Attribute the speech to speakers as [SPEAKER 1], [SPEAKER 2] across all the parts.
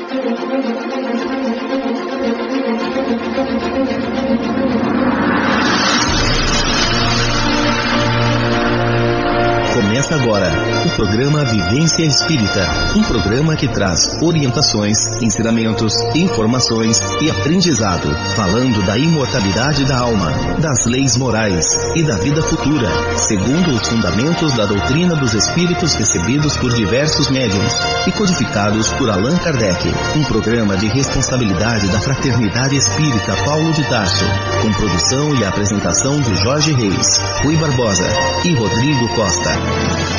[SPEAKER 1] Começa agora o programa Vivência Espírita, um programa que traz orientações, ensinamentos, informações e aprendizado, falando da imortalidade da alma, das leis morais e da vida futura, segundo os fundamentos da doutrina dos espíritos recebidos por diversos médiuns e codificados por Allan Kardec. Um programa de responsabilidade da Fraternidade Espírita Paulo de Tarso, com produção e apresentação de Jorge Reis, Rui Barbosa e Rodrigo Costa.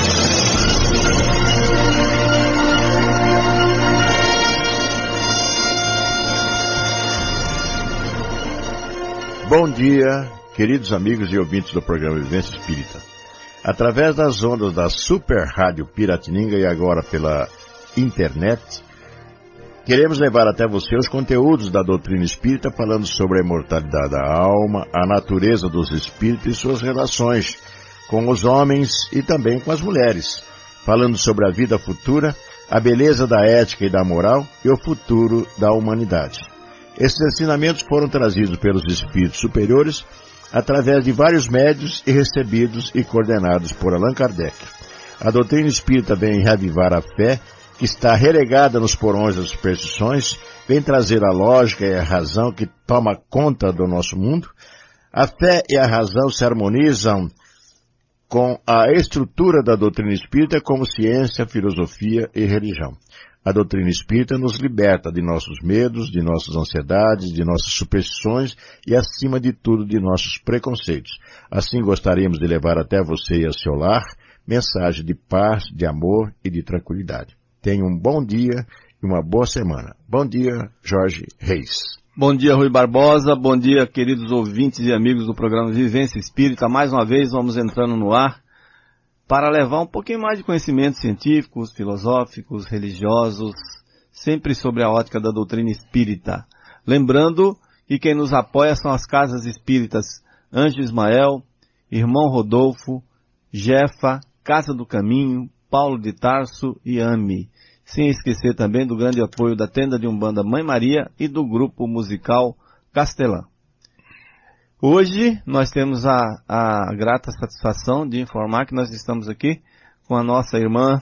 [SPEAKER 2] Bom dia, queridos amigos e ouvintes do programa Vivência Espírita. Através das ondas da Super Rádio Piratininga e agora pela internet, queremos levar até você os conteúdos da doutrina espírita, falando sobre a imortalidade da alma, a natureza dos espíritos e suas relações com os homens e também com as mulheres, falando sobre a vida futura, a beleza da ética e da moral e o futuro da humanidade. Esses ensinamentos foram trazidos pelos espíritos superiores através de vários médiuns e recebidos e coordenados por Allan Kardec. A doutrina espírita vem reavivar a fé que está relegada nos porões das superstições, vem trazer a lógica e a razão que toma conta do nosso mundo. A fé e a razão se harmonizam com a estrutura da doutrina espírita como ciência, filosofia e religião. A doutrina espírita nos liberta de nossos medos, de nossas ansiedades, de nossas superstições e, acima de tudo, de nossos preconceitos. Assim gostaríamos de levar até você e ao seu lar mensagem de paz, de amor e de tranquilidade. Tenha um bom dia e uma boa semana. Bom dia, Jorge Reis.
[SPEAKER 3] Bom dia, Rui Barbosa. Bom dia, queridos ouvintes e amigos do programa Vivência Espírita. Mais uma vez vamos entrando no ar para levar um pouquinho mais de conhecimentos científicos, filosóficos, religiosos, sempre sobre a ótica da doutrina espírita. Lembrando que quem nos apoia são as casas espíritas Anjo Ismael, Irmão Rodolfo, Jefa, Casa do Caminho, Paulo de Tarso e AME. Sem esquecer também do grande apoio da Tenda de Umbanda Mãe Maria e do grupo musical Castelã. Hoje nós temos a grata satisfação de informar que nós estamos aqui com a nossa irmã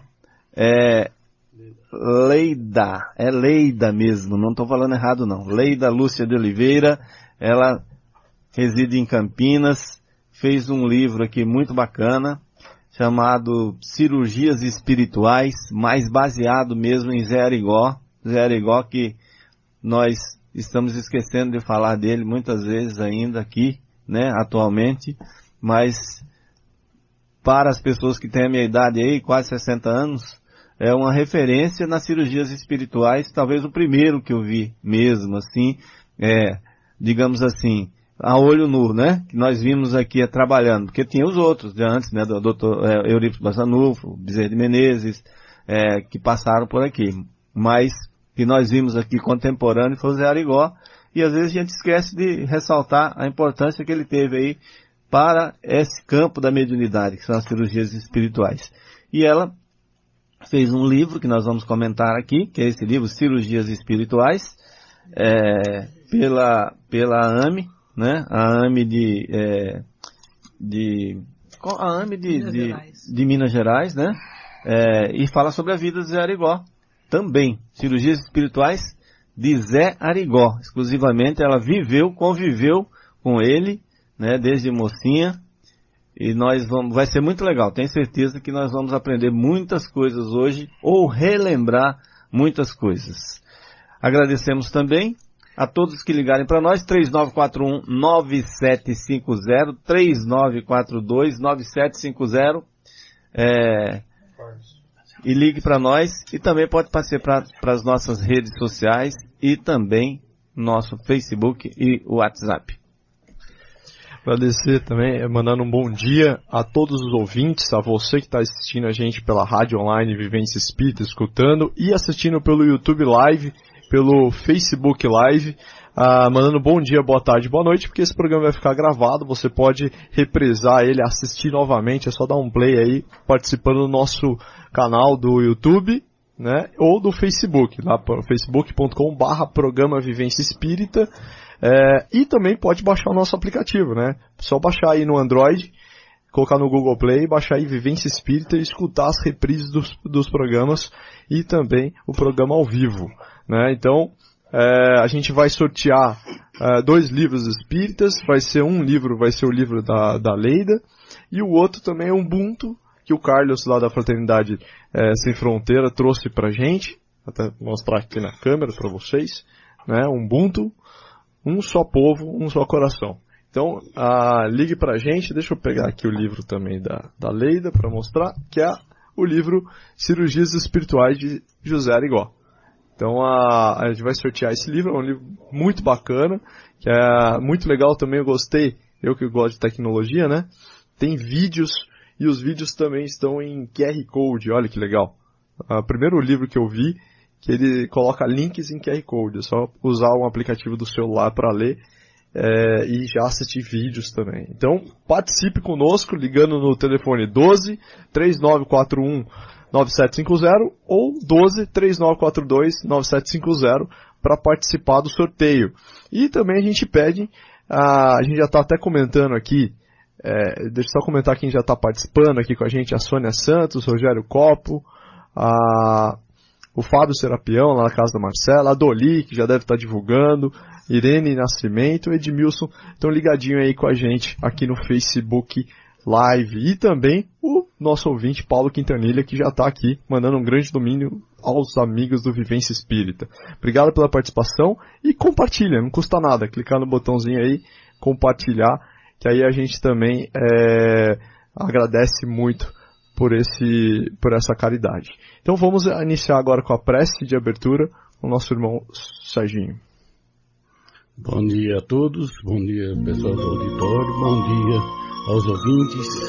[SPEAKER 3] Leida. É Leida mesmo, não estou falando errado não. Leida Lúcia de Oliveira, ela reside em Campinas, fez um livro aqui muito bacana, chamado Cirurgias Espirituais, mais baseado mesmo em Zé Arigó. Zé Arigó, que nós estamos esquecendo de falar dele muitas vezes ainda aqui, né, atualmente, mas para as pessoas que têm a minha idade aí, quase 60 anos, é uma referência nas cirurgias espirituais, talvez o primeiro que eu vi mesmo, assim, digamos assim, a olho nu, né? Que nós vimos aqui trabalhando, porque tinha os outros de antes, né? Do Dr. Eurípides Bassanufo, Bezerra de Menezes, que passaram por aqui. Mas que nós vimos aqui contemporâneo foi o Zé Arigó, e às vezes a gente esquece de ressaltar a importância que ele teve aí para esse campo da mediunidade, que são as cirurgias espirituais. E ela fez um livro que nós vamos comentar aqui, que é esse livro, Cirurgias Espirituais, pela AME, né? A AME de Minas Gerais, né? E fala sobre a vida de Zé Arigó também. Cirurgias espirituais de Zé Arigó. Exclusivamente ela conviveu com ele, né? Desde mocinha. E vai ser muito legal. Tenho certeza que nós vamos aprender muitas coisas hoje, ou relembrar muitas coisas. Agradecemos também a todos que ligarem para nós, 3941-9750, 3942-9750, e ligue para nós, e também pode participar para as nossas redes sociais, e também nosso Facebook e WhatsApp.
[SPEAKER 4] Agradecer também, mandando um bom dia a todos os ouvintes, a você que está assistindo a gente pela rádio online Vivência Espírita, escutando, e assistindo pelo YouTube Live, pelo Facebook Live, mandando bom dia, boa tarde, boa noite, porque esse programa vai ficar gravado, você pode reprisar ele, assistir novamente, é só dar um play aí, participando do nosso canal do YouTube né? Ou do Facebook, lá para facebook.com/programa Vivência Espírita. E também pode baixar o nosso aplicativo, né? Só baixar aí no Android, colocar no Google Play, baixar aí Vivência Espírita e escutar as reprises dos programas e também o programa ao vivo, né? Então, a gente vai sortear 2 livros espíritas, vai ser o livro da Leida, e o outro também é um Ubuntu, que o Carlos lá da Fraternidade Sem Fronteira trouxe pra gente, até mostrar aqui na câmera pra vocês, né? Um Ubuntu, um só povo, um só coração. Então, ligue pra gente, deixa eu pegar aqui o livro também da Leida para mostrar, que é o livro Cirurgias Espirituais de José Arigó. Então, a gente vai sortear esse livro, é um livro muito bacana, que é muito legal também, eu gostei, eu que gosto de tecnologia, né? Tem vídeos, e os vídeos também estão em QR Code, olha que legal. O primeiro livro que eu vi, que ele coloca links em QR Code, é só usar um aplicativo do celular para ler, e já assistir vídeos também. Então, participe conosco, ligando no telefone 12 3941 9750 ou 12 3942 9750 para participar do sorteio. E também a gente pede, a gente já está até comentando aqui, deixa eu só comentar quem já está participando aqui com a gente, a Sônia Santos, Rogério Copo, o Fábio Serapião, lá na casa da Marcela, a Doli, que já deve estar divulgando, Irene Nascimento, Edmilson, estão ligadinho aí com a gente aqui no Facebook Live. E também o nosso ouvinte Paulo Quintanilha, que já está aqui, mandando um grande domínio aos amigos do Vivência Espírita. Obrigado pela participação e compartilha, não custa nada, clicar no botãozinho aí, compartilhar, que aí a gente também agradece muito por essa caridade. Então vamos iniciar agora com a prece de abertura com o nosso irmão Serginho.
[SPEAKER 5] Bom dia a todos, bom dia pessoal do auditório, bom dia aos ouvintes.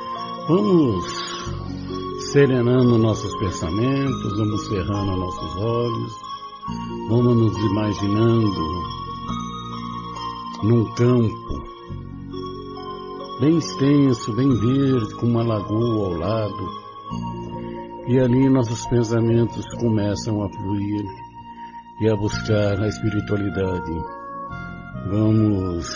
[SPEAKER 5] Vamos serenando nossos pensamentos, vamos cerrando nossos olhos, vamos nos imaginando num campo bem extenso, bem verde, com uma lagoa ao lado, e ali nossos pensamentos começam a fluir e a buscar a espiritualidade. Vamos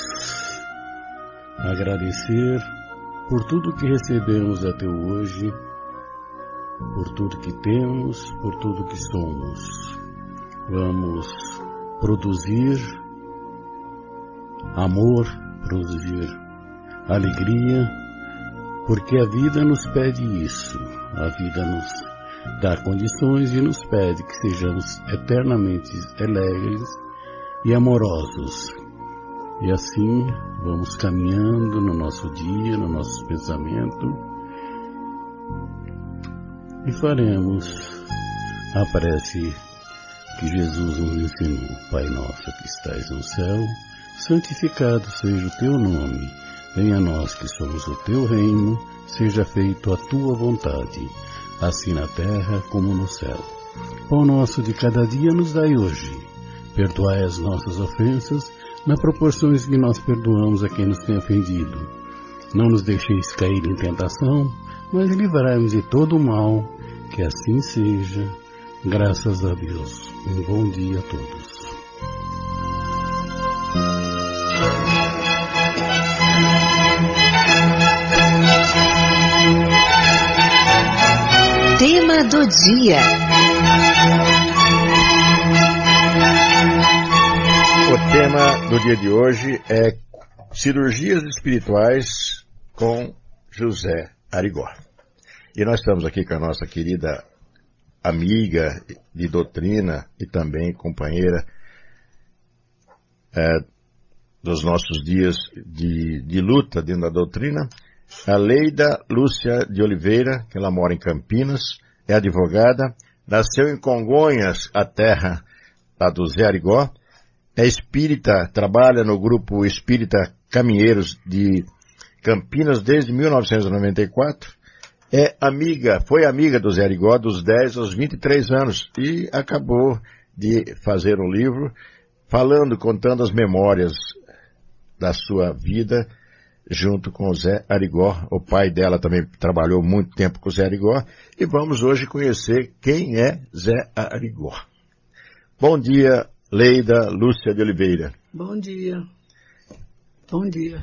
[SPEAKER 5] agradecer por tudo que recebemos até hoje, por tudo que temos, por tudo que somos. Vamos produzir amor, produzir alegria, porque a vida nos pede isso. A vida nos dá condições e nos pede que sejamos eternamente alegres e amorosos. E assim vamos caminhando no nosso dia, no nosso pensamento, e faremos a prece que Jesus nos ensinou. Pai nosso que estais no céu, santificado seja o teu nome. Venha a nós que somos o teu reino, seja feito a tua vontade, assim na terra como no céu. Pão nosso de cada dia nos dai hoje. Perdoai as nossas ofensas, na proporção que nós perdoamos a quem nos tem ofendido. Não nos deixeis cair em tentação, mas livrai-nos de todo o mal, que assim seja. Graças a Deus. Um bom dia a todos.
[SPEAKER 6] Tema do dia.
[SPEAKER 2] O tema do dia de hoje é cirurgias espirituais com José Arigó. E nós estamos aqui com a nossa querida amiga de doutrina e também companheira dos nossos dias de luta dentro da doutrina, a Leida Lúcia de Oliveira, que ela mora em Campinas, é advogada, nasceu em Congonhas, a terra lá do Zé Arigó, é espírita, trabalha no grupo Espírita Caminheiros de Campinas desde 1994, foi amiga do Zé Arigó dos 10 aos 23 anos e acabou de fazer um livro contando as memórias da sua vida junto com o Zé Arigó. O pai dela também trabalhou muito tempo com o Zé Arigó. E vamos hoje conhecer quem é Zé Arigó. Bom dia, Leida Lúcia de Oliveira.
[SPEAKER 7] Bom dia. Bom dia.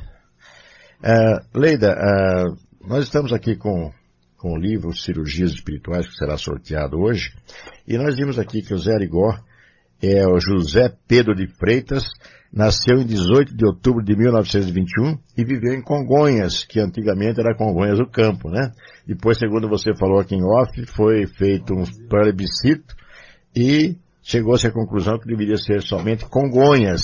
[SPEAKER 2] Leida, nós estamos aqui com o livro Cirurgias Espirituais, que será sorteado hoje. E nós vimos aqui que o Zé Arigó é o José Pedro de Freitas, nasceu em 18 de outubro de 1921 e viveu em Congonhas, que antigamente era Congonhas do Campo, né? Depois, segundo você falou aqui em off, foi feito um plebiscito e chegou-se à conclusão que deveria ser somente Congonhas.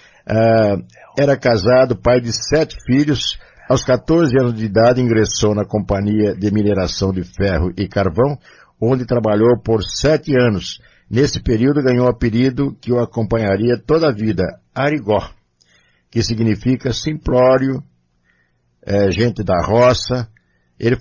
[SPEAKER 2] Era casado, pai de 7 filhos. Aos 14 anos de idade ingressou na Companhia de Mineração de Ferro e Carvão, onde trabalhou por 7 anos. Nesse período ganhou o apelido que o acompanharia toda a vida, Arigó, que significa simplório, gente da roça. Ele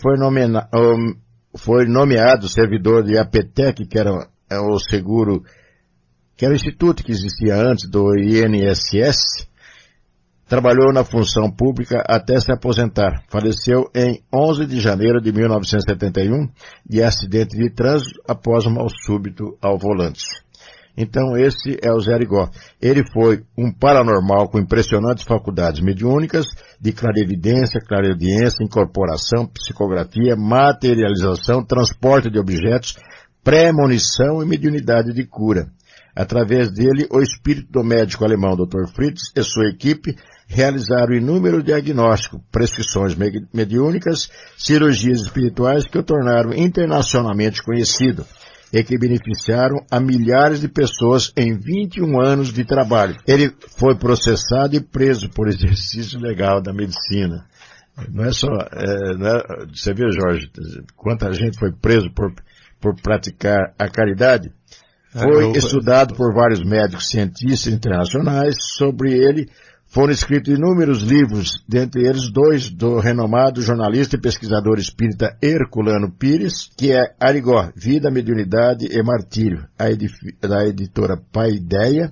[SPEAKER 2] foi nomeado servidor de APTEC, que era o seguro, que era o instituto que existia antes do INSS. Trabalhou na função pública até se aposentar. Faleceu em 11 de janeiro de 1971 de acidente de trânsito após um mal súbito ao volante. Então esse é o Zé Arigó. Ele foi um paranormal com impressionantes faculdades mediúnicas de clarevidência, clareaudiência, incorporação, psicografia, materialização, transporte de objetos, premonição e mediunidade de cura. Através dele, o espírito do médico alemão Dr. Fritz e sua equipe realizaram inúmeros diagnósticos, prescrições mediúnicas, cirurgias espirituais que o tornaram internacionalmente conhecido e que beneficiaram a milhares de pessoas em 21 anos de trabalho. Ele foi processado e preso por exercício legal da medicina. Não é só, você vê, Jorge, quanta gente foi preso por praticar a caridade. Foi estudado por vários médicos cientistas internacionais. Sobre ele foram escritos inúmeros livros, dentre eles 2 do renomado jornalista e pesquisador espírita Herculano Pires, que é Arigó, Vida, Mediunidade e Martírio, da editora Paideia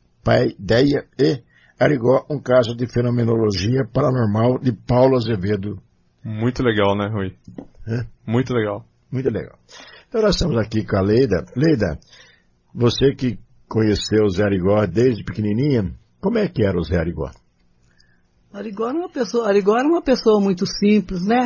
[SPEAKER 2] e Arigó, um caso de fenomenologia paranormal, de Paulo Azevedo.
[SPEAKER 4] Muito legal, né, Rui? Muito legal.
[SPEAKER 2] Muito legal. Então nós estamos aqui com a Leida. Leida, você que conheceu o Zé Arigó desde pequenininha, como é que era o Zé Arigó?
[SPEAKER 7] Arigó era uma pessoa muito simples, né?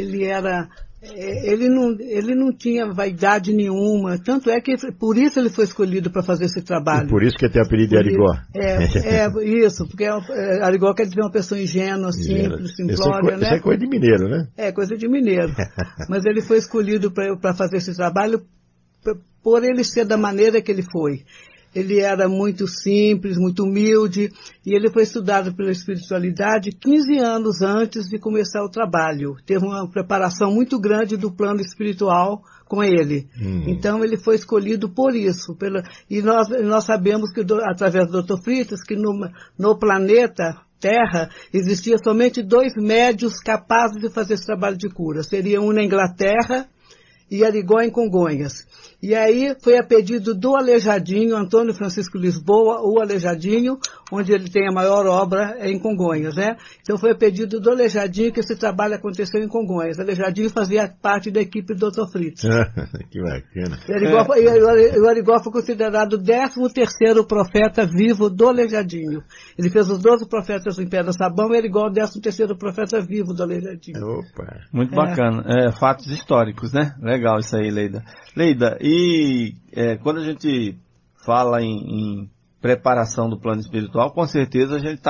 [SPEAKER 7] Ele não tinha vaidade nenhuma, tanto é que por isso ele foi escolhido para fazer esse trabalho.
[SPEAKER 2] E por isso que tem o apelido de Arigó.
[SPEAKER 7] Isso, porque Arigó quer dizer uma pessoa ingênua, simples, simplória, né?
[SPEAKER 2] Isso é coisa de mineiro, né?
[SPEAKER 7] É, coisa de mineiro. Mas ele foi escolhido para fazer esse trabalho por ele ser da maneira que ele foi. Ele era muito simples, muito humilde, e ele foi estudado pela espiritualidade 15 anos antes de começar o trabalho. Teve uma preparação muito grande do plano espiritual com ele. Então ele foi escolhido por isso. E nós sabemos que, através do Dr. Freitas, que no planeta Terra existia somente 2 médios capazes de fazer esse trabalho de cura. Seria um na Inglaterra e Arigó em Congonhas. E aí foi a pedido do Aleijadinho, Antônio Francisco Lisboa, o Aleijadinho, onde ele tem a maior obra em Congonhas, né? Então foi a pedido do Aleijadinho que esse trabalho aconteceu em Congonhas. O Aleijadinho fazia parte da equipe do Dr. Fritz.
[SPEAKER 2] Que bacana.
[SPEAKER 7] E o Arigó foi considerado o 13º profeta vivo do Aleijadinho. Ele fez os 12 profetas do Império Sabão e o Arigó o 13º profeta vivo do Aleijadinho.
[SPEAKER 2] Opa!
[SPEAKER 3] Muito bacana. Fatos históricos, né? Legal isso aí, Leida. Leida, e quando a gente fala em preparação do plano espiritual, com certeza a gente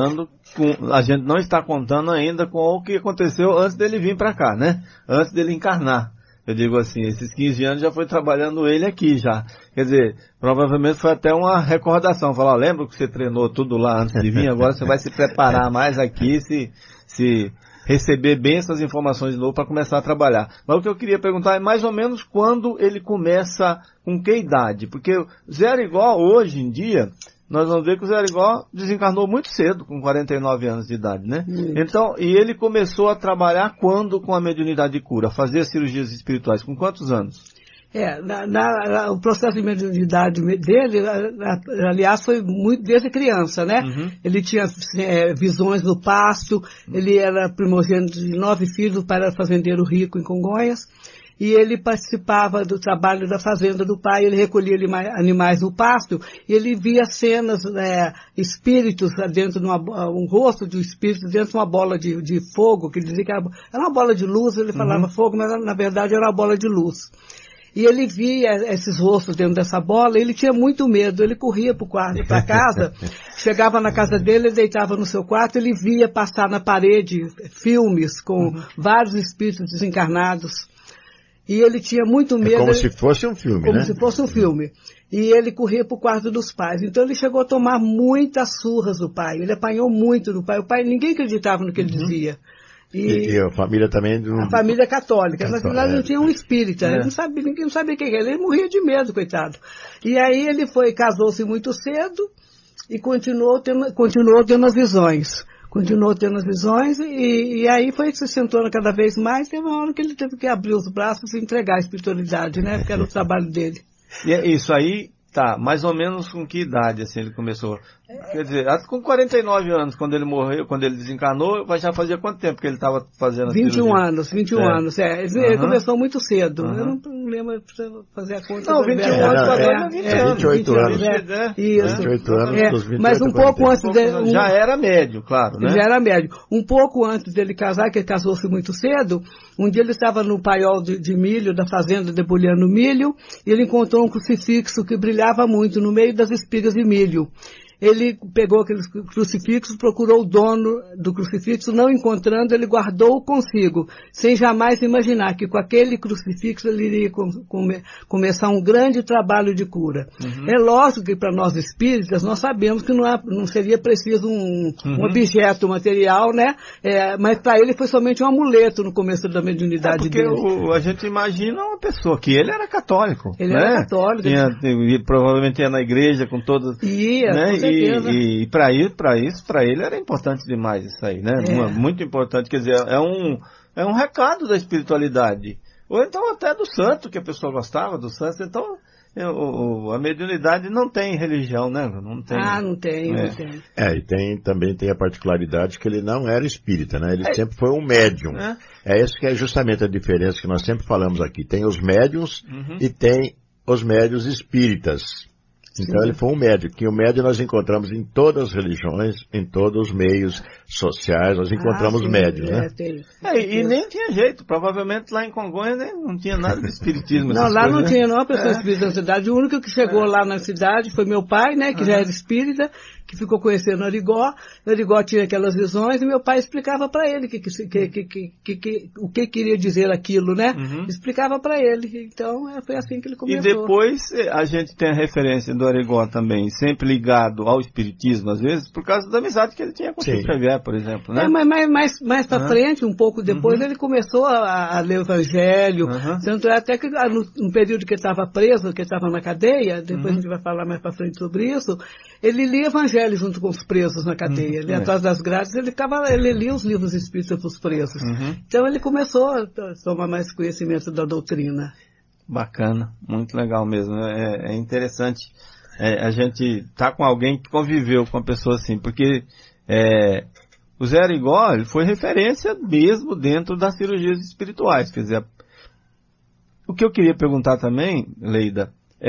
[SPEAKER 3] não está contando ainda com o que aconteceu antes dele vir para cá, né? Antes dele encarnar. Eu digo assim, esses 15 anos já foi trabalhando ele aqui já. Quer dizer, provavelmente foi até uma recordação. Falar, lembra que você treinou tudo lá antes de vir, agora você vai se preparar mais aqui, se receber bem essas informações de novo para começar a trabalhar. Mas o que eu queria perguntar é mais ou menos quando ele começa, com que idade? Porque o Zé Arigó, hoje em dia, nós vamos ver que o Zé Arigó desencarnou muito cedo, com 49 anos de idade, né? Então, e ele começou a trabalhar quando com a mediunidade de cura? Fazer cirurgias espirituais, com quantos anos?
[SPEAKER 7] O processo de mediunidade dele, aliás, foi muito desde criança, né? Ele tinha visões no pasto, ele era primogênito de 9 filhos, o pai era fazendeiro rico em Congonhas, e ele participava do trabalho da fazenda do pai, ele recolhia animais no pasto, e ele via cenas, espíritos dentro de um rosto de um espírito dentro de uma bola de fogo, que ele dizia que era uma bola de luz, ele falava fogo, mas na verdade era uma bola de luz. E ele via esses rostos dentro dessa bola, e ele tinha muito medo, ele corria para casa, chegava na casa dele, ele deitava no seu quarto, ele via passar na parede filmes com vários espíritos desencarnados. E ele tinha muito medo.
[SPEAKER 2] Como se fosse um filme,
[SPEAKER 7] Como se fosse um filme. E ele corria para o quarto dos pais. Então ele chegou a tomar muitas surras do pai, ele apanhou muito do pai. O pai, ninguém acreditava no que ele dizia.
[SPEAKER 2] E a família também...
[SPEAKER 7] A família católica. Na verdade não tinha um espírita. Ele não sabia, ninguém não sabia quem era. Ele morria de medo, coitado. E aí ele casou-se muito cedo e continuou tendo as visões. Continuou tendo as visões e aí foi que se sentou cada vez mais. Teve uma hora que ele teve que abrir os braços e entregar a espiritualidade, né? Porque era o trabalho dele.
[SPEAKER 3] E isso aí, tá, mais ou menos com que idade, assim, ele começou? Quer dizer, com 49 anos, quando ele morreu, quando ele desencarnou, já fazia quanto tempo que ele estava fazendo a
[SPEAKER 7] 21 anos. Ele começou muito cedo. Eu não lembro pra fazer a conta.
[SPEAKER 3] Não, 21 anos,
[SPEAKER 2] 28 anos.
[SPEAKER 7] Isso.
[SPEAKER 2] 28 anos, dos 28
[SPEAKER 7] mas um pouco antes dele...
[SPEAKER 3] Já era médio, claro, né?
[SPEAKER 7] Já era médio. Um pouco antes dele casar, que ele casou-se muito cedo, um dia ele estava no paiol de milho, da fazenda, debulhando milho, e ele encontrou um crucifixo que brilhava muito no meio das espigas de milho. Ele pegou aqueles crucifixos, procurou o dono do crucifixo, não encontrando, ele guardou consigo, sem jamais imaginar que com aquele crucifixo ele iria começar um grande trabalho de cura. É lógico que para nós espíritas, nós sabemos que não seria preciso um objeto material, né? Mas para ele foi somente um amuleto no começo da mediunidade dele.
[SPEAKER 3] Porque a gente imagina uma pessoa que ele era católico.
[SPEAKER 7] Ele era católico.
[SPEAKER 3] Provavelmente ia na igreja com todas...
[SPEAKER 7] Ia,
[SPEAKER 3] né? E para ele era importante demais isso aí, né? Muito importante, quer dizer, é um recado da espiritualidade. Ou então até do santo, que a pessoa gostava do santo. Então, a mediunidade não tem religião, né? Não tem.
[SPEAKER 7] Não tem.
[SPEAKER 2] E também tem a particularidade que ele não era espírita, né? Ele sempre foi um médium. Essa que é justamente a diferença que nós sempre falamos aqui. Tem os médiums e tem os médios espíritas. Então ele foi um médium, que o médium nós encontramos em todas as religiões, em todos os meios sociais, nós encontramos médiums, né?
[SPEAKER 3] E nem tinha jeito, provavelmente lá em Congonhas não tinha nada de espiritismo.
[SPEAKER 7] Não, lá não tinha uma pessoa espírita na cidade, o único que chegou lá na cidade foi meu pai, né, que já era espírita, que ficou conhecendo o Arigó tinha aquelas visões e meu pai explicava para ele o que queria dizer aquilo, né? Explicava para ele, então foi assim que ele começou.
[SPEAKER 3] E depois a gente tem a referência do Arigó também, sempre ligado ao espiritismo às vezes, por causa da amizade que ele tinha com o Chico Xavier, por exemplo, né?
[SPEAKER 7] Mas mais para frente, um pouco depois, ele começou a ler o Evangelho, tanto é até que no período que ele estava preso, que ele estava na cadeia, depois a gente vai falar mais para frente sobre isso, ele lia Evangelho junto com os presos na cadeia. Ele, atrás das grades, ele lia os livros espíritas para os presos. Então ele começou a tomar mais conhecimento da doutrina.
[SPEAKER 3] Bacana, muito legal mesmo. É interessante a gente tá com alguém que conviveu com uma pessoa assim, porque o Zé Arigó, ele foi referência mesmo dentro das cirurgias espirituais. Quer dizer, o que eu queria perguntar também, Leida,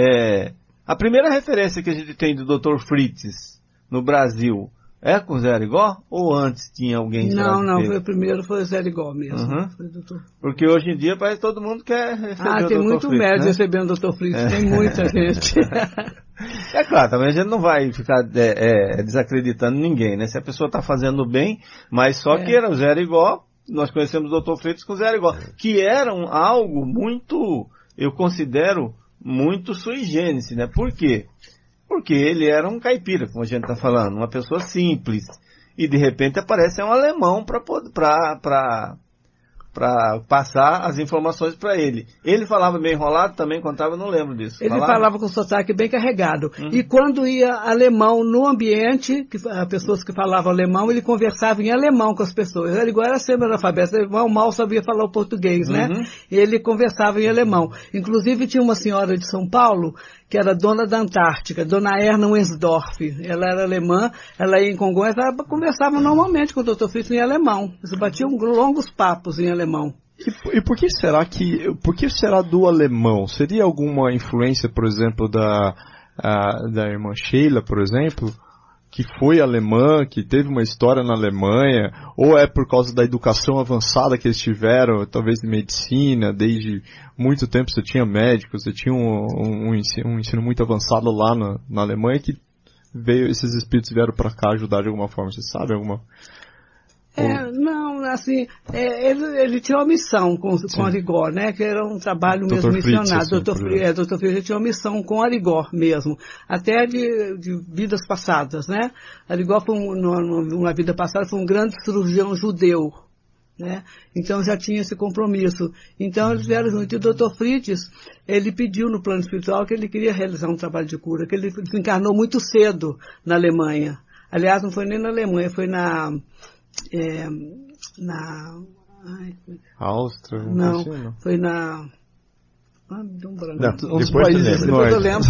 [SPEAKER 3] a primeira referência que a gente tem do Dr. Fritz no Brasil é com o Zé Arigó? Ou antes tinha alguém?
[SPEAKER 7] Não, foi o Zé Arigó mesmo. Foi
[SPEAKER 3] Porque hoje em dia parece que todo mundo quer receber o Dr.
[SPEAKER 7] tem muito
[SPEAKER 3] Fritz,
[SPEAKER 7] médico
[SPEAKER 3] né?
[SPEAKER 7] recebendo o Dr. Fritz, tem muita gente.
[SPEAKER 3] É claro, também a gente não vai ficar desacreditando ninguém, né? Se a pessoa está fazendo bem, mas só que era o Zé Arigó, nós conhecemos o Dr. Fritz com o Zé Arigó, que era algo muito, eu considero, muito sui generis, né? Por quê? Porque ele era um caipira, como a gente está falando, uma pessoa simples. E de repente aparece um alemão para para passar as informações para ele. Ele falava meio enrolado também, contava, eu não lembro disso.
[SPEAKER 7] Ele falava com sotaque bem carregado. E quando ia alemão no ambiente, pessoas que falavam alemão, ele conversava em alemão com as pessoas. Ele igual era semi-analfabeto, ele mal sabia falar o português, né? Ele conversava em alemão. Inclusive tinha uma senhora de São Paulo, que era dona da Antártica, dona Erna Wensdorf. Ela era alemã, ela ia em Congonhas, ela conversava normalmente com o Dr. Fritz em alemão. Eles batiam longos papos em alemão.
[SPEAKER 4] E por que será do alemão? Seria alguma influência, por exemplo, da irmã Sheila, por exemplo, que foi alemã, que teve uma história na Alemanha, ou é por causa da educação avançada que eles tiveram, talvez de medicina, desde muito tempo você tinha médicos, você tinha um ensino muito avançado lá na Alemanha, que esses espíritos vieram para cá ajudar de alguma forma, você sabe alguma?
[SPEAKER 7] Não, assim, ele tinha uma missão com Arigó, né, que era um trabalho mesmo missionário. Dr. Fritz tinha uma missão com Arigó mesmo, até de vidas passadas, né. Arigó, numa vida passada, foi um grande cirurgião judeu, né, então já tinha esse compromisso. Então eles vieram junto, e o Dr. Fritz, ele pediu no plano espiritual que ele queria realizar um trabalho de cura, que ele desencarnou muito cedo na Alemanha. Aliás, não foi nem na Alemanha, foi na
[SPEAKER 4] Áustria?
[SPEAKER 7] Não, foi na... me deu um branco.
[SPEAKER 4] Depois
[SPEAKER 7] eu lembro.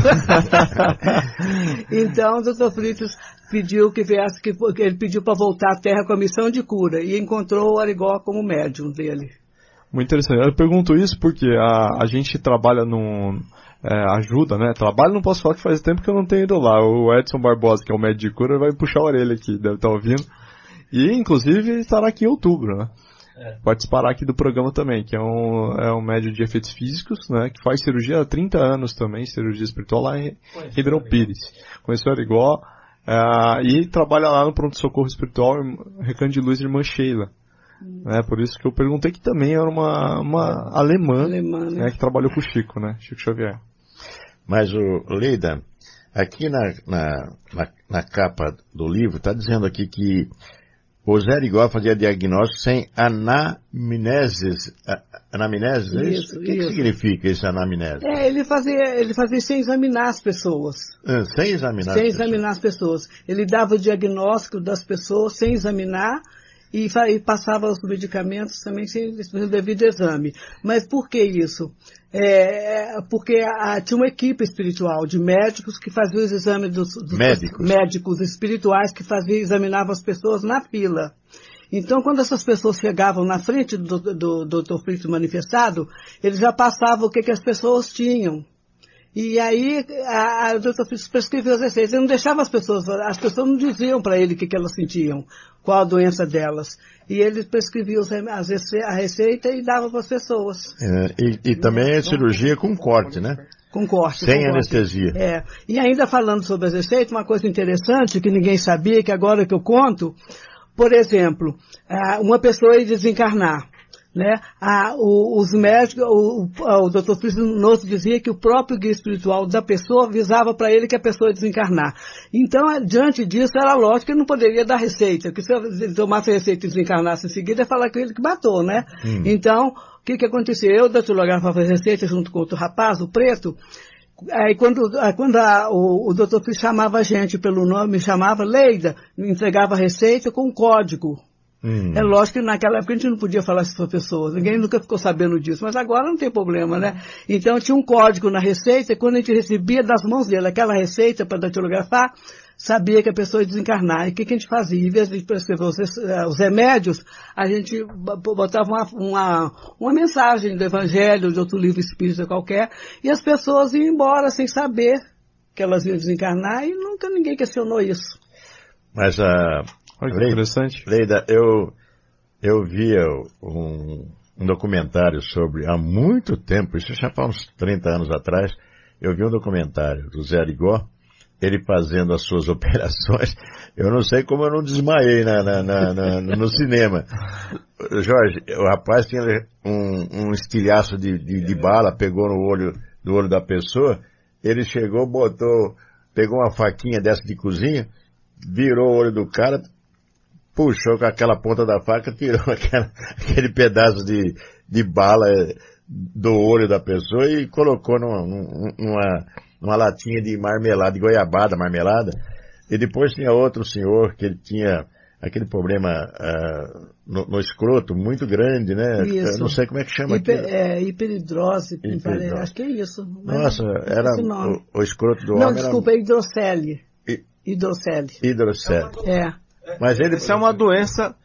[SPEAKER 7] Então, o Dr. Fritz pediu que viesse, ele pediu para voltar à Terra com a missão de cura, e encontrou o Arigó como médium dele.
[SPEAKER 4] Muito interessante. Eu pergunto isso porque a gente trabalha ajuda, né? Trabalho não posso falar que faz tempo que eu não tenho ido lá. O Edson Barbosa, que é o médico de cura, vai puxar a orelha aqui, deve estar ouvindo. E, inclusive, estará aqui em outubro, né? Participará aqui do programa também, que é um médium de efeitos físicos, né? Que faz cirurgia há 30 anos também, cirurgia espiritual lá em Ribeirão Pires. Conheceu o Arigó e trabalha lá no pronto-socorro espiritual Recanto de Luz Irmã Sheila. Por isso que eu perguntei, que também era uma alemã, né? Que trabalhou com o Chico, né? Chico Xavier.
[SPEAKER 2] Mas, Leida, aqui na capa do livro, está dizendo aqui que o Zé Arigó fazia diagnóstico sem anamnese. Anamnese?
[SPEAKER 7] Isso,
[SPEAKER 2] o que significa esse anamnese?
[SPEAKER 7] Ele fazia sem examinar as pessoas.
[SPEAKER 2] Sem examinar
[SPEAKER 7] Sem examinar as pessoas. Ele dava o diagnóstico das pessoas sem examinar e passava os medicamentos também sem o devido exame. Mas por que isso? Porque tinha uma equipe espiritual de médicos que faziam os exames dos médicos espirituais que examinavam as pessoas na fila. Então, quando essas pessoas chegavam na frente do Dr. Fritz manifestado, eles já passavam o que as pessoas tinham. E aí, o Dr. Fritz prescreveu as receitas. Ele não deixava as pessoas não diziam para ele o que elas sentiam, qual a doença delas. E ele prescrevia a receita e dava para as pessoas.
[SPEAKER 2] E também é cirurgia com corte, né?
[SPEAKER 7] Com corte.
[SPEAKER 2] Sem anestesia.
[SPEAKER 7] E ainda falando sobre as receitas, uma coisa interessante que ninguém sabia, que agora que eu conto, por exemplo, uma pessoa ia desencarnar. Né? Os médicos, o Dr. Fritz nos dizia que o próprio guia espiritual da pessoa avisava para ele que a pessoa ia desencarnar. Então, diante disso, era lógico que ele não poderia dar receita, porque se ele tomasse a receita e desencarnasse em seguida, ia falar que ele que matou, né? Então, o que acontecia? Eu datilografava a receita junto com outro rapaz, o preto. Aí quando o Dr. Fritz chamava a gente pelo nome, chamava Leida, entregava a receita com um código. É lógico que naquela época a gente não podia falar isso para pessoas, ninguém nunca ficou sabendo disso, mas agora não tem problema, né? Então tinha um código na receita, e quando a gente recebia das mãos dele aquela receita para datilografar, sabia que a pessoa ia desencarnar. E o que a gente fazia? Em vez de prescrever os remédios, a gente botava uma mensagem do Evangelho, de outro livro espírita qualquer, e as pessoas iam embora sem saber que elas iam desencarnar, e nunca ninguém questionou isso.
[SPEAKER 2] Mas
[SPEAKER 4] olha que interessante.
[SPEAKER 2] Leida, eu via um documentário sobre, há muito tempo, isso já faz uns 30 anos atrás, eu vi um documentário do Zé Arigó, ele fazendo as suas operações. Eu não sei como eu não desmaiei no cinema. Jorge, o rapaz tinha um estilhaço de bala, pegou no olho da pessoa, ele chegou, pegou uma faquinha dessa de cozinha, virou o olho do cara, puxou com aquela ponta da faca, tirou aquele pedaço de bala do olho da pessoa e colocou numa latinha de marmelada, de goiabada, marmelada. E depois tinha outro senhor que ele tinha aquele problema no escroto muito grande, né?
[SPEAKER 7] Isso.
[SPEAKER 2] Eu não sei como é que chama
[SPEAKER 7] hiperidrose, acho que é isso.
[SPEAKER 2] Nossa, era o escroto do homem.
[SPEAKER 7] Não, desculpa, é hidrocele. Hidrocele.
[SPEAKER 2] Mas
[SPEAKER 3] isso é uma doença,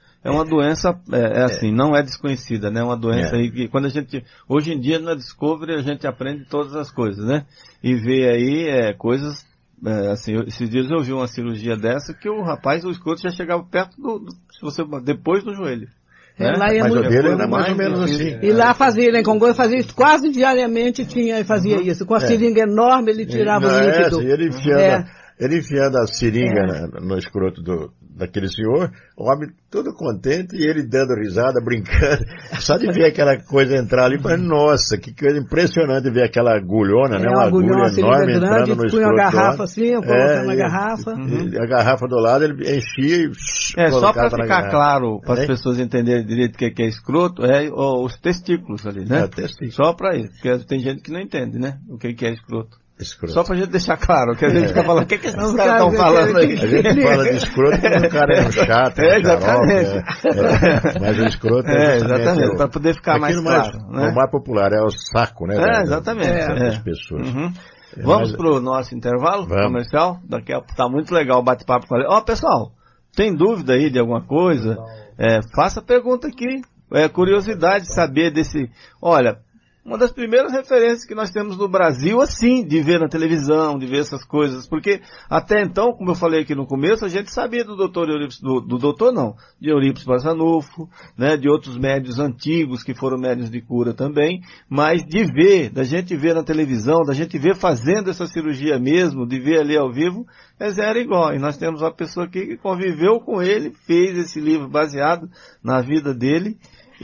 [SPEAKER 3] assim, não é desconhecida, né? É uma doença aí que quando hoje em dia na Discovery a gente aprende todas as coisas, né? E vê aí coisas, assim, esses dias eu vi uma cirurgia dessa que o escroto já chegava perto depois do joelho. Né?
[SPEAKER 7] Lá
[SPEAKER 2] mas o dele era mais ou menos assim.
[SPEAKER 7] E lá fazia, em Congonhas, fazia isso quase diariamente, fazia isso. Com a seringa enorme ele tirava o líquido.
[SPEAKER 2] Ele enfiando a seringa no escroto daquele senhor, o homem todo contente e ele dando risada, brincando. Só de ver aquela coisa entrar ali, mas nossa, que coisa impressionante ver aquela agulhona, né? Uma agulha enorme entrando no escroto.
[SPEAKER 7] Punha a garrafa assim, eu colocava na garrafa.
[SPEAKER 2] A garrafa do lado, ele enchia e
[SPEAKER 3] só para ficar claro, para as pessoas entenderem direito o que é escroto, os testículos ali, né? Só para isso, porque tem gente que não entende, né? O que é escroto. Só pra gente deixar claro, que a gente fica falando, o que esses caras estão falando aí?
[SPEAKER 2] A gente fala de escroto porque o cara é um chato,
[SPEAKER 3] exatamente.
[SPEAKER 2] Mas o escroto
[SPEAKER 3] exatamente, para poder ficar mais claro.
[SPEAKER 2] O mais popular é o saco, né?
[SPEAKER 3] Exatamente.
[SPEAKER 2] Das pessoas.
[SPEAKER 3] Vamos pro nosso intervalo comercial? Daqui a pouco tá muito legal o bate-papo com ele. Pessoal, tem dúvida aí de alguma coisa? Faça pergunta aqui. Curiosidade de saber desse... Olha... Uma das primeiras referências que nós temos no Brasil, assim, de ver na televisão, de ver essas coisas, porque até então, como eu falei aqui no começo, a gente sabia do doutor Eurípides, de Eurípides Barçanufo, né, de outros médios antigos que foram médios de cura também, mas da gente ver na televisão, da gente ver fazendo essa cirurgia mesmo, de ver ali ao vivo, era igual. E nós temos uma pessoa aqui que conviveu com ele, fez esse livro baseado na vida dele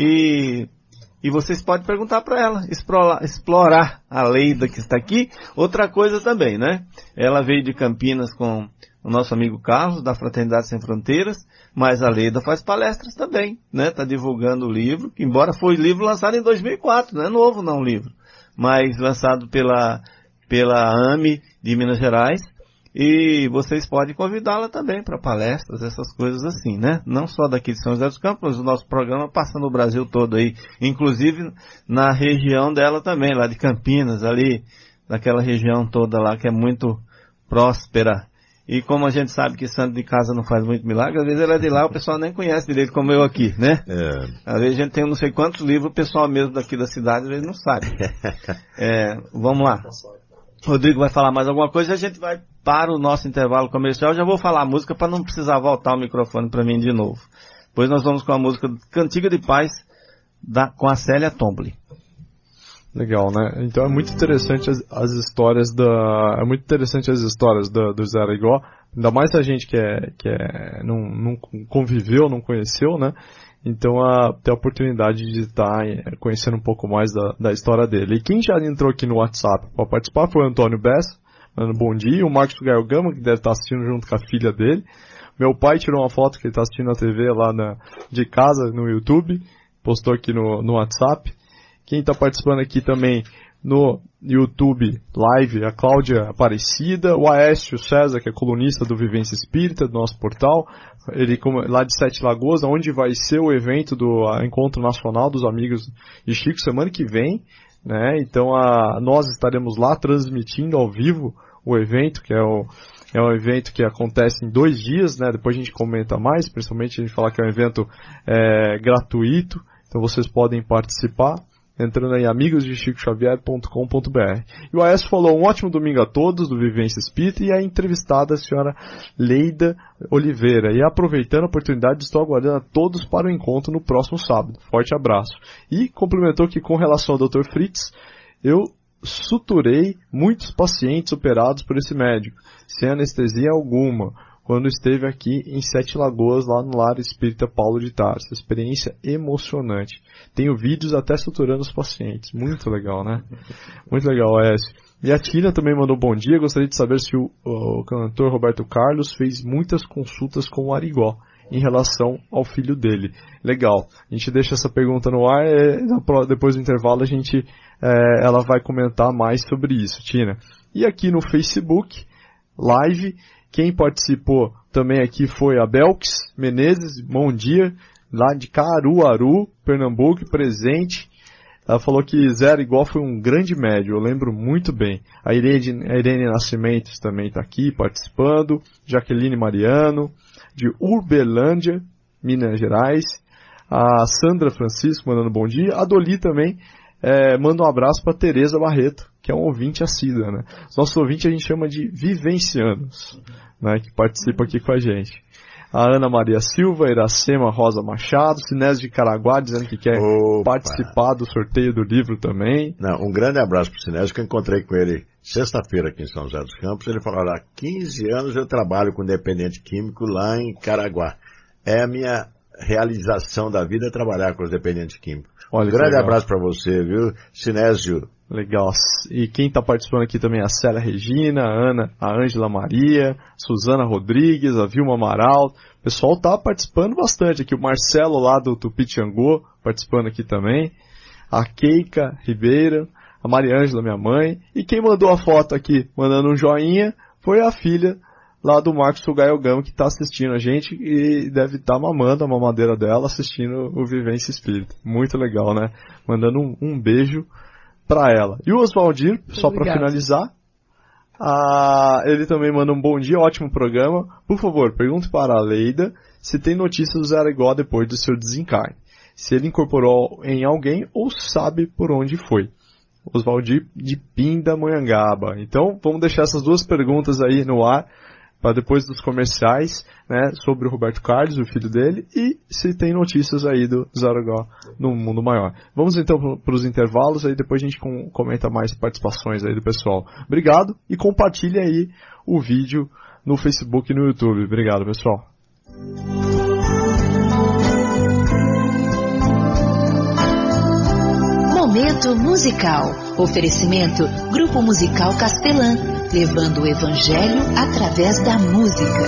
[SPEAKER 3] e vocês podem perguntar para ela, explorar a Leida que está aqui. Outra coisa também, né? Ela veio de Campinas com o nosso amigo Carlos, da Fraternidade Sem Fronteiras, mas a Leida faz palestras também, né? Está divulgando o livro, que embora foi livro lançado em 2004, não é novo não o livro, mas lançado pela AME de Minas Gerais. E vocês podem convidá-la também para palestras, essas coisas assim, né? Não só daqui de São José dos Campos, mas o nosso programa passa no Brasil todo aí, inclusive na região dela também, lá de Campinas, ali, naquela região toda lá que é muito próspera. E como a gente sabe que santo de casa não faz muito milagre, às vezes ela é de lá, o pessoal nem conhece direito como eu aqui, né? Às vezes a gente tem não sei quantos livros, o pessoal mesmo daqui da cidade às vezes não sabe. Vamos lá. Rodrigo vai falar mais alguma coisa e a gente vai para o nosso intervalo comercial. Eu já vou falar a música para não precisar voltar o microfone para mim de novo. Depois nós vamos com a música Cantiga de Paz com a Célia Tomboli.
[SPEAKER 4] Legal, né? Então é muito interessante as histórias do Zé Arigó, ainda mais a gente que não conviveu, não conheceu, né? Então, ter a oportunidade de estar conhecendo um pouco mais da história dele. E quem já entrou aqui no WhatsApp para participar foi o Antônio Bessa, dando bom dia. O Marcos Gael Gama, que deve estar assistindo junto com a filha dele. Meu pai tirou uma foto que ele está assistindo na TV lá de casa, no YouTube. Postou aqui no WhatsApp. Quem está participando aqui também no YouTube Live, a Cláudia Aparecida, o Aécio César, que é colunista do Vivência Espírita, do nosso portal, ele lá de Sete Lagoas, onde vai ser o evento do Encontro Nacional dos Amigos de Chico, semana que vem, né? Então nós estaremos lá transmitindo ao vivo o evento, que é um evento que acontece em 2 dias, né? Depois a gente comenta mais, principalmente a gente falar que é um evento gratuito, então vocês podem participar entrando em amigosdechicoxavier.com.br. E o Aécio falou: um ótimo domingo a todos do Vivência Espírita, e a entrevistada a senhora Leida Oliveira. E aproveitando a oportunidade, estou aguardando a todos para o encontro no próximo sábado. Forte abraço. E complementou que com relação ao Dr. Fritz, eu suturei muitos pacientes operados por esse médico, sem anestesia alguma, quando esteve aqui em Sete Lagoas, lá no Lar Espírita Paulo de Tarso. Experiência emocionante. Tenho vídeos até suturando os pacientes. Muito legal, né? Muito legal, Aécio. E a Tina também mandou bom dia. Gostaria de saber se o cantor Roberto Carlos fez muitas consultas com o Arigó. em relação ao filho dele. Legal. A gente deixa essa pergunta no ar, depois do intervalo ela vai comentar mais sobre isso, Tina. E aqui no Facebook, live, quem participou também aqui foi a Belks Menezes, bom dia, lá de Caruaru, Pernambuco, presente. Ela falou que Zé Arigó foi um grande médium, eu lembro muito bem. A Irene Nascimentos também está aqui participando. Jaqueline Mariano, de Uberlândia, Minas Gerais. A Sandra Francisco mandando bom dia. A Doli também manda um abraço para Tereza Barreto, que é um ouvinte assídua, né? Os nossos ouvintes a gente chama de vivencianos, né? Que participa aqui com a gente. A Ana Maria Silva, Iracema Rosa Machado, Sinésio de Caraguá, dizendo que quer participar do sorteio do livro também.
[SPEAKER 2] Não, um grande abraço para o Sinésio, que eu encontrei com ele sexta-feira aqui em São José dos Campos. Ele falou, há 15 anos eu trabalho com dependente químico lá em Caraguá. É a minha realização da vida, trabalhar com os dependentes químicos.
[SPEAKER 4] Olha,
[SPEAKER 2] um grande abraço para você, viu, Sinésio.
[SPEAKER 4] Legal. E quem está participando aqui também é a Célia Regina, a Ana, a Ângela Maria, Suzana Rodrigues, a Vilma Amaral. O pessoal está participando bastante aqui. O Marcelo lá do Tupitiangô participando aqui também. A Keika Ribeira, a Maria Ângela, minha mãe. E quem mandou a foto aqui, mandando um joinha, foi a filha lá do Marcos Sugaio Gama, que está assistindo a gente e deve estar mamando a mamadeira dela, assistindo o Vivência Espírita. Muito legal, né? Mandando um beijo para ela. E o Oswaldir, só para finalizar, ele também manda um bom dia, ótimo programa. Por favor, pergunte para a Leida se tem notícias do Zé Arigó depois do seu desencarne. Se ele incorporou em alguém ou sabe por onde foi. Oswaldir de Pindamonhangaba. Então, vamos deixar essas duas perguntas aí no ar, para depois dos comerciais, né, sobre o Roberto Carlos, o filho dele, e se tem notícias aí do Zé Arigó no mundo maior. Vamos então para os intervalos, aí depois a gente comenta mais participações aí do pessoal. Obrigado e compartilhe aí o vídeo no Facebook e no YouTube. Obrigado, pessoal.
[SPEAKER 6] Momento musical. Oferecimento Grupo Musical Castelã, levando o Evangelho através da música.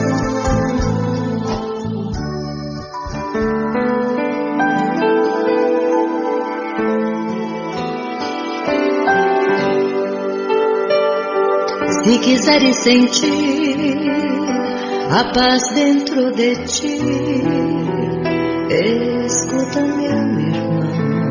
[SPEAKER 6] Se quiseres sentir a paz dentro de ti, escuta, meu irmão.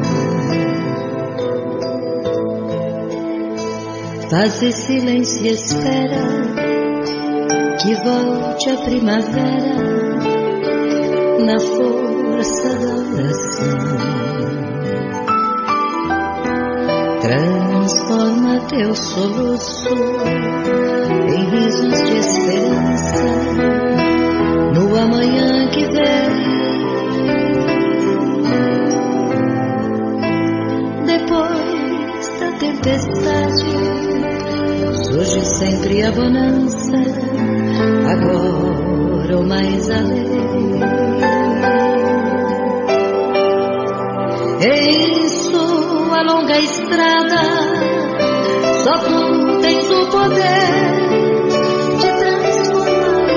[SPEAKER 6] Faze silêncio e espera que volte a primavera na força da oração. Transforma teu soluço em risos de esperança no amanhã que vem. Depois da tempestade surge sempre a bonança, agora o mais além. Em sua longa estrada, só tu tens o poder de transformar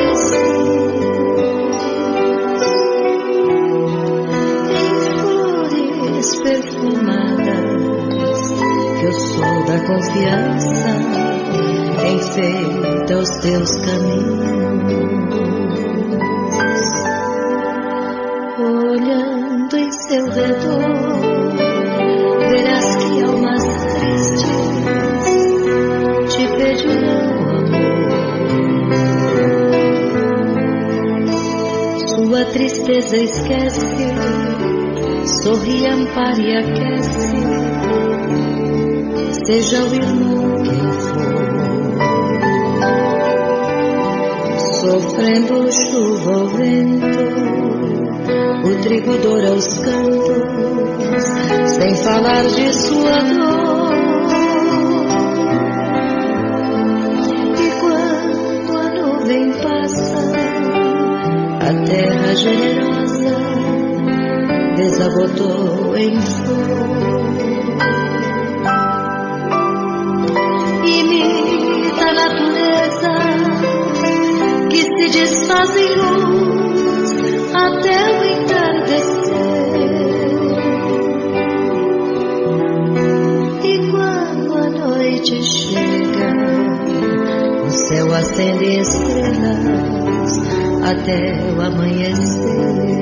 [SPEAKER 6] em flores perfumadas, que o sol da confiança enfeita os teus caminhos. Olhando em seu redor, verás que almas tristes te pedirão amor. Sua tristeza esquece, sorri, ampare e aquece, seja o irmão quem for. Sofrendo chuva ou vento, o trigo doura os campos, sem falar de sua dor. E quando a nuvem passa, a terra generosa desabotou em flor. Imita a natureza que se desfaz em luz estrelas até o amanhecer.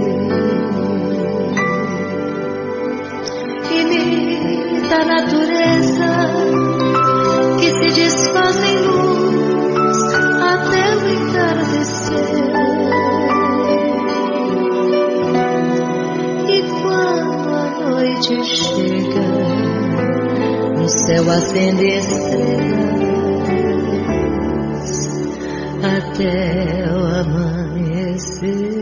[SPEAKER 6] Imita a natureza que se desfaz em luz até o entardecer. E quando a noite chega, no céu acende estrelas até o amanhecer.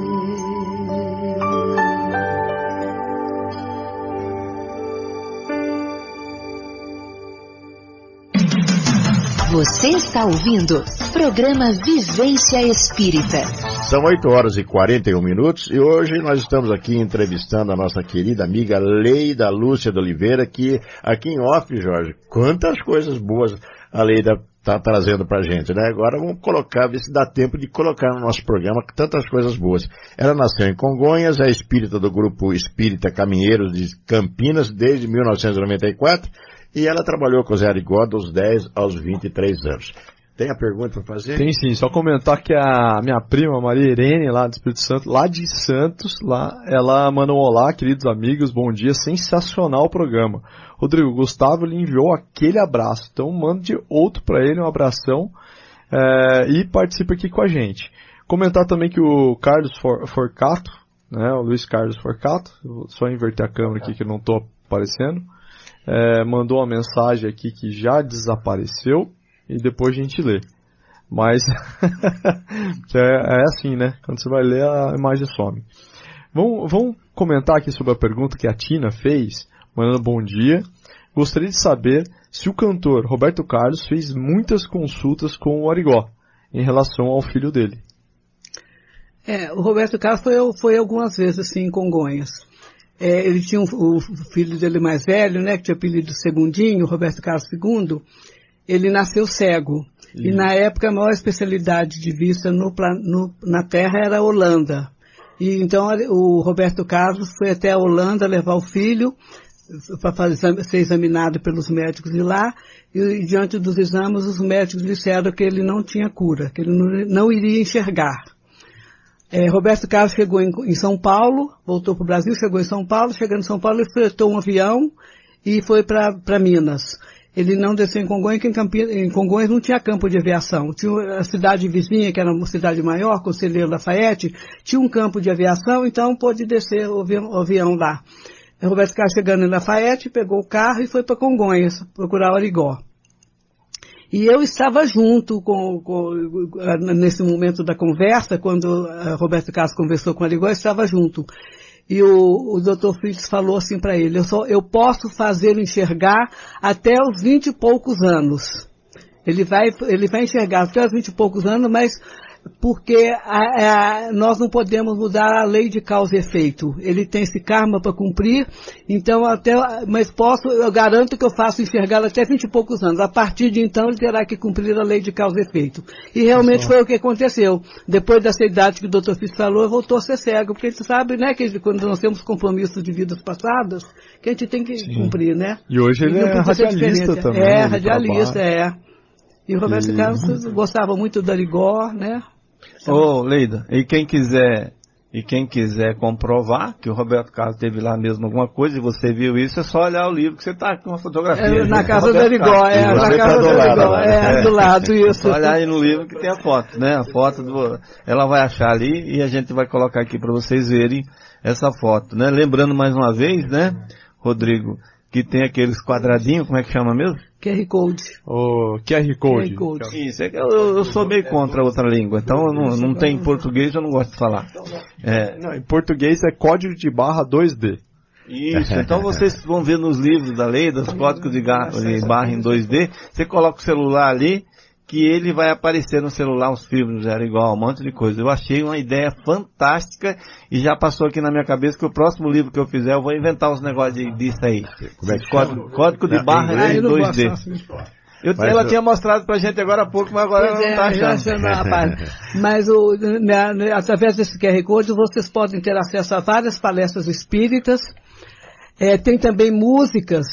[SPEAKER 8] Você está ouvindo programa Vivência Espírita.
[SPEAKER 2] São 8h41 e hoje nós estamos aqui entrevistando a nossa querida amiga Leida Lúcia de Oliveira, que aqui em off, Jorge, quantas coisas boas a Leida está trazendo pra gente, né? Agora vamos colocar, ver se dá tempo de colocar no nosso programa tantas coisas boas. Ela nasceu em Congonhas, é espírita do grupo Espírita Caminheiros de Campinas desde 1994 e ela trabalhou com o Zé Arigó dos 10 aos 23 anos. Tem a pergunta para fazer?
[SPEAKER 4] Tem sim, só comentar que a minha prima Maria Irene, lá do Espírito Santo, lá de Santos, ela manda um olá, queridos amigos, bom dia, sensacional o programa. Rodrigo, Gustavo lhe enviou aquele abraço, então mande outro para ele, um abração, e participe aqui com a gente. Comentar também que o Carlos Forcato, né, o Luiz Carlos Forcato, vou só inverter a câmera aqui que eu não estou aparecendo, mandou uma mensagem aqui que já desapareceu, e depois a gente lê. Mas é assim, né? Quando você vai ler, a imagem some. Vamos comentar aqui sobre a pergunta que a Tina fez, mandando bom dia. Gostaria de saber se o cantor Roberto Carlos fez muitas consultas com o Arigó em relação ao filho dele.
[SPEAKER 7] O Roberto Carlos foi algumas vezes assim em Congonhas. Ele tinha o filho dele mais velho, né, que tinha apelido Segundinho, Roberto Carlos II. Ele nasceu cego. E na época a maior especialidade de vista na Terra era a Holanda. E então o Roberto Carlos foi até a Holanda levar o filho para ser examinado pelos médicos de lá. E diante dos exames os médicos disseram que ele não tinha cura, que ele não iria enxergar. Roberto Carlos chegou em São Paulo, voltou para o Brasil, chegou em São Paulo. Chegando em São Paulo ele fretou um avião e foi para Minas. Ele não desceu em Congonhas, porque em Congonhas não tinha campo de aviação. Tinha a cidade vizinha, que era uma cidade maior, Conselheiro Lafayette, tinha um campo de aviação, então pôde descer o avião lá. O Roberto Carlos chegando em Lafayette, pegou o carro e foi para Congonhas, procurar o Arigó. E eu estava junto nesse momento da conversa, quando Roberto Carlos conversou com o Arigó, eu estava junto. E o Dr. Fritz falou assim para ele, eu posso fazê-lo enxergar até os 20 e poucos anos. Ele vai enxergar até os 20 e poucos anos, mas porque nós não podemos mudar a lei de causa e efeito. Ele tem esse karma para cumprir, então mas eu garanto que eu faço enxergá-lo até 20 e poucos anos. A partir de então ele terá que cumprir a lei de causa e efeito. E realmente foi o que aconteceu. Depois dessa idade que o Dr. Fitz falou, voltou a ser cego, porque a gente sabe, né, que quando nós temos compromissos de vidas passadas, que a gente tem que cumprir, né?
[SPEAKER 4] E hoje ele é radialista também.
[SPEAKER 7] Radialista, E o Roberto Carlos gostava muito do Arigó, né?
[SPEAKER 3] Leida, e quem quiser comprovar que o Roberto Carlos teve lá mesmo alguma coisa e você viu isso, é só olhar o livro que você está com uma fotografia.
[SPEAKER 7] Na casa do Arigó, na casa do Arigó, do lado, isso.
[SPEAKER 3] Olha aí no livro que tem a foto, né? A foto ela vai achar ali e a gente vai colocar aqui para vocês verem essa foto, né? Lembrando mais uma vez, né, Rodrigo, que tem aqueles quadradinhos, como é que chama mesmo?
[SPEAKER 7] QR Code.
[SPEAKER 4] QR Code.
[SPEAKER 3] Isso, eu sou meio contra a outra língua, então não tem em português, eu não gosto de falar.
[SPEAKER 4] Não, em português é código de barra 2D.
[SPEAKER 3] Isso, então vocês vão ver nos livros da lei, dos códigos de barra em 2D, você coloca o celular ali, que ele vai aparecer no celular, os filmes, era igual, um monte de coisa. Eu achei uma ideia fantástica e já passou aqui na minha cabeça que o próximo livro que eu fizer, eu vou inventar uns negócios disso aí.
[SPEAKER 2] Como é que
[SPEAKER 3] código de barra em 2D. Ela tinha mostrado pra gente agora há pouco, mas agora ela não está achando.
[SPEAKER 7] Mas através desse QR Code vocês podem ter acesso a várias palestras espíritas. Tem também músicas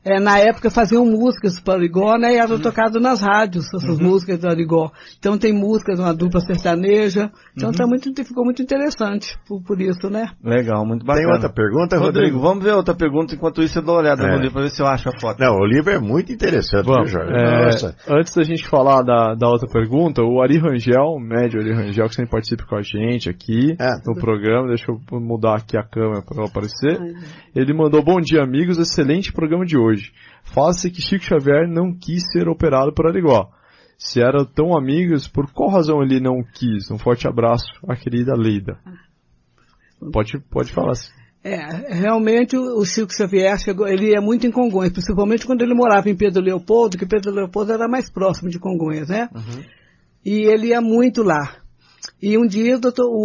[SPEAKER 7] na época faziam músicas para o Arigó, né? E eram tocadas nas rádios, essas músicas do Arigó. Então tem músicas, uma dupla sertaneja. Então ficou muito interessante por isso, né?
[SPEAKER 3] Legal, muito bacana.
[SPEAKER 2] Tem outra pergunta, Rodrigo?
[SPEAKER 3] Vamos ver outra pergunta, enquanto isso eu dou uma olhada no livro para ver se eu acho a foto.
[SPEAKER 2] Não, o livro é muito interessante, viu, Jorge?
[SPEAKER 4] Antes da gente falar da outra pergunta, o Ari Rangel, o médio Ari Rangel, que sempre participa com a gente aqui no programa, deixa eu mudar aqui a câmera para ela aparecer. Ele mandou: bom dia, amigos, excelente programa de hoje. Fala-se que Chico Xavier não quis ser operado por Arigó. Se eram tão amigos, por qual razão ele não quis? Um forte abraço, a querida Leida. Pode falar assim.
[SPEAKER 7] Realmente o Chico Xavier ele é muito em Congonhas, principalmente quando ele morava em Pedro Leopoldo, que Pedro Leopoldo era mais próximo de Congonhas, né? E ele ia muito lá. E um dia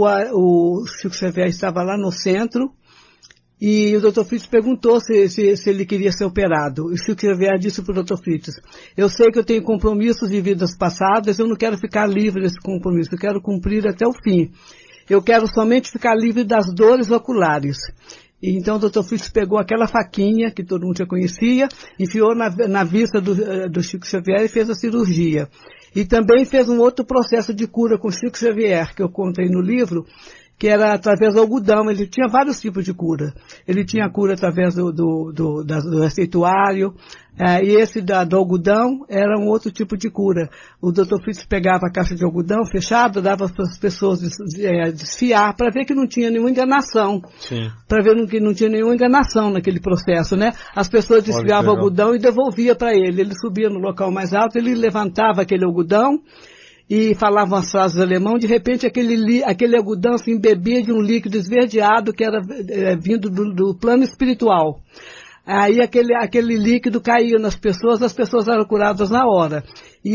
[SPEAKER 7] o Chico Xavier estava lá no centro, e o Dr. Fritz perguntou se ele queria ser operado. O Chico Xavier disse para o Dr. Fritz: eu sei que eu tenho compromissos de vidas passadas, eu não quero ficar livre desse compromisso, eu quero cumprir até o fim. Eu quero somente ficar livre das dores oculares. E então o Dr. Fritz pegou aquela faquinha, que todo mundo já conhecia, enfiou na vista do Chico Xavier e fez a cirurgia. E também fez um outro processo de cura com o Chico Xavier, que eu contei no livro, que era através do algodão. Ele tinha vários tipos de cura. Ele tinha cura através do receituário, e esse do algodão era um outro tipo de cura. O Dr. Fritz pegava a caixa de algodão fechada, dava para as pessoas desfiar, para ver que não tinha nenhuma enganação. Para ver que não tinha nenhuma enganação naquele processo, né? As pessoas desfiavam o algodão e devolvia para ele. Ele subia no local mais alto, ele levantava aquele algodão e falava umas frases alemão. De repente aquele algodão se embebia de um líquido esverdeado que era vindo do plano espiritual. Aí aquele líquido caía nas pessoas, as pessoas eram curadas na hora.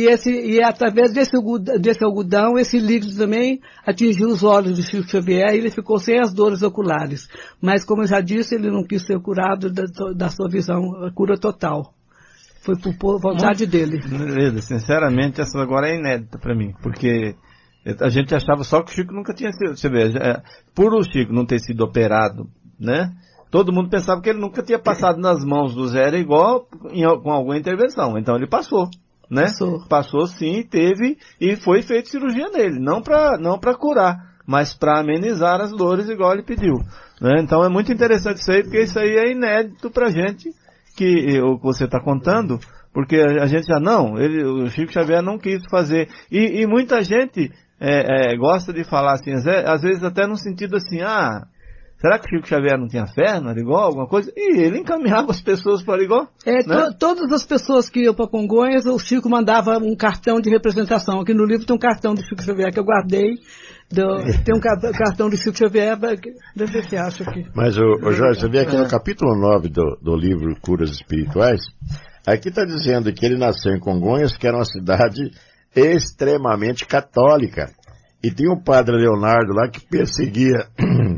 [SPEAKER 7] E através desse algodão, esse líquido também atingiu os olhos de Chico Xavier e ele ficou sem as dores oculares. Mas, como eu já disse, ele não quis ser curado da sua visão, a cura total. Foi por vontade dele.
[SPEAKER 3] Sinceramente, essa agora é inédita para mim, porque a gente achava só que o Chico nunca tinha sido, você vê, por o Chico não ter sido operado, né? Todo mundo pensava que ele nunca tinha passado nas mãos do Zé Arigó com alguma intervenção. Então ele passou, né? Passou sim, teve, e foi feita cirurgia nele. Não para curar, mas para amenizar as dores igual ele pediu, né? Então é muito interessante isso aí, porque isso aí é inédito pra gente, que o que você está contando, porque a gente já o Chico Xavier não quis fazer. E muita gente gosta de falar assim, às vezes até no sentido assim, será que o Chico Xavier não tinha fé no Arigó, alguma coisa? E ele encaminhava as pessoas para o Arigó. Né?
[SPEAKER 7] Todas as pessoas que iam para Congonhas, o Chico mandava um cartão de representação. Aqui no livro tem um cartão do Chico Xavier que eu guardei. Tem um cartão do Chico Xavier, deixa eu ver se acha aqui.
[SPEAKER 2] Mas, Jorge, você vê aqui no capítulo 9 do livro Curas Espirituais, aqui está dizendo que ele nasceu em Congonhas, que era uma cidade extremamente católica. E tinha um padre Leonardo lá que perseguia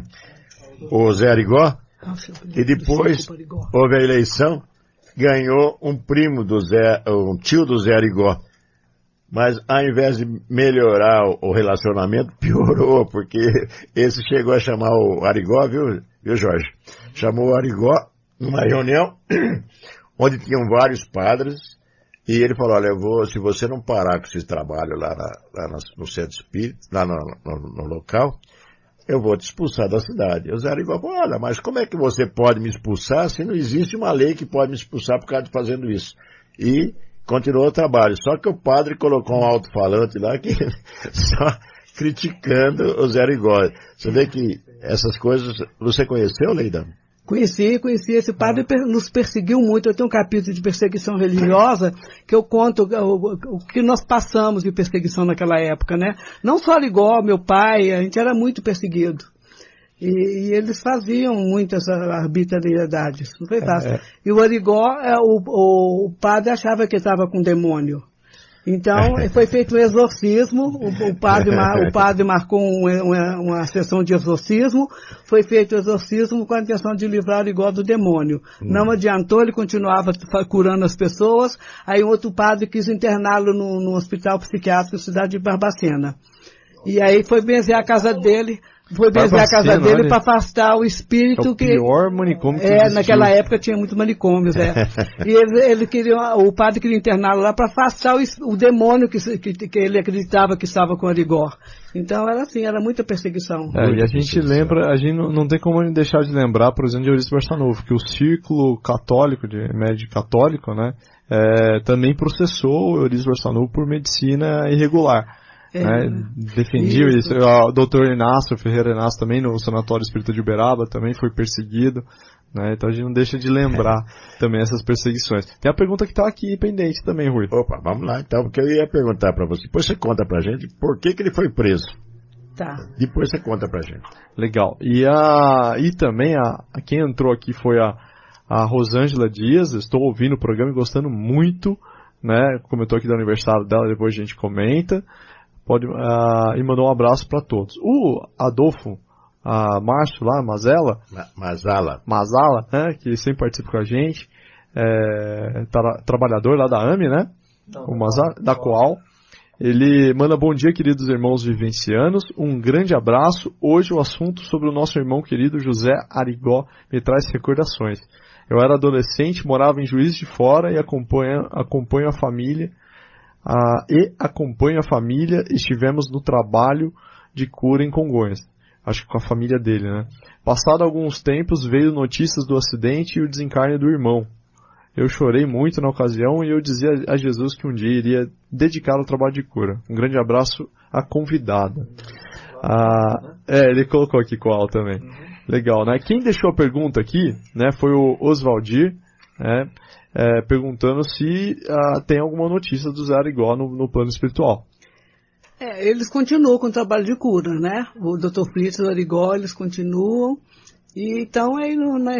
[SPEAKER 2] o Zé Arigó, e depois houve a eleição, ganhou um tio do Zé Arigó. Mas ao invés de melhorar o relacionamento, piorou, porque esse chegou a chamar o Arigó, viu Jorge? Chamou o Arigó numa reunião onde tinham vários padres, e ele falou: olha, se você não parar com esse trabalho lá no centro espírita, lá no local, eu vou te expulsar da cidade. O Zé Arigó falou: olha, mas como é que você pode me expulsar se não existe uma lei que pode me expulsar por causa de fazendo isso? E continuou o trabalho. Só que o padre colocou um alto-falante lá que só criticando o Zé Arigó. Você vê que essas coisas... Você conheceu, Leida?
[SPEAKER 7] Conheci. Esse padre nos perseguiu muito. Eu tenho um capítulo de perseguição religiosa que eu conto o que nós passamos de perseguição naquela época, né? Não só Arigó, meu pai, a gente era muito perseguido. E eles faziam muitas arbitrariedades, não foi fácil. E o Arigó, o padre achava que estava com demônio. Então, foi feito um exorcismo, o padre marcou uma sessão de exorcismo, foi feito o exorcismo com a intenção de livrar o Arigó do demônio. Não adiantou, ele continuava curando as pessoas, aí um outro padre quis interná-lo no hospital psiquiátrico da cidade de Barbacena. E aí foi benzer a casa dele. Foi benzer a casa dele para afastar o espírito
[SPEAKER 4] é o pior manicômio que existiu.
[SPEAKER 7] Naquela época tinha muitos manicômios, E ele queria, o padre queria interná-lo lá para afastar o demônio que ele acreditava que estava com Arigó. Então era assim, era muita perseguição.
[SPEAKER 4] E a gente lembra, a gente não tem como deixar de lembrar, por exemplo, de Eurípides Barçanufo, que o círculo católico, de médico católico, né, também processou o Eurípides Barçanufo por medicina irregular. Defendia isso. O doutor Inácio Ferreira Inácio também, no Sanatório Espírita de Uberaba, também foi perseguido, né? Então a gente não deixa de lembrar também essas perseguições. Tem a pergunta que está aqui pendente também, Rui.
[SPEAKER 2] Opa, vamos lá então, porque eu ia perguntar para você. Depois você conta pra gente por que ele foi preso.
[SPEAKER 7] Tá.
[SPEAKER 2] Depois você conta pra gente.
[SPEAKER 4] Legal. E também quem entrou aqui foi a Rosângela Dias. Estou ouvindo o programa e gostando muito, né? Comentou aqui do aniversário dela, depois a gente comenta. E mandou um abraço para todos. O Adolfo Márcio lá, Mazala, né, que sempre participa com a gente, trabalhador lá da AME, né? O Mazala, da Coal. Ele manda bom dia, queridos irmãos vivencianos, um grande abraço. Hoje o assunto sobre o nosso irmão querido José Arigó me traz recordações. Eu era adolescente, morava em Juiz de Fora e acompanho a família. Estivemos no trabalho de cura em Congonhas, acho que com a família dele, né? Passado alguns tempos veio notícias do acidente e o desencarne do irmão. Eu chorei muito na ocasião e eu dizia a Jesus que um dia iria dedicar ao trabalho de cura. Um grande abraço à convidada. Ele colocou aqui Coal também. Legal, né? Quem deixou a pergunta aqui, né, foi o Oswaldir, né? Perguntando se tem alguma notícia do Zé Arigó no plano espiritual.
[SPEAKER 7] Eles continuam com o trabalho de cura, né? O Dr. Fritz e o Arigó, eles continuam. E então aí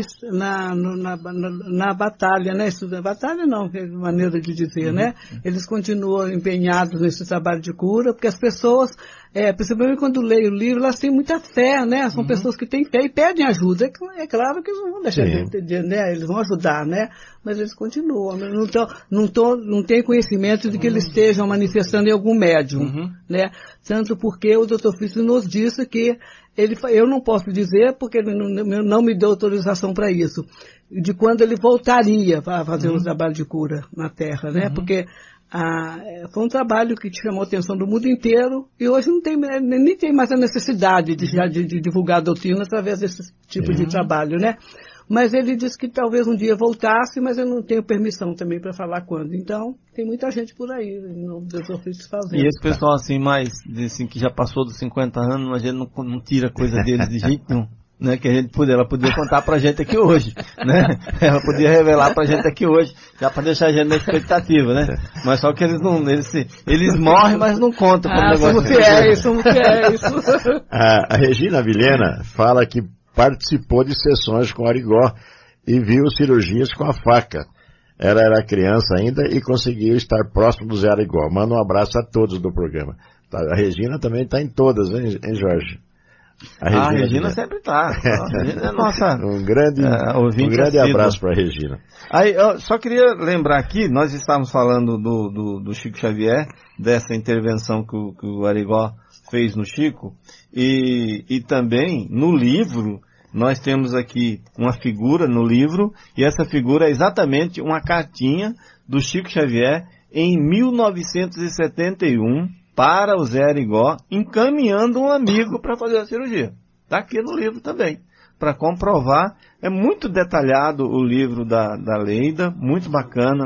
[SPEAKER 7] na batalha, né? Batalha não, é maneira de dizer, né? Eles continuam empenhados nesse trabalho de cura, porque as pessoas, principalmente quando leem o livro, elas têm muita fé, né? São pessoas que têm fé e pedem ajuda. É claro que eles não vão deixar de, né? Eles vão ajudar, né? Mas eles continuam. Não tem conhecimento de que eles estejam manifestando em algum médium, né? Tanto porque o Dr. Fritz nos disse que eu não posso dizer porque ele não me deu autorização para isso, de quando ele voltaria para fazer um trabalho de cura na Terra, né? Porque foi um trabalho que chamou a atenção do mundo inteiro e hoje nem tem mais a necessidade de divulgar a doutrina através desse tipo de trabalho, né? Mas ele disse que talvez um dia voltasse, mas eu não tenho permissão também para falar quando. Então, tem muita gente por aí, no Dr. Fritz fazendo.
[SPEAKER 3] E esse pessoal assim, que já passou dos 50 anos, a gente não tira coisa deles de jeito nenhum. Né, que ela podia contar pra gente aqui hoje, né? Ela podia revelar pra gente aqui hoje, já pra deixar a gente na expectativa, né? Mas só que eles morrem, mas não contam como negócio.
[SPEAKER 7] Somos fiéis.
[SPEAKER 2] A Regina Vilhena fala que participou de sessões com Arigó e viu cirurgias com a faca. Ela era criança ainda e conseguiu estar próximo do Zé Arigó. Manda um abraço a todos do programa. A Regina também está em todas, hein, Jorge?
[SPEAKER 3] A Regina sempre está. A Regina é nossa
[SPEAKER 2] um grande abraço para a Regina.
[SPEAKER 3] Aí, eu só queria lembrar aqui, nós estávamos falando do Chico Xavier, dessa intervenção que o Arigó fez no Chico, e também no livro, nós temos aqui uma figura no livro, e essa figura é exatamente uma cartinha do Chico Xavier em 1971, para o Zé Arigó, encaminhando um amigo para fazer a cirurgia. Está aqui no livro também, para comprovar. É muito detalhado o livro da Leida, muito bacana.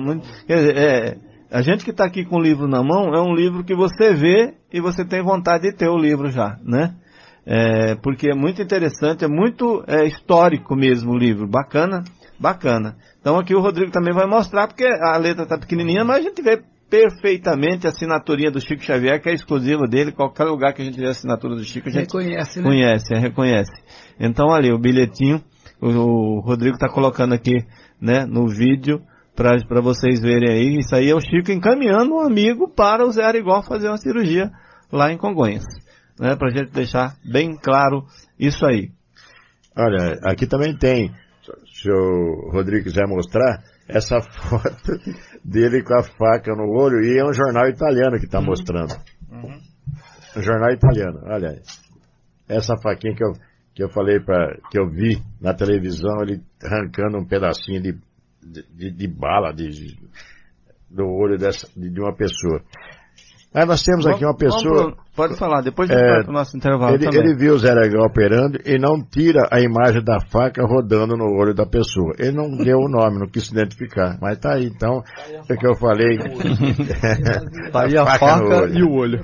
[SPEAKER 3] A gente que está aqui com o livro na mão, é um livro que você vê e você tem vontade de ter o livro já, né? Porque é muito interessante, é muito histórico mesmo o livro, bacana. Então aqui o Rodrigo também vai mostrar, porque a letra está pequenininha, mas a gente vê perfeitamente a assinaturinha do Chico Xavier, que é exclusiva dele. Qualquer lugar que a gente vê a assinatura do Chico, a gente reconhece. Então ali, o bilhetinho, o Rodrigo está colocando aqui, né, no vídeo, para vocês verem aí. Isso aí é o Chico encaminhando um amigo para o Zé Arigó fazer uma cirurgia lá em Congonhas, né, para a gente deixar bem claro isso aí.
[SPEAKER 2] Olha, aqui também tem, se o Rodrigo quiser mostrar, essa foto dele com a faca no olho, e é um jornal italiano que está mostrando. Um jornal italiano, olha aí. essa faquinha que eu falei que eu vi na televisão, ele arrancando um pedacinho de bala do olho de uma pessoa. Aí nós temos aqui uma pessoa...
[SPEAKER 3] Pode falar, depois a gente vai para o nosso intervalo também.
[SPEAKER 2] Ele viu o Zé Arigó operando e não tira a imagem da faca rodando no olho da pessoa. Ele não deu o nome, não quis se identificar. Mas tá aí, então, é o que eu falei.
[SPEAKER 4] Tá aí a faca e o olho.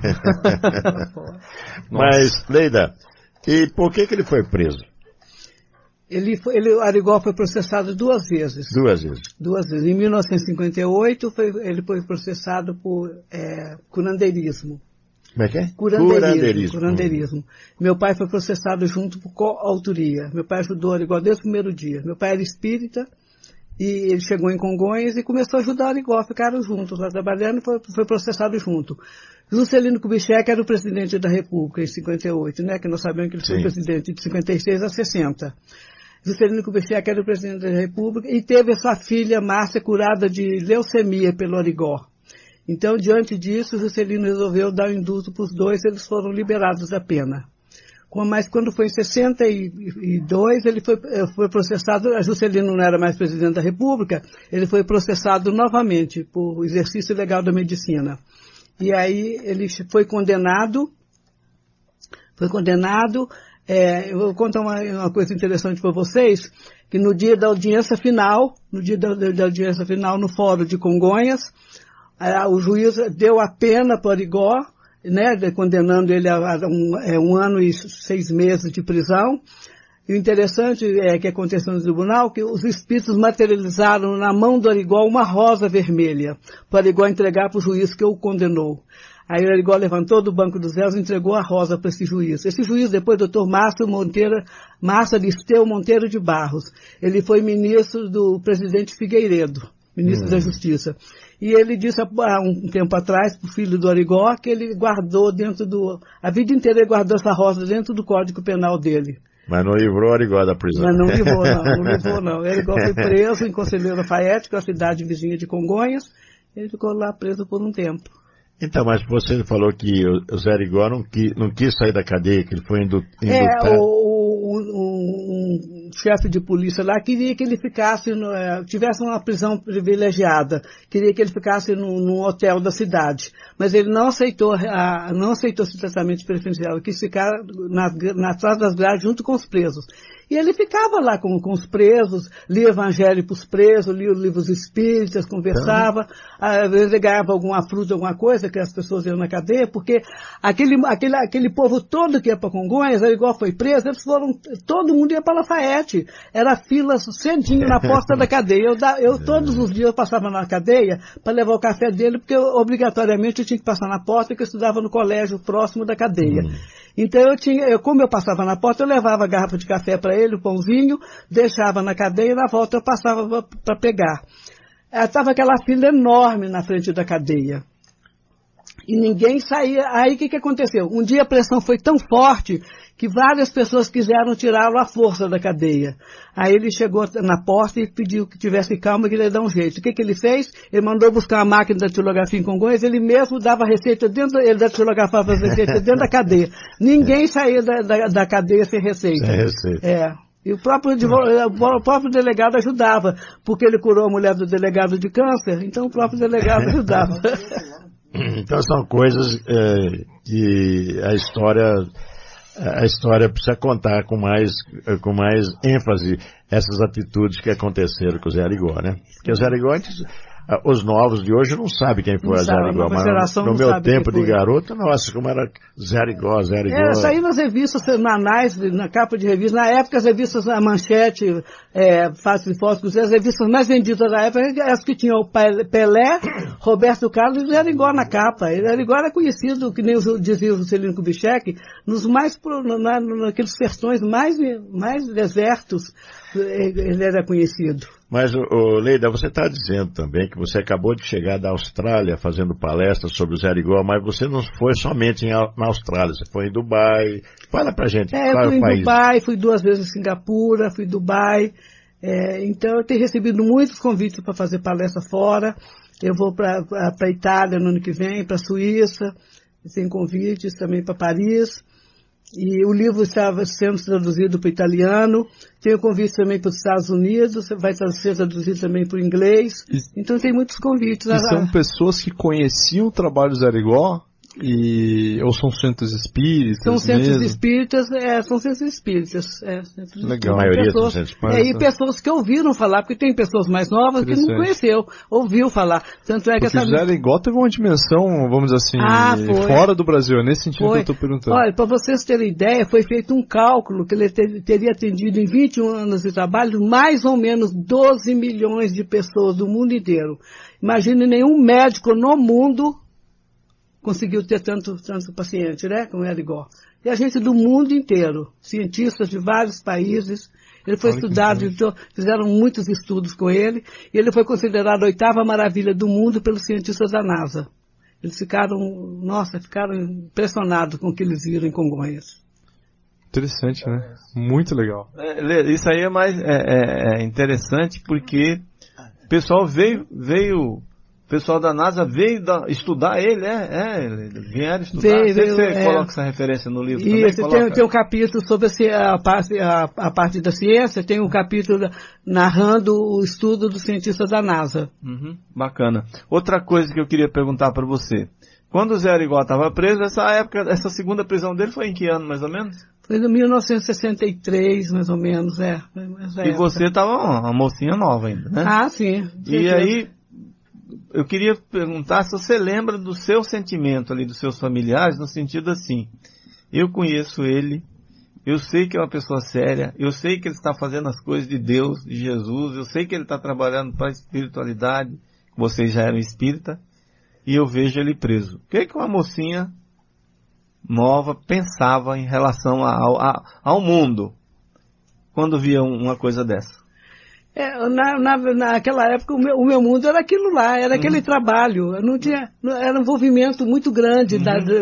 [SPEAKER 2] Mas, Leida, e por que ele foi preso?
[SPEAKER 7] O Arigó foi processado 2 vezes.
[SPEAKER 2] 2 vezes.
[SPEAKER 7] 2 vezes. Em 1958, ele foi processado por curandeirismo.
[SPEAKER 2] Como é que é?
[SPEAKER 7] Curandeirismo. Meu pai foi processado junto por coautoria. Meu pai ajudou o Arigó desde o primeiro dia. Meu pai era espírita e ele chegou em Congonhas e começou a ajudar o Arigó. Ficaram juntos lá trabalhando e foi processado junto. Juscelino Kubitschek era o presidente da República em 58, né? Que nós sabemos que ele foi presidente de 56 a 60. Juscelino Kubitschek era o presidente da República e teve a sua filha Márcia curada de leucemia pelo Arigó. Então, diante disso, Juscelino resolveu dar o indulto para os 2, eles foram liberados da pena. Mas quando foi em 62, ele foi processado, a Juscelino não era mais presidente da República, ele foi processado novamente por exercício ilegal da medicina. E aí ele foi condenado, eu vou contar uma coisa interessante para vocês, que no dia da audiência final, no Fórum de Congonhas, o juiz deu a pena para o Arigó, né, condenando ele a 1 ano e 6 meses de prisão. E o interessante que aconteceu no tribunal, que os espíritos materializaram na mão do Arigó uma rosa vermelha, para o Arigó entregar para o juiz que o condenou. Aí o Arigó levantou do banco dos réus e entregou a rosa para esse juiz. Esse juiz, depois, Dr. Márcio Aristeu Monteiro de Barros, ele foi ministro do presidente Figueiredo, ministro da Justiça. E ele disse há um tempo atrás para o filho do Arigó que ele guardou a vida inteira ele guardou essa rosa dentro do Código Penal dele.
[SPEAKER 2] Mas não livrou o Arigó da prisão.
[SPEAKER 7] Mas não livrou não. O Arigó foi preso em Conselheiro Lafayette, que é a cidade vizinha de Congonhas. Ele ficou lá preso por um tempo.
[SPEAKER 2] Então, mas você falou que o Zé Arigó não quis sair da cadeia, que ele foi indultado.
[SPEAKER 7] Um chefe de polícia lá queria que ele ficasse, tivesse uma prisão privilegiada, queria que ele ficasse num hotel da cidade, mas ele não aceitou esse tratamento preferencial, ele quis ficar atrás das grades junto com os presos. E ele ficava lá com os presos, lia evangelho para os presos, lia os livros espíritas, conversava, às vezes ele ganhava alguma fruta, alguma coisa que as pessoas iam na cadeia, porque aquele povo todo que ia para Congonhas, igual foi preso, todo mundo ia para Lafayette. Era fila cedinho na porta da cadeia. Eu todos os dias eu passava na cadeia para levar o café dele, porque obrigatoriamente eu tinha que passar na porta, porque eu estudava no colégio próximo da cadeia. Então como eu passava na porta, eu levava a garrafa de café para ele, o pãozinho, deixava na cadeia e na volta eu passava para pegar. Estava aquela fila enorme na frente da cadeia. E ninguém saía. Aí o que aconteceu? Um dia a pressão foi tão forte que várias pessoas quiseram tirá-lo à força da cadeia. Aí ele chegou na porta e pediu que tivesse calma, que ele ia dar um jeito. O que ele fez? Ele mandou buscar uma máquina da datilografia em Congonhas, ele mesmo dava receita ele datilografava as receitas dentro da cadeia. Ninguém saía da cadeia sem receita.
[SPEAKER 2] Sem receita.
[SPEAKER 7] E o próprio delegado ajudava, porque ele curou a mulher do delegado de câncer, então o próprio delegado ajudava.
[SPEAKER 2] Então são coisas que a história precisa contar com mais ênfase essas atitudes que aconteceram com o Zé Arigó, né? Porque o Zé Arigó, os novos de hoje não sabem quem foi o Zé Arigó, mas no meu tempo de garoto, nossa, como era Zé Arigó.
[SPEAKER 7] Saiu nas revistas semanais, na capa de revista, na época as revistas, a Manchete, Fácil e Fósforo, as revistas mais vendidas da época, as que tinham o Pelé, Roberto Carlos e Zé Arigó na capa. O Zé Arigó era conhecido, que nem dizia o Juscelino Kubitschek, naqueles sertões mais desertos, ele era conhecido.
[SPEAKER 2] Mas, Leida, você está dizendo também que você acabou de chegar da Austrália fazendo palestras sobre o Zé Arigó, mas você não foi somente na Austrália, você foi em Dubai. Fala pra gente, qual é o país?
[SPEAKER 7] Eu fui em Dubai, fui 2 vezes em Singapura, fui em Dubai. Então eu tenho recebido muitos convites para fazer palestra fora. Eu vou para a Itália no ano que vem, para a Suíça, tem convites também para Paris. E o livro estava sendo traduzido para o italiano, tem o convite também para os Estados Unidos, vai ser traduzido também para o inglês. Então tem muitos convites.
[SPEAKER 4] E são pessoas que conheciam o trabalho do Zé Arigó? Ou são centros espíritas?
[SPEAKER 7] São centros
[SPEAKER 4] mesmo?
[SPEAKER 7] espíritas, são centros espíritas.
[SPEAKER 4] Legal.
[SPEAKER 2] A maioria
[SPEAKER 7] pessoas,
[SPEAKER 2] dos centros espíritas.
[SPEAKER 7] E pessoas que ouviram falar, porque tem pessoas mais novas que não conheceu, ouviu falar. Tanto é que
[SPEAKER 4] porque o Zé Arigó teve uma dimensão, vamos dizer assim, fora do Brasil. É nesse sentido que eu estou perguntando.
[SPEAKER 7] Olha, para vocês terem ideia, foi feito um cálculo que ele teria atendido em 21 anos de trabalho mais ou menos 12 milhões de pessoas do mundo inteiro. Imagine nenhum médico no mundo conseguiu ter tanto paciente, né, com o Arigó. E a gente do mundo inteiro, cientistas de vários países, ele foi estudado, fizeram muitos estudos com ele, e ele foi considerado a 8ª maravilha do mundo pelos cientistas da NASA. Eles ficaram impressionados com o que eles viram em Congonhas.
[SPEAKER 4] Interessante, né? Muito legal.
[SPEAKER 3] Isso aí é interessante porque o pessoal o pessoal da NASA veio estudar ele, vieram estudar. Você coloca essa referência no livro também?
[SPEAKER 7] Isso, tem um capítulo sobre a parte da ciência, tem um capítulo narrando o estudo dos cientistas da NASA.
[SPEAKER 3] Bacana. Outra coisa que eu queria perguntar para você. Quando o Zé Arigó estava preso, essa segunda prisão dele foi em que ano, mais ou menos?
[SPEAKER 7] Foi em 1963, mais ou menos,
[SPEAKER 3] E você estava uma mocinha nova ainda, né?
[SPEAKER 7] Ah, sim.
[SPEAKER 3] E aí, eu queria perguntar se você lembra do seu sentimento ali, dos seus familiares, no sentido assim, eu conheço ele, eu sei que é uma pessoa séria, eu sei que ele está fazendo as coisas de Deus, de Jesus, eu sei que ele está trabalhando para a espiritualidade, vocês já eram espírita, e eu vejo ele preso. O que uma mocinha nova pensava em relação ao mundo quando via uma coisa dessa?
[SPEAKER 7] Naquela época o meu mundo era aquilo lá, era aquele trabalho, era um envolvimento muito grande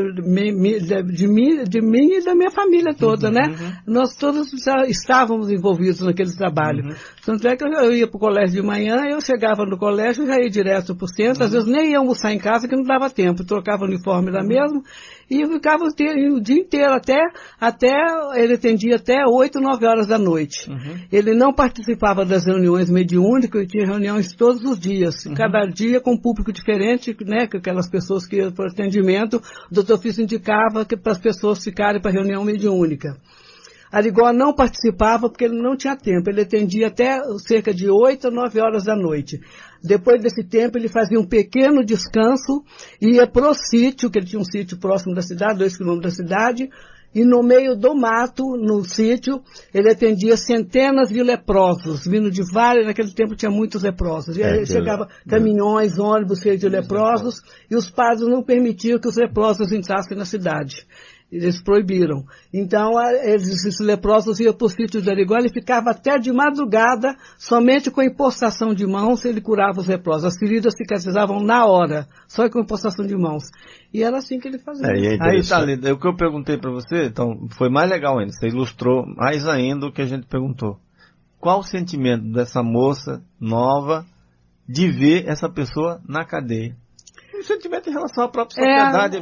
[SPEAKER 7] de mim e da minha família toda, né? Nós todos já estávamos envolvidos naquele trabalho. Tanto é que eu ia para o colégio de manhã, eu chegava no colégio, já ia direto para o centro, às vezes nem ia almoçar em casa que não dava tempo, trocava o uniforme lá mesmo, e eu ficava o dia inteiro, até ele atendia até 8, 9 horas da noite. Ele não participava das reuniões mediúnicas, tinha reuniões todos os dias, cada dia com um público diferente, né, que aquelas pessoas que iam para o atendimento, o doutor Fício indicava que para as pessoas ficarem para a reunião mediúnica. Arigó não participava porque ele não tinha tempo, ele atendia até cerca de 8 ou 9 horas da noite. Depois desse tempo ele fazia um pequeno descanso, ia para o sítio, que ele tinha um sítio próximo da cidade, 2 quilômetros da cidade, e no meio do mato, no sítio, ele atendia centenas de leprosos, vindo de vários, naquele tempo tinha muitos leprosos. E aí chegava caminhões, ônibus cheios de leprosos, e os padres não permitiam que os leprosos entrassem na cidade. Eles proibiram. Então, esses leprosos iam para o sítio de Arigó, ele ficava até de madrugada, somente com a impostação de mãos, ele curava os leprosos. As feridas cicatrizavam na hora, só com a impostação de mãos. E era assim que ele fazia.
[SPEAKER 3] Aí tá, Lida, o que eu perguntei para você, então, foi mais legal ainda, você ilustrou mais ainda o que a gente perguntou. Qual o sentimento dessa moça nova de ver essa pessoa na cadeia? Um sentimento em relação à própria sociedade.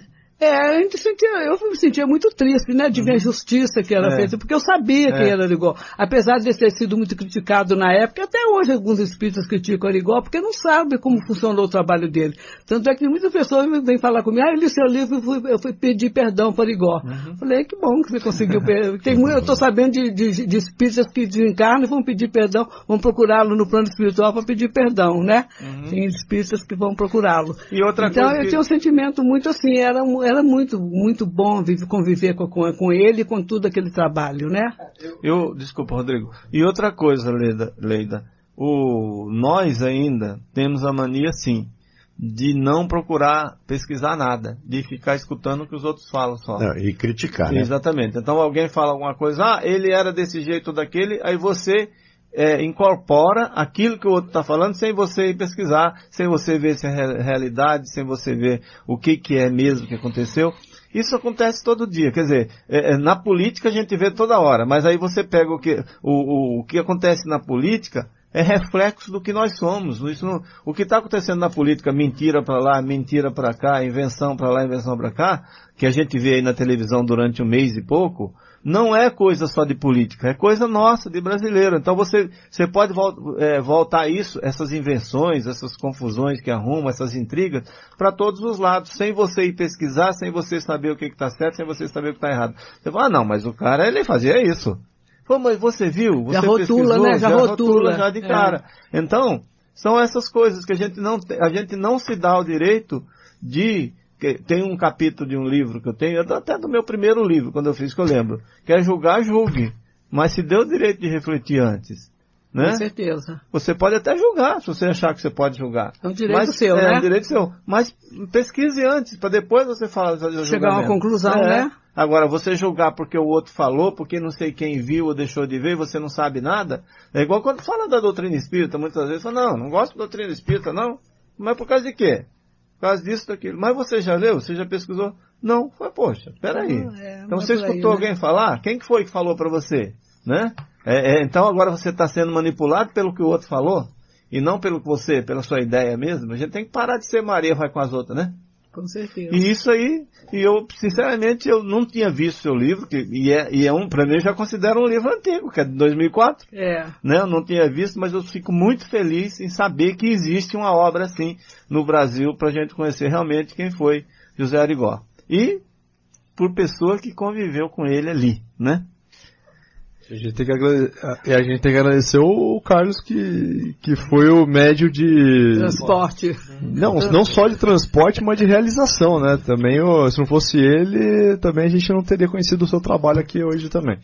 [SPEAKER 7] Eu me sentia muito triste, né, de ver a injustiça que era feita, porque eu sabia que era Arigó. Apesar de ter sido muito criticado na época, até hoje alguns espíritas criticam Arigó, porque não sabem como funcionou o trabalho dele. Tanto é que muitas pessoas vêm falar comigo, eu li seu livro e eu fui pedir perdão para Arigó. Falei, que bom que você conseguiu. Eu estou sabendo de espíritas que desencarnam e vão pedir perdão, vão procurá-lo no plano espiritual para pedir perdão, né? Tem espíritas que vão procurá-lo. Então eu tinha um sentimento muito assim, era muito, muito bom conviver com ele e com tudo aquele trabalho, né?
[SPEAKER 3] Desculpa, Rodrigo. E outra coisa, Leida, nós ainda temos a mania, sim, de não procurar pesquisar nada, de ficar escutando o que os outros falam só.
[SPEAKER 2] E criticar, né?
[SPEAKER 3] Exatamente. Então alguém fala alguma coisa, ele era desse jeito ou daquele, aí você incorpora aquilo que o outro está falando sem você ir pesquisar, sem você ver se é realidade, sem você ver o que é mesmo que aconteceu. Isso acontece todo dia, quer dizer, na política a gente vê toda hora, mas aí você pega o que acontece na política, é reflexo do que nós somos. O que está acontecendo na política, mentira para lá, mentira para cá, invenção para lá, invenção para cá, que a gente vê aí na televisão durante um mês e pouco, não é coisa só de política, é coisa nossa, de brasileiro. Então você pode voltar isso, essas invenções, essas confusões que arrumam, essas intrigas, para todos os lados, sem você ir pesquisar, sem você saber o que está certo, sem você saber o que está errado. Você fala, não, mas o cara, ele fazia isso. Pô, mas você viu? Você
[SPEAKER 7] já rotula,
[SPEAKER 3] pesquisou,
[SPEAKER 7] né? Já rotula.
[SPEAKER 3] Já de cara. Então, são essas coisas que a gente não se dá o direito de... Tem um capítulo de um livro que eu tenho, até do meu primeiro livro, quando eu fiz, que eu lembro. Quer julgar, julgue. Mas se deu o direito de refletir antes. Né?
[SPEAKER 7] Com certeza.
[SPEAKER 3] Você pode até julgar, se você achar que você pode julgar.
[SPEAKER 7] É um direito seu, né?
[SPEAKER 3] É um direito seu. Mas pesquise antes, para depois você falar.
[SPEAKER 7] Chegar a uma conclusão, né?
[SPEAKER 3] Agora, você julgar porque o outro falou, porque não sei quem viu ou deixou de ver, você não sabe nada. É igual quando fala da doutrina espírita, muitas vezes fala, não gosto da doutrina espírita, não. Mas por causa de quê? Por causa disso, daquilo. Mas você já leu? Você já pesquisou? Não. Foi, poxa, peraí. Então você escutou alguém falar? Quem que foi que falou para você? Né? Então agora você está sendo manipulado pelo que o outro falou? E não pelo que você, pela sua ideia mesmo? A gente tem que parar de ser Maria vai com as outras, né?
[SPEAKER 7] Com certeza.
[SPEAKER 3] E isso aí, eu, sinceramente, eu não tinha visto seu livro, para mim eu já considero um livro antigo, que é de 2004. Né? Eu não tinha visto, mas eu fico muito feliz em saber que existe uma obra assim no Brasil, pra gente conhecer realmente quem foi José Arigó. E por pessoa que conviveu com ele ali, né?
[SPEAKER 4] A gente tem que agradecer o Carlos que foi o médio de...
[SPEAKER 7] Transporte.
[SPEAKER 4] Não só de transporte, mas de realização, né? Também, se não fosse ele, também a gente não teria conhecido o seu trabalho aqui hoje também.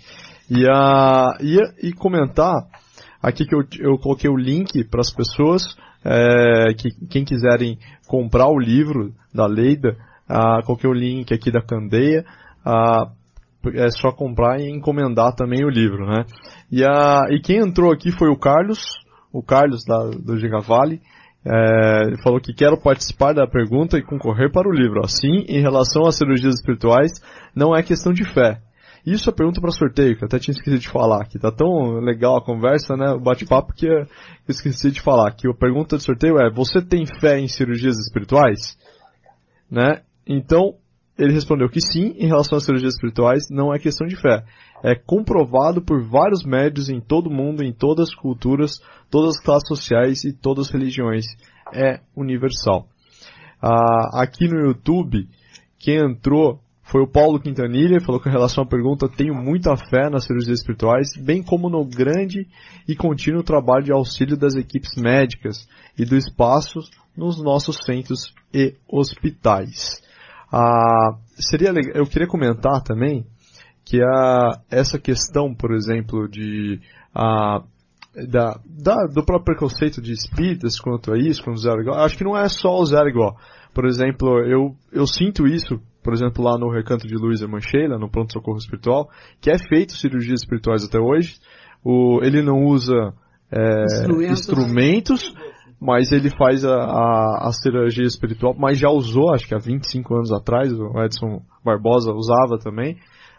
[SPEAKER 4] E comentar, aqui que eu coloquei o link para as pessoas, que quem quiserem comprar o livro da Leida, coloquei o link aqui da Candeia, é só comprar e encomendar também o livro, né? E quem entrou aqui foi o Carlos do Gigavale. Ele falou que quero participar da pergunta e concorrer para o livro. Assim, em relação às cirurgias espirituais, não é questão de fé. Isso é pergunta para sorteio, que eu até tinha esquecido de falar, que tá tão legal a conversa, né? O bate-papo que eu esqueci de falar, que a pergunta de sorteio é, você tem fé em cirurgias espirituais? Né? Então, ele respondeu que sim, em relação às cirurgias espirituais, não é questão de fé. É comprovado por vários médios em todo o mundo, em todas as culturas, todas as classes sociais e todas as religiões. É universal. Aqui no YouTube, quem entrou foi o Paulo Quintanilha, falou que em relação à pergunta, tenho muita fé nas cirurgias espirituais, bem como no grande e contínuo trabalho de auxílio das equipes médicas e do espaço nos nossos centros e hospitais. Seria legal, eu queria comentar também que essa questão, por exemplo, do próprio preconceito de espíritas quanto a isso, quanto o Zé Arigó, acho que não é só o Zé Arigó. Por exemplo, eu sinto isso, por exemplo, lá no Recanto de Luísa Mancheira, no Pronto Socorro Espiritual, que é feito cirurgias espirituais até hoje. Ele não usa instrumentos, mas ele faz a cirurgia espiritual, mas já usou, acho que há 25 anos atrás, o Edson Barbosa usava também.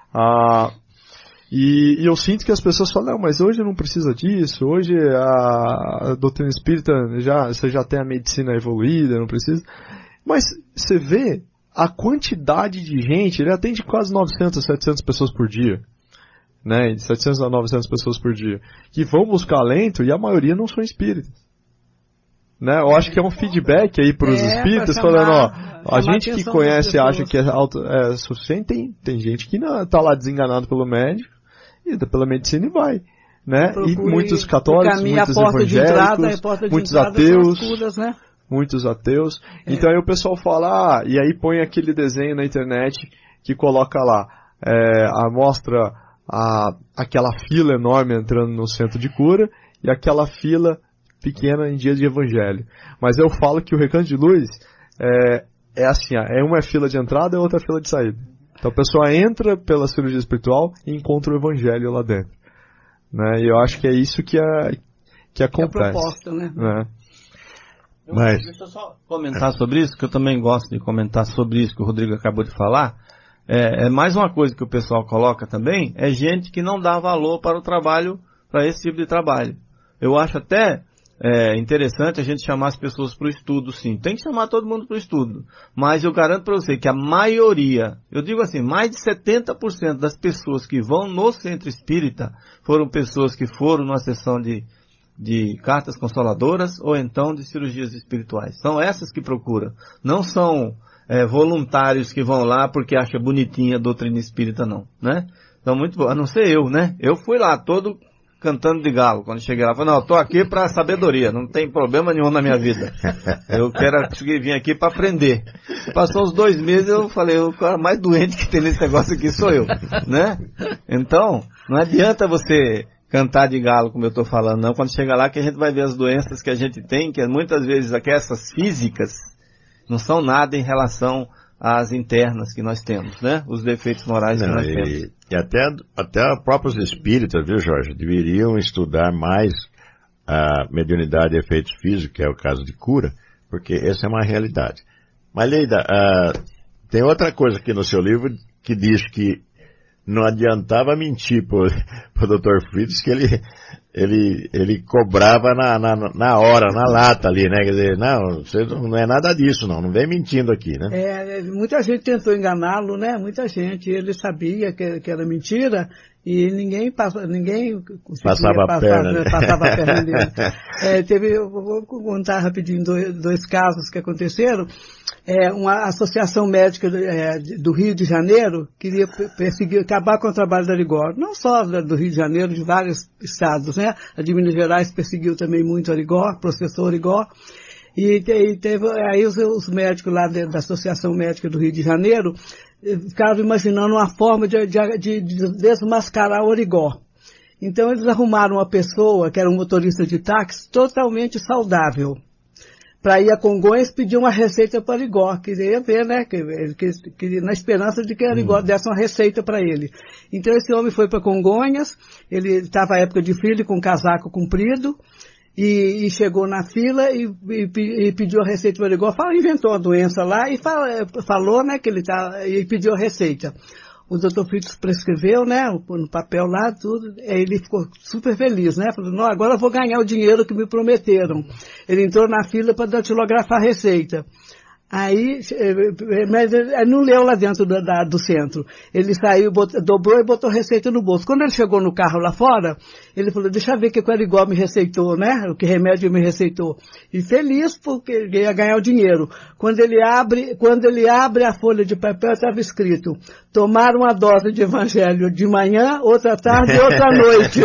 [SPEAKER 4] E eu sinto que as pessoas falam, não, mas hoje não precisa disso, hoje a doutrina espírita, você já tem a medicina evoluída, não precisa. Mas você vê a quantidade de gente, ele atende quase 900, 700 pessoas por dia. Né, de 700 a 900 pessoas por dia, que vão buscar alento e a maioria não são espíritas. Né? Eu acho que é um feedback aí para os espíritas, falando, a gente que conhece acha que é suficiente, tem gente que não está lá desenganado pelo médico e pela medicina e vai. Né? E muitos católicos, muitos evangélicos, muitos ateus,
[SPEAKER 7] né?
[SPEAKER 4] muitos ateus. Então aí o pessoal fala, e aí põe aquele desenho na internet que coloca lá, mostra aquela fila enorme entrando no centro de cura e aquela fila pequena em dia de evangelho. Mas eu falo que o Recanto de Luz é assim, uma é fila de entrada e outra é fila de saída. Então a pessoa entra pela cirurgia espiritual e encontra o evangelho lá dentro. Né? E eu acho que é isso que acontece.
[SPEAKER 7] É a proposta, né?
[SPEAKER 3] Mas deixa eu só comentar sobre isso, que eu também gosto de comentar sobre isso que o Rodrigo acabou de falar. Mais uma coisa que o pessoal coloca também, é gente que não dá valor para o trabalho, para esse tipo de trabalho. eu acho até interessante a gente chamar as pessoas para o estudo, sim. Tem que chamar todo mundo para o estudo. Mas eu garanto para você que a maioria, eu digo assim, mais de 70% das pessoas que vão no centro espírita foram pessoas que foram numa sessão de cartas consoladoras ou então de cirurgias espirituais. São essas que procuram. Não são voluntários que vão lá porque acham bonitinha a doutrina espírita, não, né? Então, muito bom. A não ser eu, né? Eu fui lá todo cantando de galo. Quando cheguei lá, falei, não, eu tô aqui para sabedoria, não tem problema nenhum na minha vida. Eu quero vir aqui para aprender. Passou uns 2 meses, eu falei, o cara mais doente que tem nesse negócio aqui sou eu, né? Então, não adianta você cantar de galo, como eu estou falando, não. Quando chega lá que a gente vai ver as doenças que a gente tem, que muitas vezes aqui essas físicas não são nada em relação às internas que nós temos, né? Os defeitos morais que nós temos.
[SPEAKER 2] E até próprios espíritas, viu, Jorge, deveriam estudar mais a mediunidade e efeitos físicos, que é o caso de cura, porque essa é uma realidade. Mas, Leida, tem outra coisa aqui no seu livro que diz que não adiantava mentir pro Dr. Fritz, que ele cobrava na hora, na lata ali, né? Quer dizer, não é nada disso, não vem mentindo aqui, né?
[SPEAKER 7] Muita gente tentou enganá-lo, né? Muita gente, ele sabia que era mentira e ninguém passava
[SPEAKER 2] a perna, né?
[SPEAKER 7] Passava a perna dele. Eu vou contar rapidinho 2 casos que aconteceram. Uma associação médica do Rio de Janeiro queria acabar com o trabalho da Arigó. Não só do Rio de Janeiro, de vários estados, né? A de Minas Gerais perseguiu também muito a Arigó, professor Arigó. E teve aí os médicos lá da Associação Médica do Rio de Janeiro ficaram imaginando uma forma de desmascarar o Arigó. Então eles arrumaram uma pessoa, que era um motorista de táxi, totalmente saudável, para ir a Congonhas pedir uma receita para Arigó, queria ver, né, que na esperança de que Arigó desse uma receita para ele. Então esse homem foi para Congonhas, ele estava à época de frio, com casaco comprido, e chegou na fila e pediu a receita para Arigó, inventou a doença lá e falou, né, que e pediu a receita. O Dr. Fritz prescreveu, né, no papel lá, tudo, aí ele ficou super feliz, né, falou, não, agora eu vou ganhar o dinheiro que me prometeram. Ele entrou na fila para datilografar a receita. Aí, mas ele não leu lá dentro do centro. Ele saiu, dobrou e botou a receita no bolso. Quando ele chegou no carro lá fora, ele falou, deixa eu ver o que o Arigó me receitou, né? O que remédio me receitou. E feliz porque ele ia ganhar o dinheiro. Quando ele abre a folha de papel, estava escrito, tomar uma dose de evangelho de manhã, outra à tarde e outra à noite.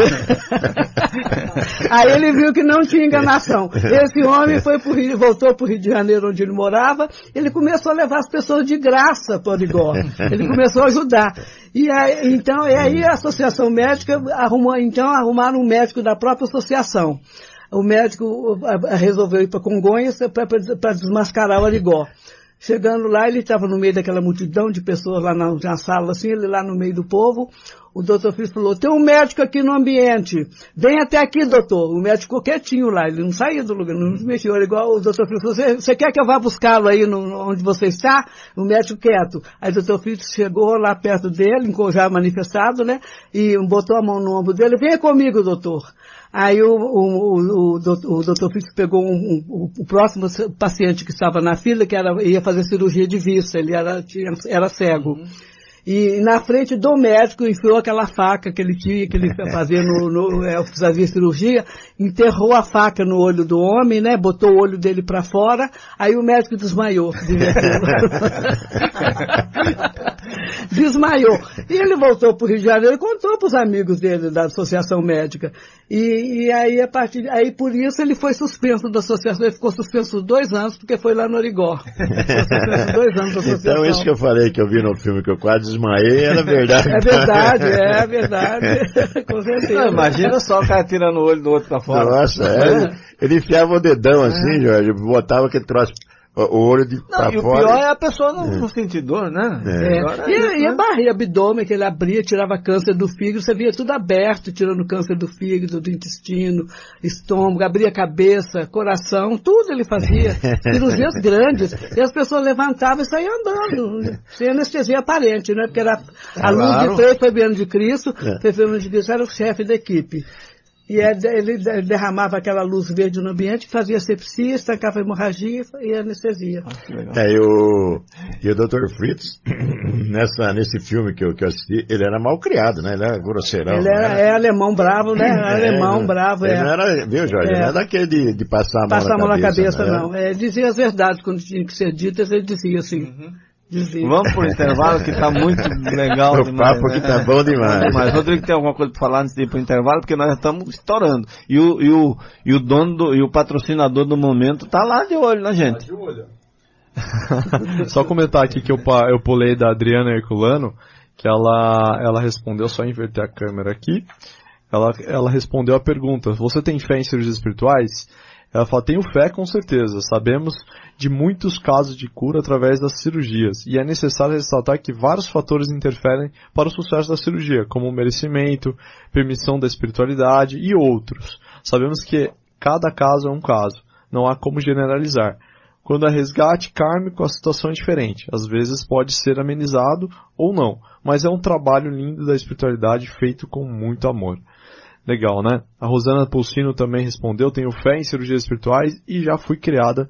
[SPEAKER 7] Aí ele viu que não tinha enganação. Esse homem voltou para o Rio de Janeiro, onde ele morava. Ele começou a levar as pessoas de graça para o Arigó. Ele começou a ajudar. E aí a associação médica arrumaram um médico da própria associação. O médico resolveu ir para Congonhas para desmascarar o Arigó. Chegando lá, ele estava no meio daquela multidão de pessoas lá na sala, assim, ele lá no meio do povo. O doutor Fritz falou, tem um médico aqui no ambiente. Vem até aqui, doutor. O médico ficou quietinho lá, ele não saía do lugar, não se mexia. Igual o doutor Fritz falou, você quer que eu vá buscá-lo aí onde você está? O médico quieto. Aí o doutor Fritz chegou lá perto dele, já manifestado, né? E botou a mão no ombro dele, venha comigo, doutor. Aí o doutor Fritz pegou o próximo paciente que estava na fila, que ia fazer cirurgia de vista, ele era cego. E na frente do médico enfiou aquela faca que ele fazia fazia cirurgia, enterrou a faca no olho do homem, né, botou o olho dele para fora, aí o médico desmaiou. Desmaiou. E ele voltou para o Rio de Janeiro e contou para os amigos dele da associação médica. E aí por isso ele foi suspenso da associação, ele ficou suspenso 2 anos, porque foi lá no Arigó. Foi suspenso 2 anos da associação.
[SPEAKER 2] Então isso que eu falei, que eu vi no filme, que eu quase desmaiei, era verdade.
[SPEAKER 7] É verdade. Com certeza.
[SPEAKER 3] Não, imagina só o cara tirando o olho do outro para fora.
[SPEAKER 2] Nossa, ele enfiava o dedão assim, Jorge, botava aquele troço, o olho pra fora.
[SPEAKER 3] E o pior é a pessoa não sentir dor, né?
[SPEAKER 7] E a barriga, abdômen, que ele abria, tirava câncer do fígado, você via tudo aberto, tirando câncer do fígado, do intestino, estômago, abria a cabeça, coração, tudo ele fazia. Cirurgias grandes. E as pessoas levantavam e saíam andando, sem anestesia aparente, né? Porque era a luz de Frei Fabiano de Cristo, Frei Fabiano de Cristo era o chefe da equipe. E ele derramava aquela luz verde no ambiente, fazia sepsia, estancava a hemorragia e anestesia.
[SPEAKER 2] E o Dr. Fritz, nesse filme que eu assisti, ele era mal criado, né? Ele era grosseirão.
[SPEAKER 7] Ele era alemão bravo, né? Alemão bravo.
[SPEAKER 2] Ele não era, viu, Jorge? Ele não era daquele de passar a mão na cabeça.
[SPEAKER 7] Não. Ele dizia as verdades quando tinha que ser ditas, ele dizia assim. Dizia.
[SPEAKER 3] Vamos pro intervalo que tá muito legal
[SPEAKER 2] o
[SPEAKER 3] demais.
[SPEAKER 2] O papo que tá bom demais.
[SPEAKER 3] Mas Rodrigo, tem alguma coisa para falar antes de ir pro intervalo? Porque nós já estamos estourando. E o dono e o patrocinador do momento tá lá de olho na gente. Tá de olho.
[SPEAKER 4] Só comentar aqui que eu pulei da Adriana Herculano, que ela respondeu, só inverter a câmera aqui. Ela respondeu a pergunta: você tem fé em cirurgias espirituais? Ela fala: tenho fé, com certeza. Sabemos de muitos casos de cura através das cirurgias, e é necessário ressaltar que vários fatores interferem para o sucesso da cirurgia, como o merecimento, permissão da espiritualidade e outros. Sabemos que cada caso é um caso, não há como generalizar. Quando é resgate kármico, a situação é diferente. Às vezes pode ser amenizado ou não, mas é um trabalho lindo da espiritualidade feito com muito amor. Legal, né? A Rosana Pulsino também respondeu: tenho fé em cirurgias espirituais e já fui curada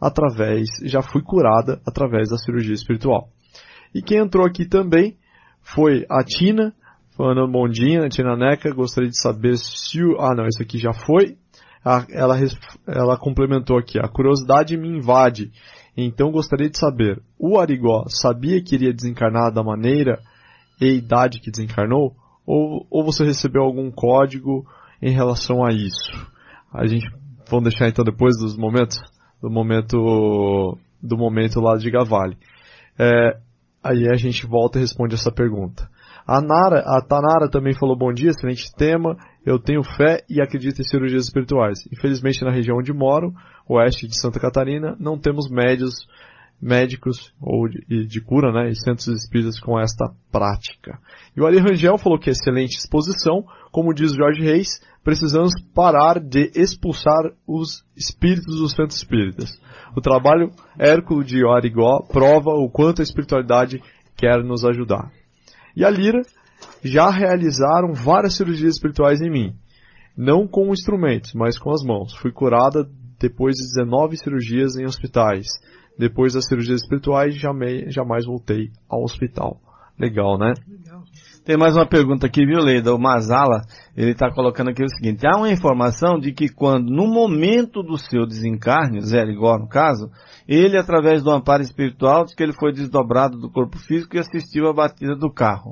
[SPEAKER 4] através da cirurgia espiritual. E quem entrou aqui também foi a Tina, falando bom dia, a Tina Neca, gostaria de saber se esse aqui já foi. Ela complementou aqui: a curiosidade me invade, então gostaria de saber, o Arigó sabia que iria desencarnar da maneira e idade que desencarnou? Ou você recebeu algum código em relação a isso? Vamos deixar então depois do momento lá de Gavale. Aí a gente volta e responde essa pergunta. A Tanara também falou: bom dia, excelente tema, eu tenho fé e acredito em cirurgias espirituais. Infelizmente na região onde moro, oeste de Santa Catarina, não temos médicos ou de cura, né, e centros espíritas com esta prática. E o Ali Rangel falou que excelente exposição, como diz Jorge Reis, precisamos parar de expulsar os espíritos dos centros espíritas. O trabalho Hérculo de Arigó prova o quanto a espiritualidade quer nos ajudar. E a Lira: já realizaram várias cirurgias espirituais em mim, não com instrumentos, mas com as mãos. Fui curada depois de 19 cirurgias em hospitais. Depois das cirurgias espirituais, jamais voltei ao hospital. Legal, né? Legal.
[SPEAKER 3] Tem mais uma pergunta aqui, viu, Leida? O Mazala, ele está colocando aqui o seguinte: há uma informação de que quando, no momento do seu desencarne, Zé Arigó no caso, ele, através do amparo espiritual, diz que ele foi desdobrado do corpo físico e assistiu à batida do carro.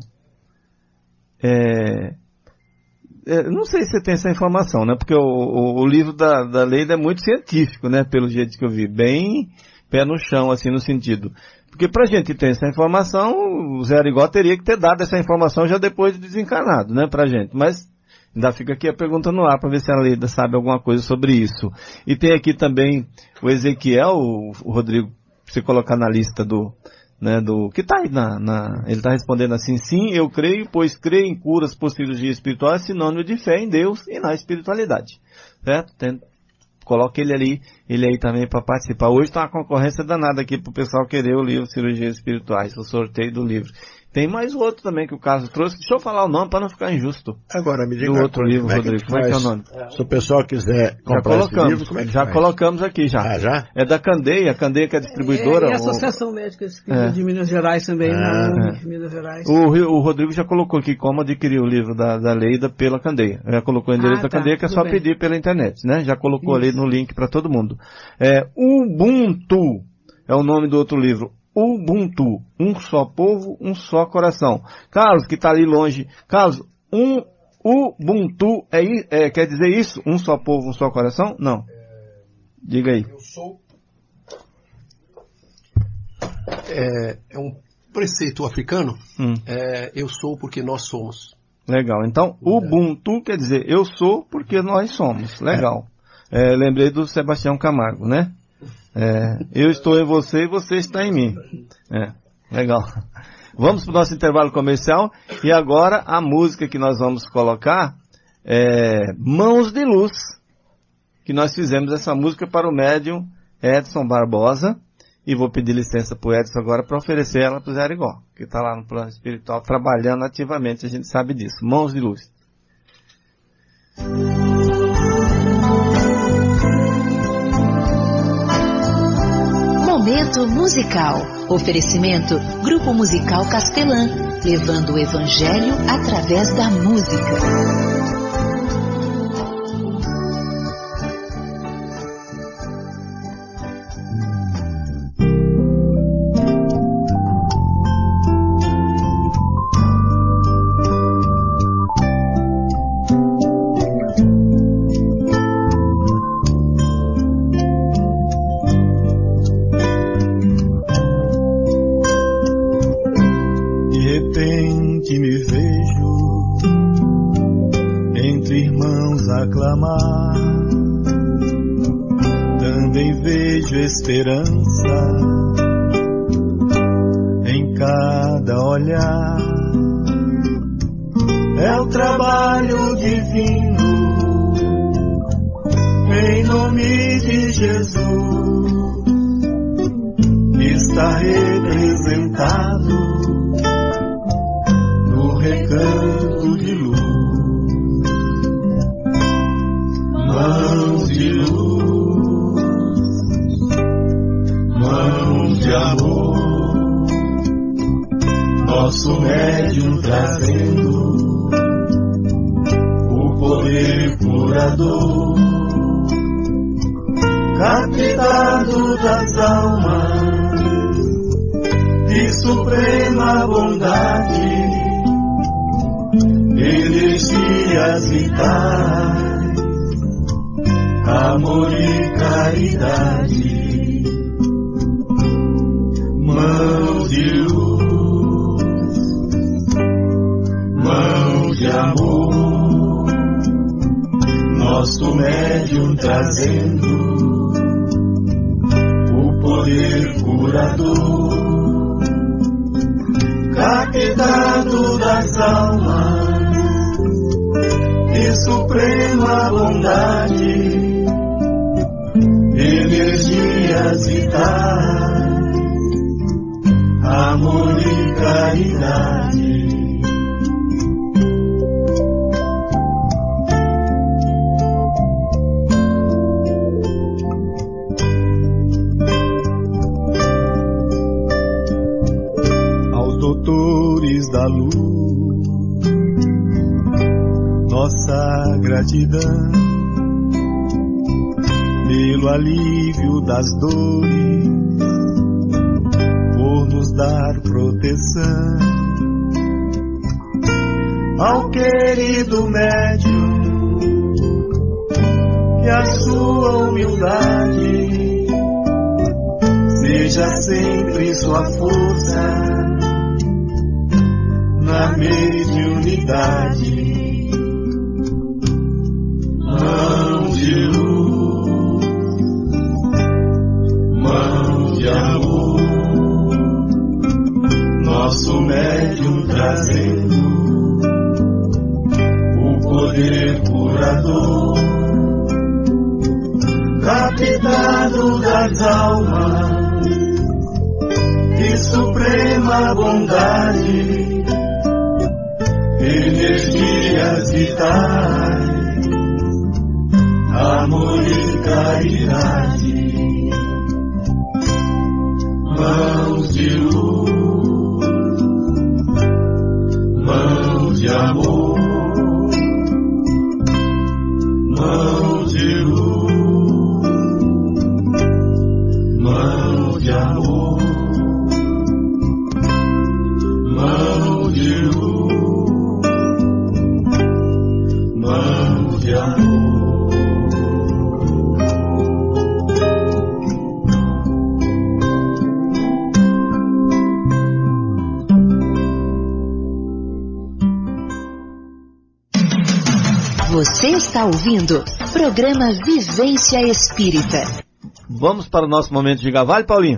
[SPEAKER 3] Não sei se você tem essa informação, né? Porque o livro da Leida é muito científico, né? Pelo jeito que eu vi. Bem pé no chão, assim, no sentido. Porque pra gente ter essa informação, o Zé Arigó teria que ter dado essa informação já depois de desencarnado, né, pra gente. Mas ainda fica aqui a pergunta no ar pra ver se a Leida sabe alguma coisa sobre isso. E tem aqui também o Ezequiel, o Rodrigo, pra você colocar na lista que tá aí ele tá respondendo assim: sim, eu creio, pois creio em curas por cirurgia espiritual é sinônimo de fé em Deus e na espiritualidade. Certo? Coloca ele aí também para participar. Hoje tá uma concorrência danada aqui pro pessoal querer o livro Cirurgias Espirituais, o sorteio do livro. Tem mais outro também que o Carlos trouxe. Deixa eu falar o nome para não ficar injusto.
[SPEAKER 2] Agora, me diga
[SPEAKER 3] do outro livro, Rodrigo. Como é que é o nome?
[SPEAKER 2] Se o pessoal quiser comprar esse livro, como é que
[SPEAKER 3] já colocamos aqui, já.
[SPEAKER 2] Ah, já?
[SPEAKER 3] É da Candeia, a Candeia que é distribuidora.
[SPEAKER 7] E a Associação Médica de Minas Gerais também, de Minas Gerais.
[SPEAKER 3] O Rodrigo já colocou aqui como adquirir o livro da Leida pela Candeia. Já colocou o endereço da Candeia, que é só pedir pela internet, né? Já colocou ali no link para todo mundo. Ubuntu é o nome do outro livro. Ubuntu, um só povo, um só coração. Carlos, que está ali longe. Carlos, Ubuntu quer dizer isso? Um só povo, um só coração? Não. Diga aí.
[SPEAKER 9] Eu sou... É um preceito africano. Eu sou porque nós somos.
[SPEAKER 3] Legal. Então, Ubuntu quer dizer eu sou porque nós somos. Legal. Lembrei do Sebastião Camargo, né? Eu estou em você e você está em mim. Legal. Vamos para o nosso intervalo comercial e agora a música que nós vamos colocar é Mãos de Luz, que nós fizemos essa música para o médium Edson Barbosa, e vou pedir licença para o Edson agora para oferecer ela para o Zé Arigó, que está lá no plano espiritual trabalhando ativamente, a gente sabe disso. Mãos de Luz.
[SPEAKER 8] Momento musical. Oferecimento Grupo Musical Castelã, levando o Evangelho através da música.
[SPEAKER 10] Esperança em cada olhar, é o trabalho divino em nome de Jesus, está representado no recanto de luz, mãos de luz, mãos de amor, nosso médium trazendo o poder curador, captado das almas de suprema bondade, energias vitais, amor e caridade. Mãos de luz, mãos de amor, nosso médium trazendo o poder curador, captado das almas de suprema bondade, energias vitais, amor e caridade. Aos doutores da luz, nossa gratidão pelo alívio das dores, nos dar proteção. Ao querido médium, que a sua humildade seja sempre sua força na mediunidade. Mãos de luz, mãos de amor, nosso médium trazendo o poder curador, captado das almas de suprema bondade, energias vitais, amor e caridade. Mãos de luz, mãos de amor, mãos de luz, mãos de amor, mãos de luz, mãos de amor.
[SPEAKER 8] Você está ouvindo programa Vivência Espírita.
[SPEAKER 3] Vamos para o nosso momento de Giga-Vale, Paulinho?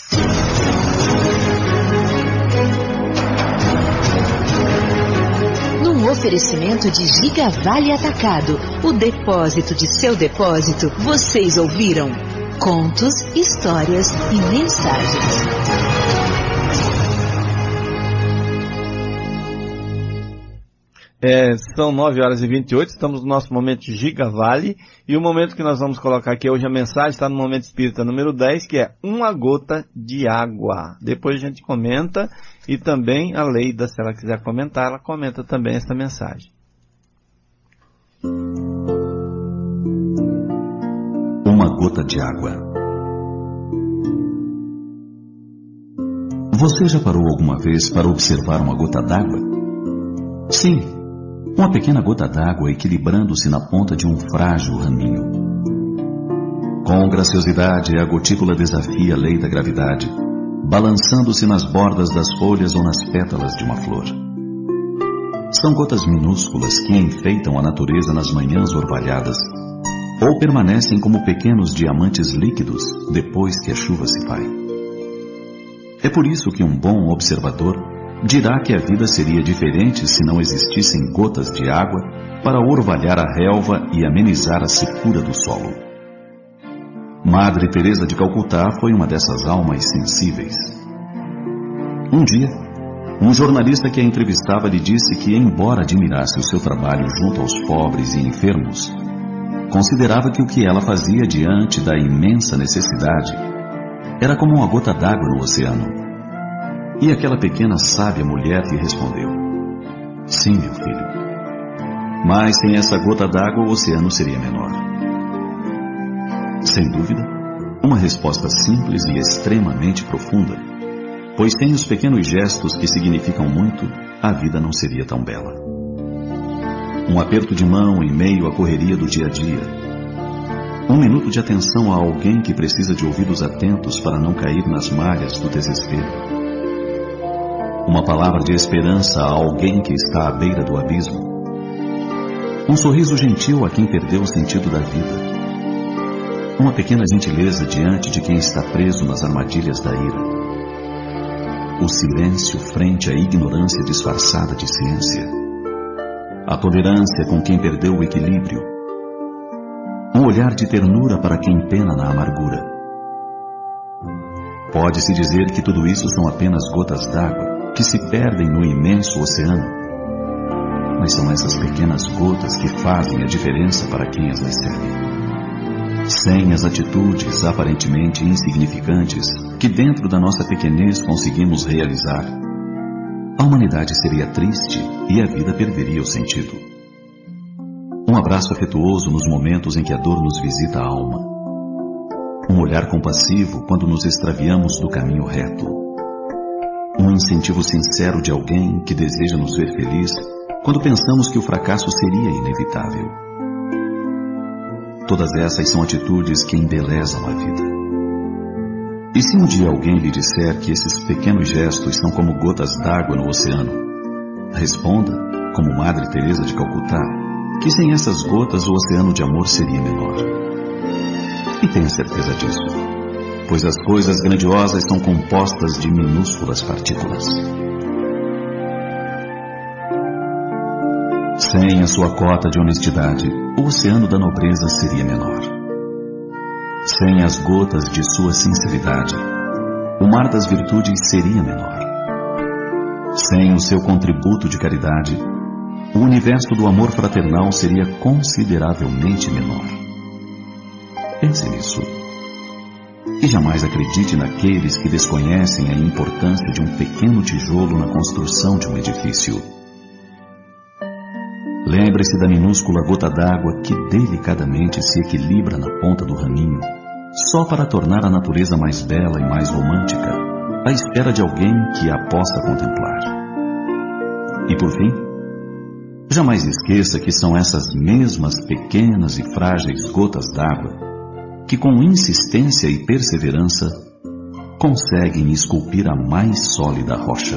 [SPEAKER 8] Num oferecimento de Giga-Vale Atacado, o depósito de seu depósito, vocês ouviram contos, histórias e mensagens.
[SPEAKER 3] São 9h28, estamos no nosso momento de Giga Vale, e o momento que nós vamos colocar aqui hoje, a mensagem está no Momento Espírita número 10, que é uma gota de água. Depois a gente comenta, e também a Leida, se ela quiser comentar, ela comenta também essa mensagem.
[SPEAKER 11] Uma gota de água. Você já parou alguma vez para observar uma gota d'água? Sim. Uma pequena gota d'água equilibrando-se na ponta de um frágil raminho. Com graciosidade, a gotícula desafia a lei da gravidade, balançando-se nas bordas das folhas ou nas pétalas de uma flor. São gotas minúsculas que enfeitam a natureza nas manhãs orvalhadas, ou permanecem como pequenos diamantes líquidos depois que a chuva se vai. É por isso que um bom observador dirá que a vida seria diferente se não existissem gotas de água para orvalhar a relva e amenizar a secura do solo. Madre Teresa de Calcutá foi uma dessas almas sensíveis. Um dia, um jornalista que a entrevistava lhe disse que, embora admirasse o seu trabalho junto aos pobres e enfermos, considerava que o que ela fazia diante da imensa necessidade era como uma gota d'água no oceano. E aquela pequena sábia mulher lhe respondeu: sim, meu filho, mas sem essa gota d'água o oceano seria menor. Sem dúvida, uma resposta simples e extremamente profunda, pois sem os pequenos gestos que significam muito, a vida não seria tão bela. Um aperto de mão em meio à correria do dia a dia, um minuto de atenção a alguém que precisa de ouvidos atentos para não cair nas malhas do desespero, uma palavra de esperança a alguém que está à beira do abismo, um sorriso gentil a quem perdeu o sentido da vida, uma pequena gentileza diante de quem está preso nas armadilhas da ira, o silêncio frente à ignorância disfarçada de ciência, a tolerância com quem perdeu o equilíbrio, um olhar de ternura para quem pena na amargura. Pode-se dizer que tudo isso são apenas gotas d'água que se perdem no imenso oceano, mas são essas pequenas gotas que fazem a diferença para quem as recebe. Sem as atitudes aparentemente insignificantes que dentro da nossa pequenez conseguimos realizar, a humanidade seria triste e a vida perderia o sentido. Um abraço afetuoso nos momentos em que a dor nos visita a alma, um olhar compassivo quando nos extraviamos do caminho reto, um incentivo sincero de alguém que deseja nos ver feliz quando pensamos que o fracasso seria inevitável. Todas essas são atitudes que embelezam a vida. E se um dia alguém lhe disser que esses pequenos gestos são como gotas d'água no oceano, responda, como Madre Teresa de Calcutá, que sem essas gotas o oceano de amor seria menor. E tenha certeza disso, pois as coisas grandiosas são compostas de minúsculas partículas. Sem a sua cota de honestidade, o oceano da nobreza seria menor. Sem as gotas de sua sinceridade, o mar das virtudes seria menor. Sem o seu contributo de caridade, o universo do amor fraternal seria consideravelmente menor. Pense nisso. E jamais acredite naqueles que desconhecem a importância de um pequeno tijolo na construção de um edifício. Lembre-se da minúscula gota d'água que delicadamente se equilibra na ponta do raminho, só para tornar a natureza mais bela e mais romântica, à espera de alguém que a possa contemplar. E por fim, jamais esqueça que são essas mesmas pequenas e frágeis gotas d'água que com insistência e perseverança conseguem esculpir a mais sólida rocha.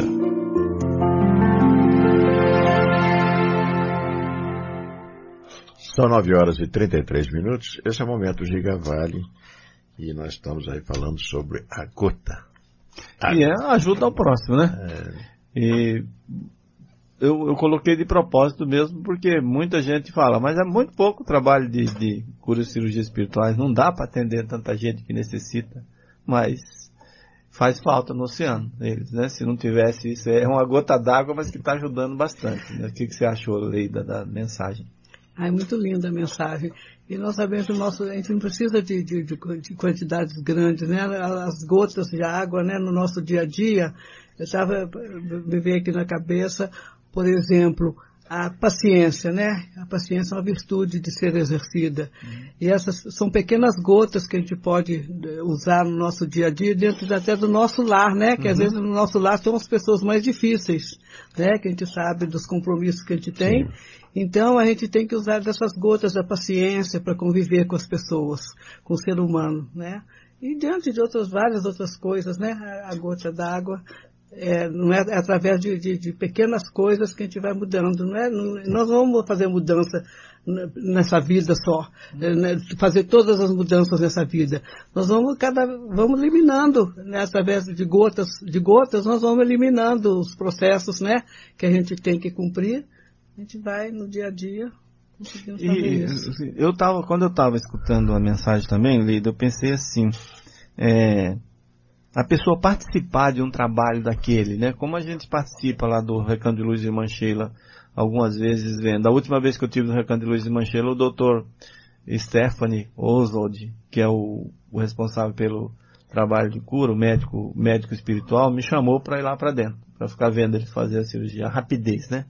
[SPEAKER 2] São 9h33. Esse é o Momento Giga Vale e nós estamos aí falando sobre a gota.
[SPEAKER 3] E ajuda ao próximo, né? E eu coloquei de propósito mesmo porque muita gente fala, mas é muito pouco trabalho de cura e cirurgia espirituais, não dá para atender tanta gente que necessita, mas faz falta no oceano, eles, né? Se não tivesse isso, é uma gota d'água, mas que está ajudando bastante, né? O que você achou, Leida, da mensagem?
[SPEAKER 7] É muito linda a mensagem. E nós sabemos que a gente não precisa de quantidades grandes, né? As gotas de água, né? No nosso dia a dia, me veio aqui na cabeça, por exemplo, a paciência, né? A paciência é uma virtude de ser exercida. E essas são pequenas gotas que a gente pode usar no nosso dia a dia, dentro até do nosso lar, né? Que às vezes no nosso lar são as pessoas mais difíceis, né? Que a gente sabe dos compromissos que a gente tem. Sim. Então a gente tem que usar dessas gotas da paciência para conviver com as pessoas, com o ser humano, né? E diante de várias outras coisas, né? A gota d'água. Não é através de pequenas coisas que a gente vai mudando, não é? Nós não vamos fazer mudança nessa vida só, né? Fazer todas as mudanças nessa vida. Nós vamos eliminando, né? Através de gotas, nós vamos eliminando os processos, né? Que a gente tem que cumprir. A gente vai no dia a dia conseguindo fazer isso.
[SPEAKER 3] Quando eu estava escutando a mensagem também, Leida, eu pensei assim, a pessoa participar de um trabalho daquele, né? Como a gente participa lá do Recanto de Luz de Irmã Sheila, algumas vezes vendo. A última vez que eu tive no Recanto de Luz de Irmã Sheila, o Dr. Stephanie Oswald, que é o responsável pelo trabalho de cura, o médico espiritual, me chamou para ir lá para dentro, para ficar vendo ele fazer a cirurgia, a rapidez, né?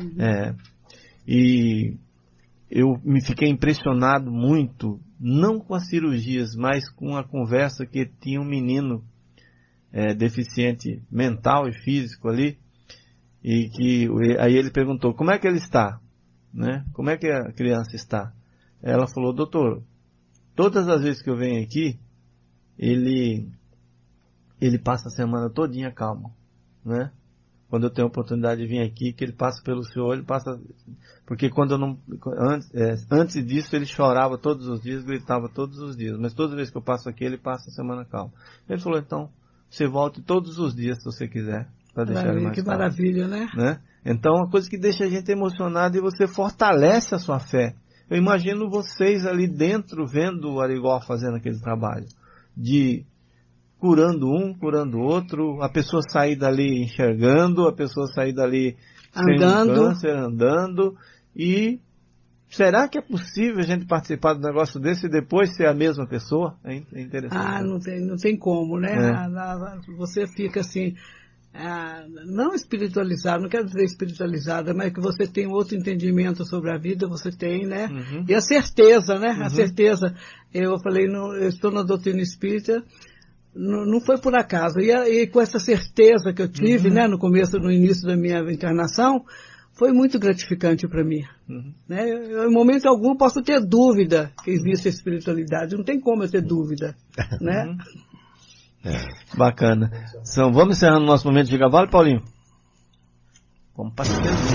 [SPEAKER 3] E eu me fiquei impressionado muito, não com as cirurgias, mas com a conversa que tinha um menino deficiente mental e físico ali, e aí ele perguntou, como é que ele está? Né? Como é que a criança está? Ela falou, doutor, todas as vezes que eu venho aqui, ele passa a semana todinha calmo, né? Quando eu tenho a oportunidade de vir aqui, que ele passa pelo senhor, ele passa, porque antes disso ele chorava todos os dias, gritava todos os dias, mas toda vez que eu passo aqui, ele passa a semana calma. Ele falou, então, você volte todos os dias, se você quiser, para deixar ele mais
[SPEAKER 7] que
[SPEAKER 3] calmo.
[SPEAKER 7] Maravilha, né?
[SPEAKER 3] Então, uma coisa que deixa a gente emocionado e você fortalece a sua fé. Eu imagino vocês ali dentro, vendo o Arigó fazendo aquele trabalho, de curando um, curando o outro, a pessoa sair dali enxergando, a pessoa sair dali
[SPEAKER 7] andando.
[SPEAKER 3] sem câncer, andando, e será que é possível a gente participar do negócio desse e depois ser a mesma pessoa? É interessante.
[SPEAKER 7] Não tem como, né? Você fica assim, não espiritualizado, não quero dizer espiritualizada, mas que você tem outro entendimento sobre a vida, você tem, né? E a certeza, né? A certeza. Eu falei, eu estou na doutrina espírita, não foi por acaso. E com essa certeza que eu tive, né, no início da minha internação, foi muito gratificante para mim. Né? Em momento algum posso ter dúvida que existe a espiritualidade. Não tem como eu ter dúvida. Né?
[SPEAKER 3] Bacana. Então, vamos encerrando o nosso momento de cavalo, Paulinho? Vamos para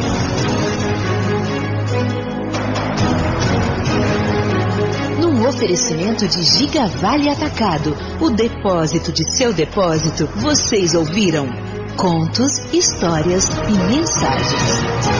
[SPEAKER 8] Num oferecimento de Giga Vale Atacado, o depósito de seu depósito, vocês ouviram contos, histórias e mensagens.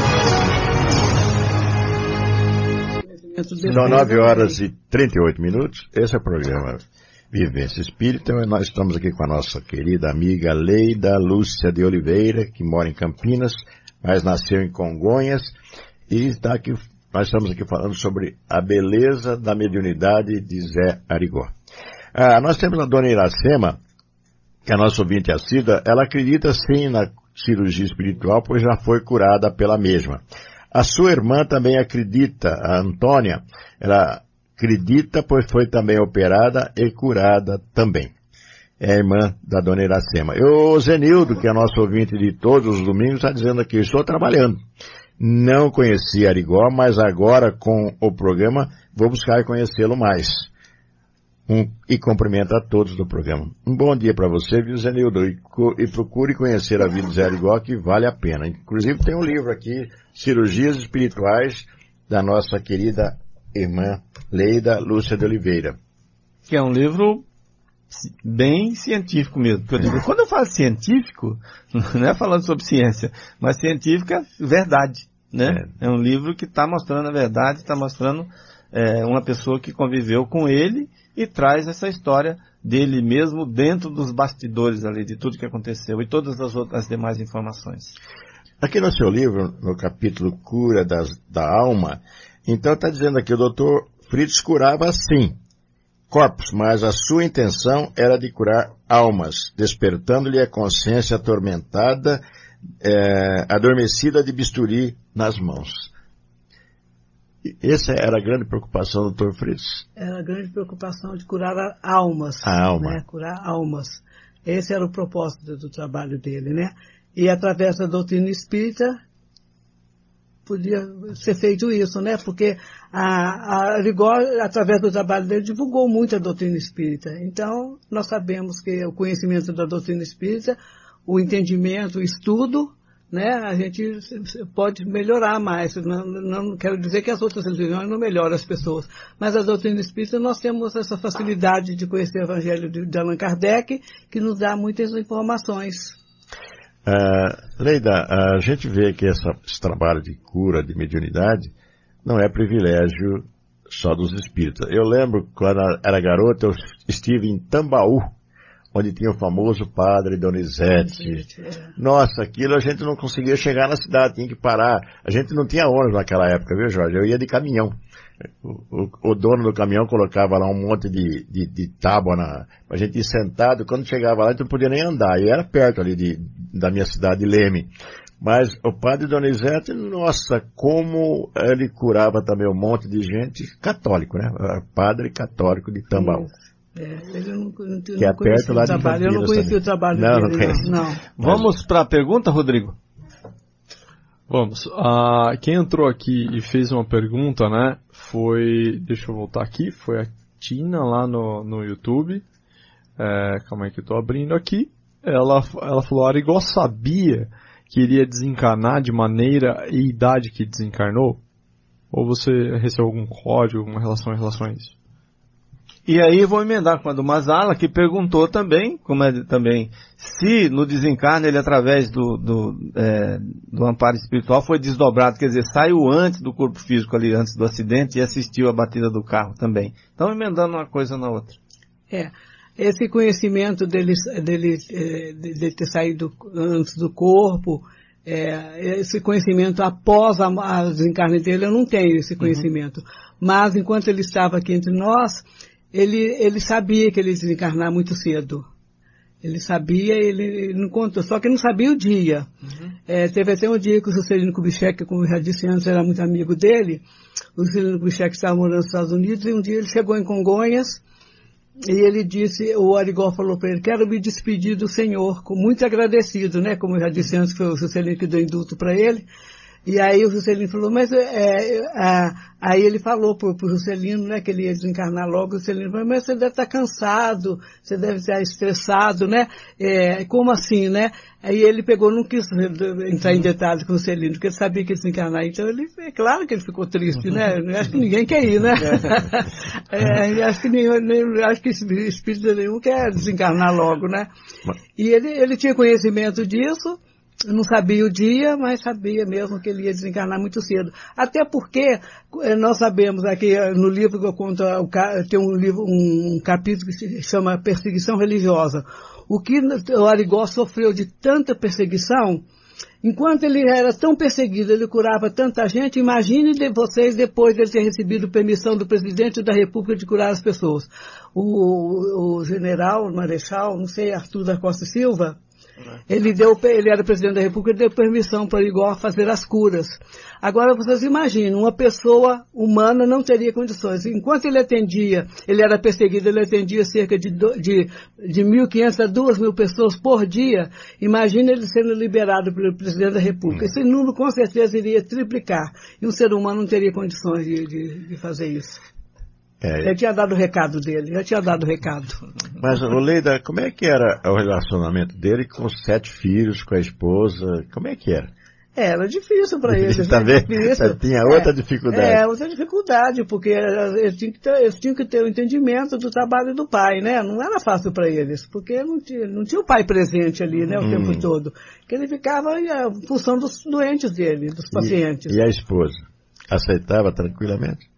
[SPEAKER 2] São 9h38. Esse é o programa Vivência Espírita. Nós estamos aqui com a nossa querida amiga Leida Lúcia de Oliveira, que mora em Campinas, mas nasceu em Congonhas, e está aqui. Nós estamos aqui falando sobre a beleza da mediunidade de Zé Arigó. Nós temos a dona Iracema, que é a nossa ouvinte assídua. Ela acredita sim na cirurgia espiritual, pois já foi curada pela mesma. A sua irmã também acredita, a Antônia, ela acredita, pois foi também operada e curada também. É a irmã da dona Iracema. O Zenildo, que é nosso ouvinte de todos os domingos, está dizendo aqui, estou trabalhando. Não conheci Arigó, mas agora com o programa vou buscar conhecê-lo mais. E cumprimento a todos do programa. Um bom dia para você, viu, Zenildo? E procure conhecer a vida de Zé Arigó, que vale a pena. Inclusive tem um livro aqui, Cirurgias Espirituais, da nossa querida irmã Leida Lúcia de Oliveira.
[SPEAKER 3] Que é um livro bem científico mesmo. Porque eu digo, quando eu falo científico, não é falando sobre ciência, mas científico é verdade, né? É um livro que está mostrando a verdade, está mostrando uma pessoa que conviveu com ele e traz essa história dele mesmo dentro dos bastidores ali, de tudo que aconteceu e todas as demais informações.
[SPEAKER 2] Aqui no seu livro, no capítulo Cura da Alma, então está dizendo aqui, o Dr. Fritz curava sim corpos, mas a sua intenção era de curar almas, despertando-lhe a consciência atormentada, adormecida de bisturi nas mãos. Essa era a grande preocupação do Dr. Fritz?
[SPEAKER 7] Era a grande preocupação de curar almas.
[SPEAKER 2] A alma.
[SPEAKER 7] Né? Curar almas. Esse era o propósito do trabalho dele, né? E através da doutrina espírita podia ser feito isso, né? Porque a Rigor, através do trabalho dele, divulgou muito a doutrina espírita. Então, nós sabemos que o conhecimento da doutrina espírita, o entendimento, o estudo, né, a gente pode melhorar mais. Não quero dizer que as outras religiões não melhoram as pessoas, mas a doutrina espírita nós temos essa facilidade de conhecer o Evangelho de Allan Kardec, que nos dá muitas informações.
[SPEAKER 2] Leida, a gente vê que esse trabalho de cura, de mediunidade, não é privilégio só dos espíritas. Eu lembro, quando era garoto, eu estive em Tambaú, onde tinha o famoso padre Donizete. Nossa, aquilo a gente não conseguia chegar na cidade, tinha que parar. A gente não tinha ônibus naquela época, viu, Jorge? Eu ia de caminhão. O dono do caminhão colocava lá um monte de tábua pra gente ir sentado. Quando chegava lá, a gente não podia nem andar. E era perto ali da minha cidade, de Leme. Mas o padre Donizete, nossa, como ele curava também um monte de gente católico, né? Padre católico de Tambaú.
[SPEAKER 7] Ele não
[SPEAKER 2] que é perto lá de Campinas.
[SPEAKER 7] Eu não conheci o trabalho dele, não.
[SPEAKER 3] Vamos para a pergunta, Rodrigo?
[SPEAKER 4] Vamos. Quem entrou aqui e fez uma pergunta, né, foi... Deixa eu voltar aqui. Foi a Tina lá no YouTube. Calma aí que eu tô abrindo aqui. Ela falou, Arigó sabia que iria desencarnar de maneira e idade que desencarnou? Ou você recebeu algum código, alguma relação em relação a isso?
[SPEAKER 3] E aí vou emendar com a do Mazala, que perguntou também, também, se no desencarne ele através do amparo espiritual foi desdobrado, quer dizer, saiu antes do corpo físico ali, antes do acidente, e assistiu a batida do carro também. Então emendando uma coisa na outra.
[SPEAKER 7] Esse conhecimento dele ter saído antes do corpo, esse conhecimento após a desencarne dele, eu não tenho esse conhecimento. Mas enquanto ele estava aqui entre nós, ele sabia que ele ia desencarnar muito cedo. Ele sabia, ele não contou, só que ele não sabia o dia. Teve até um dia que o Juscelino Kubitschek, como eu já disse antes, era muito amigo dele. O Juscelino Kubitschek estava morando nos Estados Unidos e um dia ele chegou em Congonhas e ele disse, o Arigó falou para ele, quero me despedir do senhor, muito agradecido, né? Como eu já disse antes, foi o Juscelino que deu indulto para ele. E aí o Juscelino falou, mas aí ele falou pro Juscelino, né, que ele ia desencarnar logo. O Juscelino falou, mas você deve estar cansado, você deve estar estressado, né? Como assim, né? Aí ele pegou, não quis entrar em detalhes com o Juscelino, porque ele sabia que ia desencarnar. Então é claro que ele ficou triste, né? Eu acho que ninguém quer ir, né? Acho que espírito nenhum quer desencarnar logo, né? E ele tinha conhecimento disso. Não sabia o dia, mas sabia mesmo que ele ia desencarnar muito cedo. Até porque nós sabemos aqui no livro que eu conto, tem um capítulo que se chama Perseguição Religiosa. O que o Arigó sofreu de tanta perseguição, enquanto ele era tão perseguido, ele curava tanta gente, imagine vocês depois de ele ter recebido permissão do presidente da República de curar as pessoas. O general, marechal, não sei, Arthur da Costa Silva, ele era presidente da República e deu permissão para Arigó fazer as curas. Agora vocês imaginam, uma pessoa humana não teria condições. Enquanto ele atendia, ele era perseguido, ele atendia cerca de 1.500 a 2.000 pessoas por dia. Imagina ele sendo liberado pelo presidente da República. Esse número com certeza iria triplicar. E um ser humano não teria condições de fazer isso. Eu tinha dado o recado dele, Mas,
[SPEAKER 2] Leida, como é que era o relacionamento dele com os 7 filhos, com a esposa? Como é que era?
[SPEAKER 7] Era difícil para eles.
[SPEAKER 2] Tá vendo? Tinha outra dificuldade.
[SPEAKER 7] Outra dificuldade, porque eles tinham que ter o entendimento do trabalho do pai, né? Não era fácil para eles, porque não tinha o pai presente ali, né, o tempo todo. Que ele ficava em função dos doentes dele, dos pacientes.
[SPEAKER 2] E a esposa? Aceitava tranquilamente?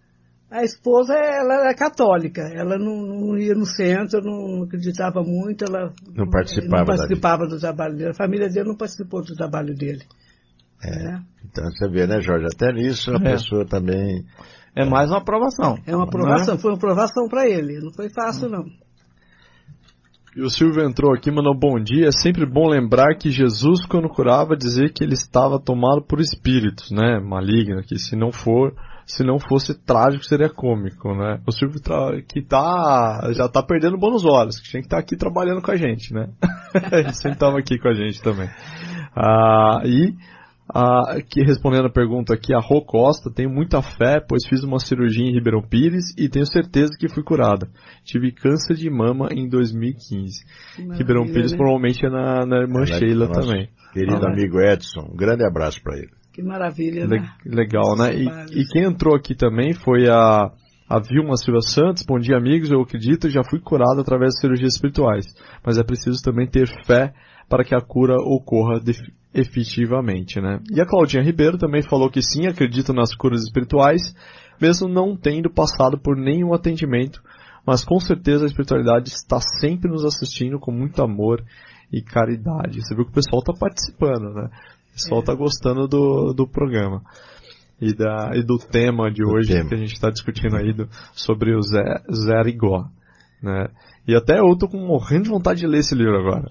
[SPEAKER 7] A esposa, ela era católica, ela não ia no centro, não acreditava muito, ela
[SPEAKER 2] não participava
[SPEAKER 7] do trabalho dele. A família dele não participou do trabalho dele.
[SPEAKER 2] Então você vê, né, Jorge? Até nisso a pessoa também...
[SPEAKER 3] É mais uma aprovação.
[SPEAKER 7] É uma aprovação, foi uma aprovação para ele, não foi fácil não.
[SPEAKER 4] E o Silvio entrou aqui, mandou bom dia. É sempre bom lembrar que Jesus, quando curava, dizia que ele estava tomado por espíritos, né, maligno, que se não fosse trágico, seria cômico, né? O Silvio que já tá perdendo bônus horas, que tinha que estar aqui trabalhando com a gente, né? Ele sempre estava aqui com a gente também. Que respondendo a pergunta aqui, a Rô Costa: tenho muita fé, pois fiz uma cirurgia em Ribeirão Pires e tenho certeza que fui curada. Tive câncer de mama em 2015. Ribeirão Pires, né? Provavelmente é na irmã Sheila também.
[SPEAKER 2] Querido amigo Edson, um grande abraço para ele.
[SPEAKER 7] Que maravilha, né?
[SPEAKER 4] Legal, né? E quem entrou aqui também foi a Vilma Silva Santos. Bom dia, amigos. Eu acredito e já fui curado através de cirurgias espirituais, mas é preciso também ter fé para que a cura ocorra efetivamente, né? E a Claudinha Ribeiro também falou que sim, acredita nas curas espirituais, mesmo não tendo passado por nenhum atendimento, mas com certeza a espiritualidade está sempre nos assistindo com muito amor e caridade. Você viu que o pessoal está participando, né? O pessoal está gostando do programa. E do tema de hoje que a gente está discutindo aí sobre o Zé Arigó, né? E até eu tô morrendo de vontade de ler esse livro agora.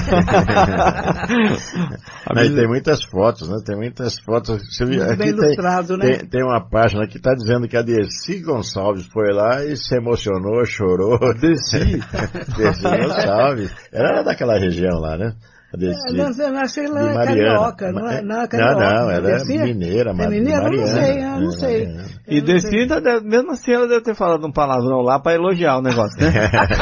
[SPEAKER 2] Tem muitas fotos, né? Tem muitas fotos. Você viu, aqui
[SPEAKER 7] bem ilustrado, né?
[SPEAKER 2] Tem uma página que está dizendo que a Dercy Gonçalves foi lá e se emocionou, chorou.
[SPEAKER 4] Dercy
[SPEAKER 2] Gonçalves. Ela era daquela região lá, né?
[SPEAKER 7] Eu achei ela carioca, não é carioca.
[SPEAKER 2] Não, ela é mineira,
[SPEAKER 7] é mineira? Eu não sei.
[SPEAKER 3] E Dercy, mesmo assim, ela deve ter falado um palavrão lá para elogiar o negócio, né?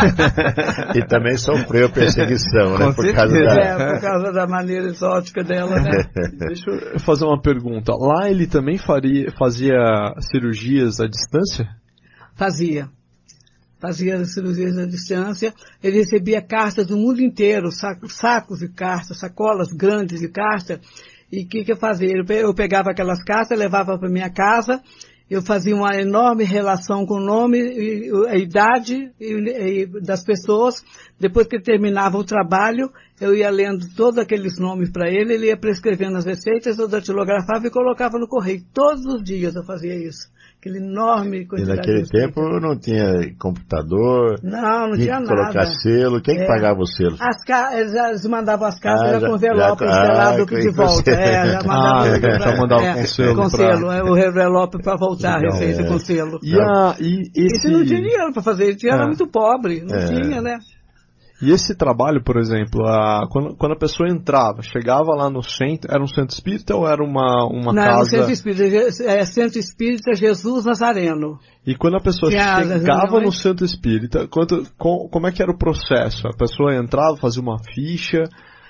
[SPEAKER 2] E também sofreu perseguição, né?
[SPEAKER 7] Por causa da maneira exótica dela, né?
[SPEAKER 4] Deixa eu fazer uma pergunta. Lá ele também fazia cirurgias à distância?
[SPEAKER 7] Fazia cirurgias à distância. Ele recebia cartas do mundo inteiro, sacos de cartas, sacolas grandes de cartas. E o que eu fazia? Eu pegava aquelas cartas, levava para minha casa, eu fazia uma enorme relação com o nome, a idade das pessoas. Depois que terminava o trabalho, eu ia lendo todos aqueles nomes para ele ia prescrevendo as receitas, eu datilografava e colocava no correio. Todos os dias eu fazia isso. Aquele enorme quantidade.
[SPEAKER 2] E naquele tempo não tinha computador,
[SPEAKER 7] não tinha nada.
[SPEAKER 2] Colocar selo, quem que pagava o selo?
[SPEAKER 7] Eles mandavam as cartas com envelope selado de volta. Já
[SPEAKER 4] mandava com selo.
[SPEAKER 7] Com selo, o envelope para voltar a receita com selo. Esse não tinha dinheiro para fazer, ele era muito pobre, não tinha, né?
[SPEAKER 4] E esse trabalho, por exemplo, quando a pessoa entrava, chegava lá no centro, era um centro espírita ou era uma casa?
[SPEAKER 7] Não, era um centro espírita, Centro Espírita Jesus Nazareno.
[SPEAKER 4] E quando a pessoa chegava no centro espírita, como é que era o processo? A pessoa entrava, fazia uma ficha,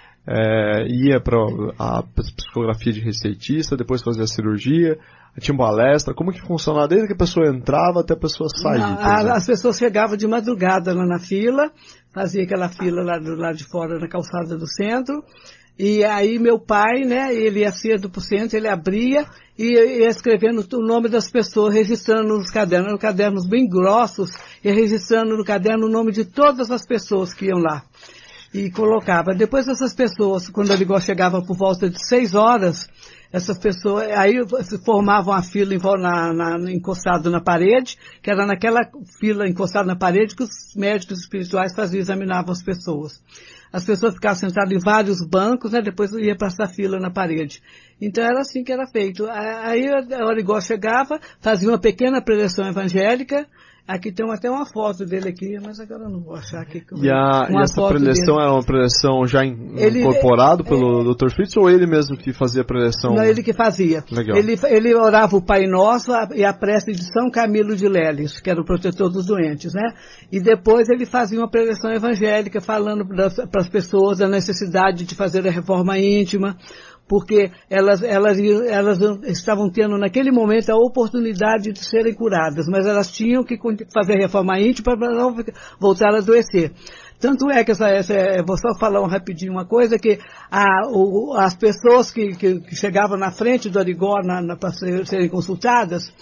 [SPEAKER 4] ia para a psicografia de receitista, depois fazia a cirurgia, tinha uma palestra. Como que funcionava desde que a pessoa entrava até a pessoa sair?
[SPEAKER 7] As pessoas chegavam de madrugada lá na fila, fazia aquela fila lá de fora na calçada do centro, e aí meu pai, né, ele ia cedo pro centro, ele abria e ia escrevendo o nome das pessoas, registrando nos cadernos bem grossos, ia registrando no caderno o nome de todas as pessoas que iam lá. E colocava. Depois essas pessoas, quando ele chegava por volta de 6 horas, essas pessoas, aí formavam a fila encostado na parede, que era naquela fila encostada na parede que os médicos espirituais examinavam as pessoas. As pessoas ficavam sentadas em vários bancos, né, depois ia para essa fila na parede. Então era assim que era feito. Aí o Arigó chegava, fazia uma pequena preleção evangélica. Aqui tem até uma foto dele aqui, mas agora eu não vou achar aqui.
[SPEAKER 4] E essa preleção era uma preleção já incorporada pelo Dr. Fritz, ou ele mesmo que fazia a preleção?
[SPEAKER 7] Não, ele que fazia.
[SPEAKER 4] Legal.
[SPEAKER 7] Ele orava o Pai Nosso e a prece de São Camilo de Leles, que era o protetor dos doentes, né? E depois ele fazia uma preleção evangélica, falando para as pessoas da necessidade de fazer a reforma íntima, porque elas estavam tendo naquele momento a oportunidade de serem curadas, mas elas tinham que fazer a reforma íntima para não voltar a adoecer. Tanto é que vou só falar rapidinho uma coisa, que as pessoas que chegavam na frente do Arigó para serem consultadas,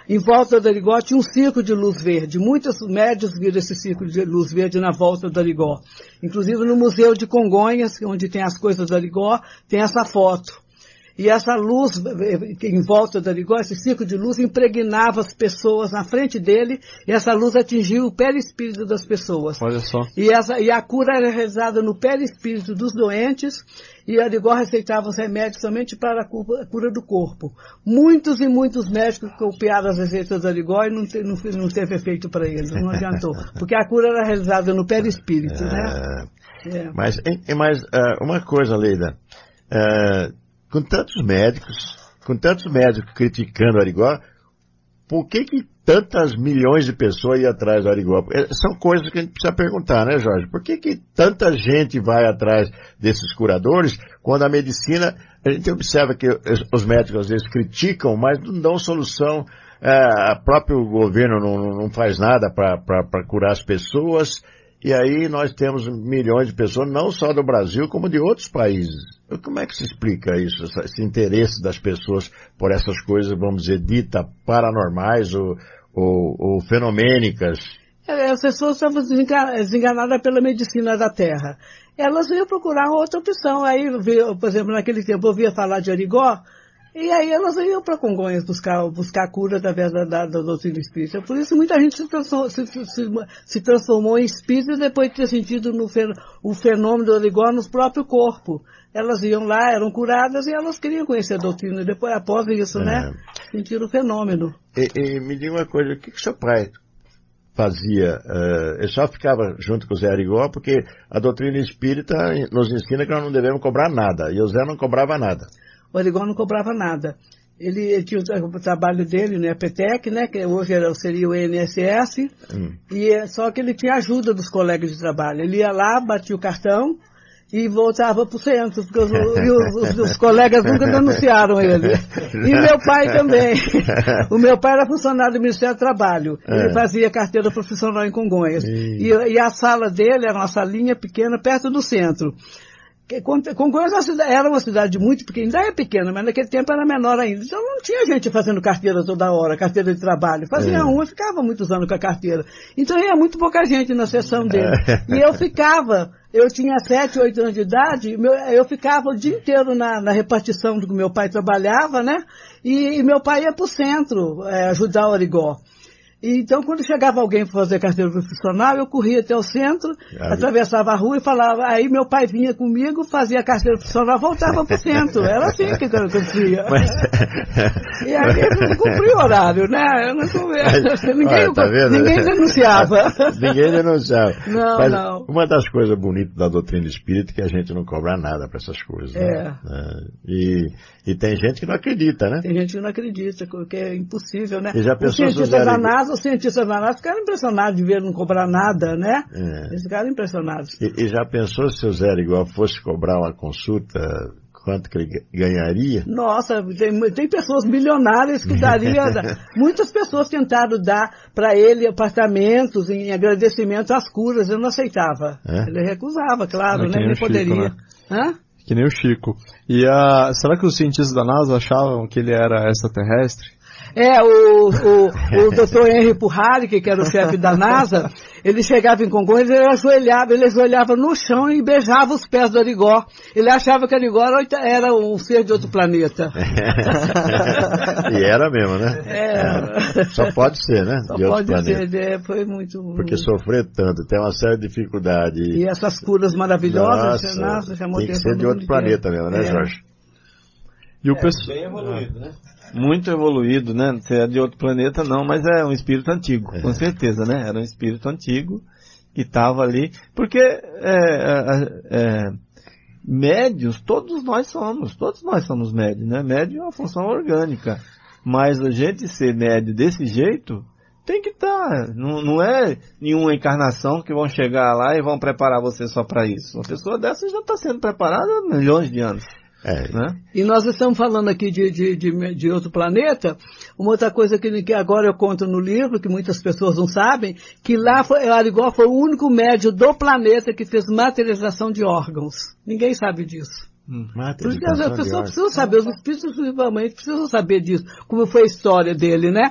[SPEAKER 7] Em volta do Arigó tinha um círculo de luz verde. Muitos médios viram esse círculo de luz verde na volta do Arigó. Inclusive no Museu de Congonhas, onde tem as coisas do Arigó, tem essa foto. E essa luz em volta do Arigó, esse círculo de luz, impregnava as pessoas na frente dele, e essa luz atingia o perispírito das pessoas.
[SPEAKER 4] Olha só.
[SPEAKER 7] E a cura era realizada no perispírito dos doentes, e o Arigó receitava os remédios somente para a cura do corpo. Muitos e muitos médicos copiaram as receitas do Arigó e não teve efeito para eles, não adiantou. Porque a cura era realizada no perispírito, né?
[SPEAKER 2] Mas uma coisa, Leila, com tantos médicos criticando o Arigó, por que tantas milhões de pessoas iam atrás do Arigó? São coisas que a gente precisa perguntar, né, Jorge? Por que tanta gente vai atrás desses curadores, quando a medicina, a gente observa que os médicos às vezes criticam, mas não dão solução, o próprio governo não faz nada para curar as pessoas, e aí nós temos milhões de pessoas, não só do Brasil, como de outros países. Como é que se explica isso, esse interesse das pessoas por essas coisas, vamos dizer, ditas paranormais ou fenomênicas?
[SPEAKER 7] As pessoas estavam desenganadas pela medicina da terra. Elas iam procurar outra opção. Aí, por exemplo, naquele tempo eu ouvia falar de Arigó, e aí elas iam para Congonhas buscar cura através da doutrina espírita. Por isso muita gente se transformou em espírita depois de ter sentido o fenômeno do Arigó no próprio corpo. Elas iam lá, eram curadas e elas queriam conhecer a doutrina. E depois, após isso, né, sentiram o fenômeno.
[SPEAKER 2] E me diga uma coisa, o que seu pai fazia? Ele só ficava junto com o Zé Arigó porque a doutrina espírita nos ensina que nós não devemos cobrar nada. E o Zé não cobrava nada.
[SPEAKER 7] O Arigó não cobrava nada. Ele tinha o trabalho dele, né, a PETEC, né, que hoje seria o INSS, só que ele tinha ajuda dos colegas de trabalho. Ele ia lá, batia o cartão e voltava para o centro, porque os colegas nunca denunciaram ele. E meu pai também. O meu pai era funcionário do Ministério do Trabalho. Ele fazia carteira profissional em Congonhas. E a sala dele era uma salinha pequena, perto do centro. Congonhas era uma cidade muito pequena, ainda é pequena, mas naquele tempo era menor ainda. Então não tinha gente fazendo carteira toda hora, carteira de trabalho. Fazia uma, ficava muitos anos com a carteira. Então ia muito pouca gente na sessão dele. E eu tinha 7, 8 anos de idade, eu ficava o dia inteiro na repartição do que meu pai trabalhava, né? E meu pai ia para o centro ajudar o Arigó. Então, quando chegava alguém para fazer carteira profissional, eu corria até o centro, atravessava a rua e falava, aí meu pai vinha comigo, fazia a carteira profissional, voltava para o centro. Era assim que eu acontecia. E aí eu não cumpria o horário, né? Ninguém denunciava.
[SPEAKER 2] Ninguém denunciava.
[SPEAKER 7] Não.
[SPEAKER 2] Uma das coisas bonitas da doutrina espírita é que a gente não cobra nada para essas coisas. Né? E tem gente que não acredita, né?
[SPEAKER 7] Tem gente que não acredita, que é impossível, né?
[SPEAKER 2] E já pensou
[SPEAKER 7] os cientistas da NASA ficaram impressionados de ver não cobrar nada, né? Eles ficaram impressionados.
[SPEAKER 2] E já pensou se o Zé Arigó fosse cobrar uma consulta, quanto que ele ganharia?
[SPEAKER 7] Nossa, tem pessoas milionárias que daria. Muitas pessoas tentaram dar para ele apartamentos em agradecimento às curas, eu não aceitava. Ele recusava, claro, né? Ele poderia.
[SPEAKER 4] Né? Que nem o Chico. E será que os cientistas da NASA achavam que ele era extraterrestre?
[SPEAKER 7] O Dr. Henry Puhari, que era o chefe da NASA, ele chegava em Congonhas, ele ajoelhava no chão e beijava os pés do Arigó. Ele achava que Arigó era um ser de outro planeta.
[SPEAKER 2] E era mesmo, né? Só pode ser, né?
[SPEAKER 7] Só de outro planeta. Foi muito...
[SPEAKER 2] Porque sofrer tanto, tem uma série de dificuldades.
[SPEAKER 7] E essas curas maravilhosas,
[SPEAKER 2] nossa, tem que ser de outro planeta mesmo, né, Jorge?
[SPEAKER 3] E o bem evoluído, né? Muito evoluído, né? Se é de outro planeta, não, mas é um espírito antigo, com certeza, né? Era um espírito antigo que estava ali. Porque médios, todos nós somos médios, né? Médio é uma função orgânica. Mas a gente ser médio desse jeito tem que estar. Não é nenhuma encarnação que vão chegar lá e vão preparar você só para isso. Uma pessoa dessa já está sendo preparada há milhões de anos. Né?
[SPEAKER 7] E nós estamos falando aqui de outro planeta. Uma outra coisa que agora eu conto no livro, que muitas pessoas não sabem, que lá o Arigó foi o único médium do planeta que fez materialização de órgãos. Ninguém sabe disso. Porque as pessoas precisam saber, os espíritos principalmente precisam saber disso, como foi a história dele, né?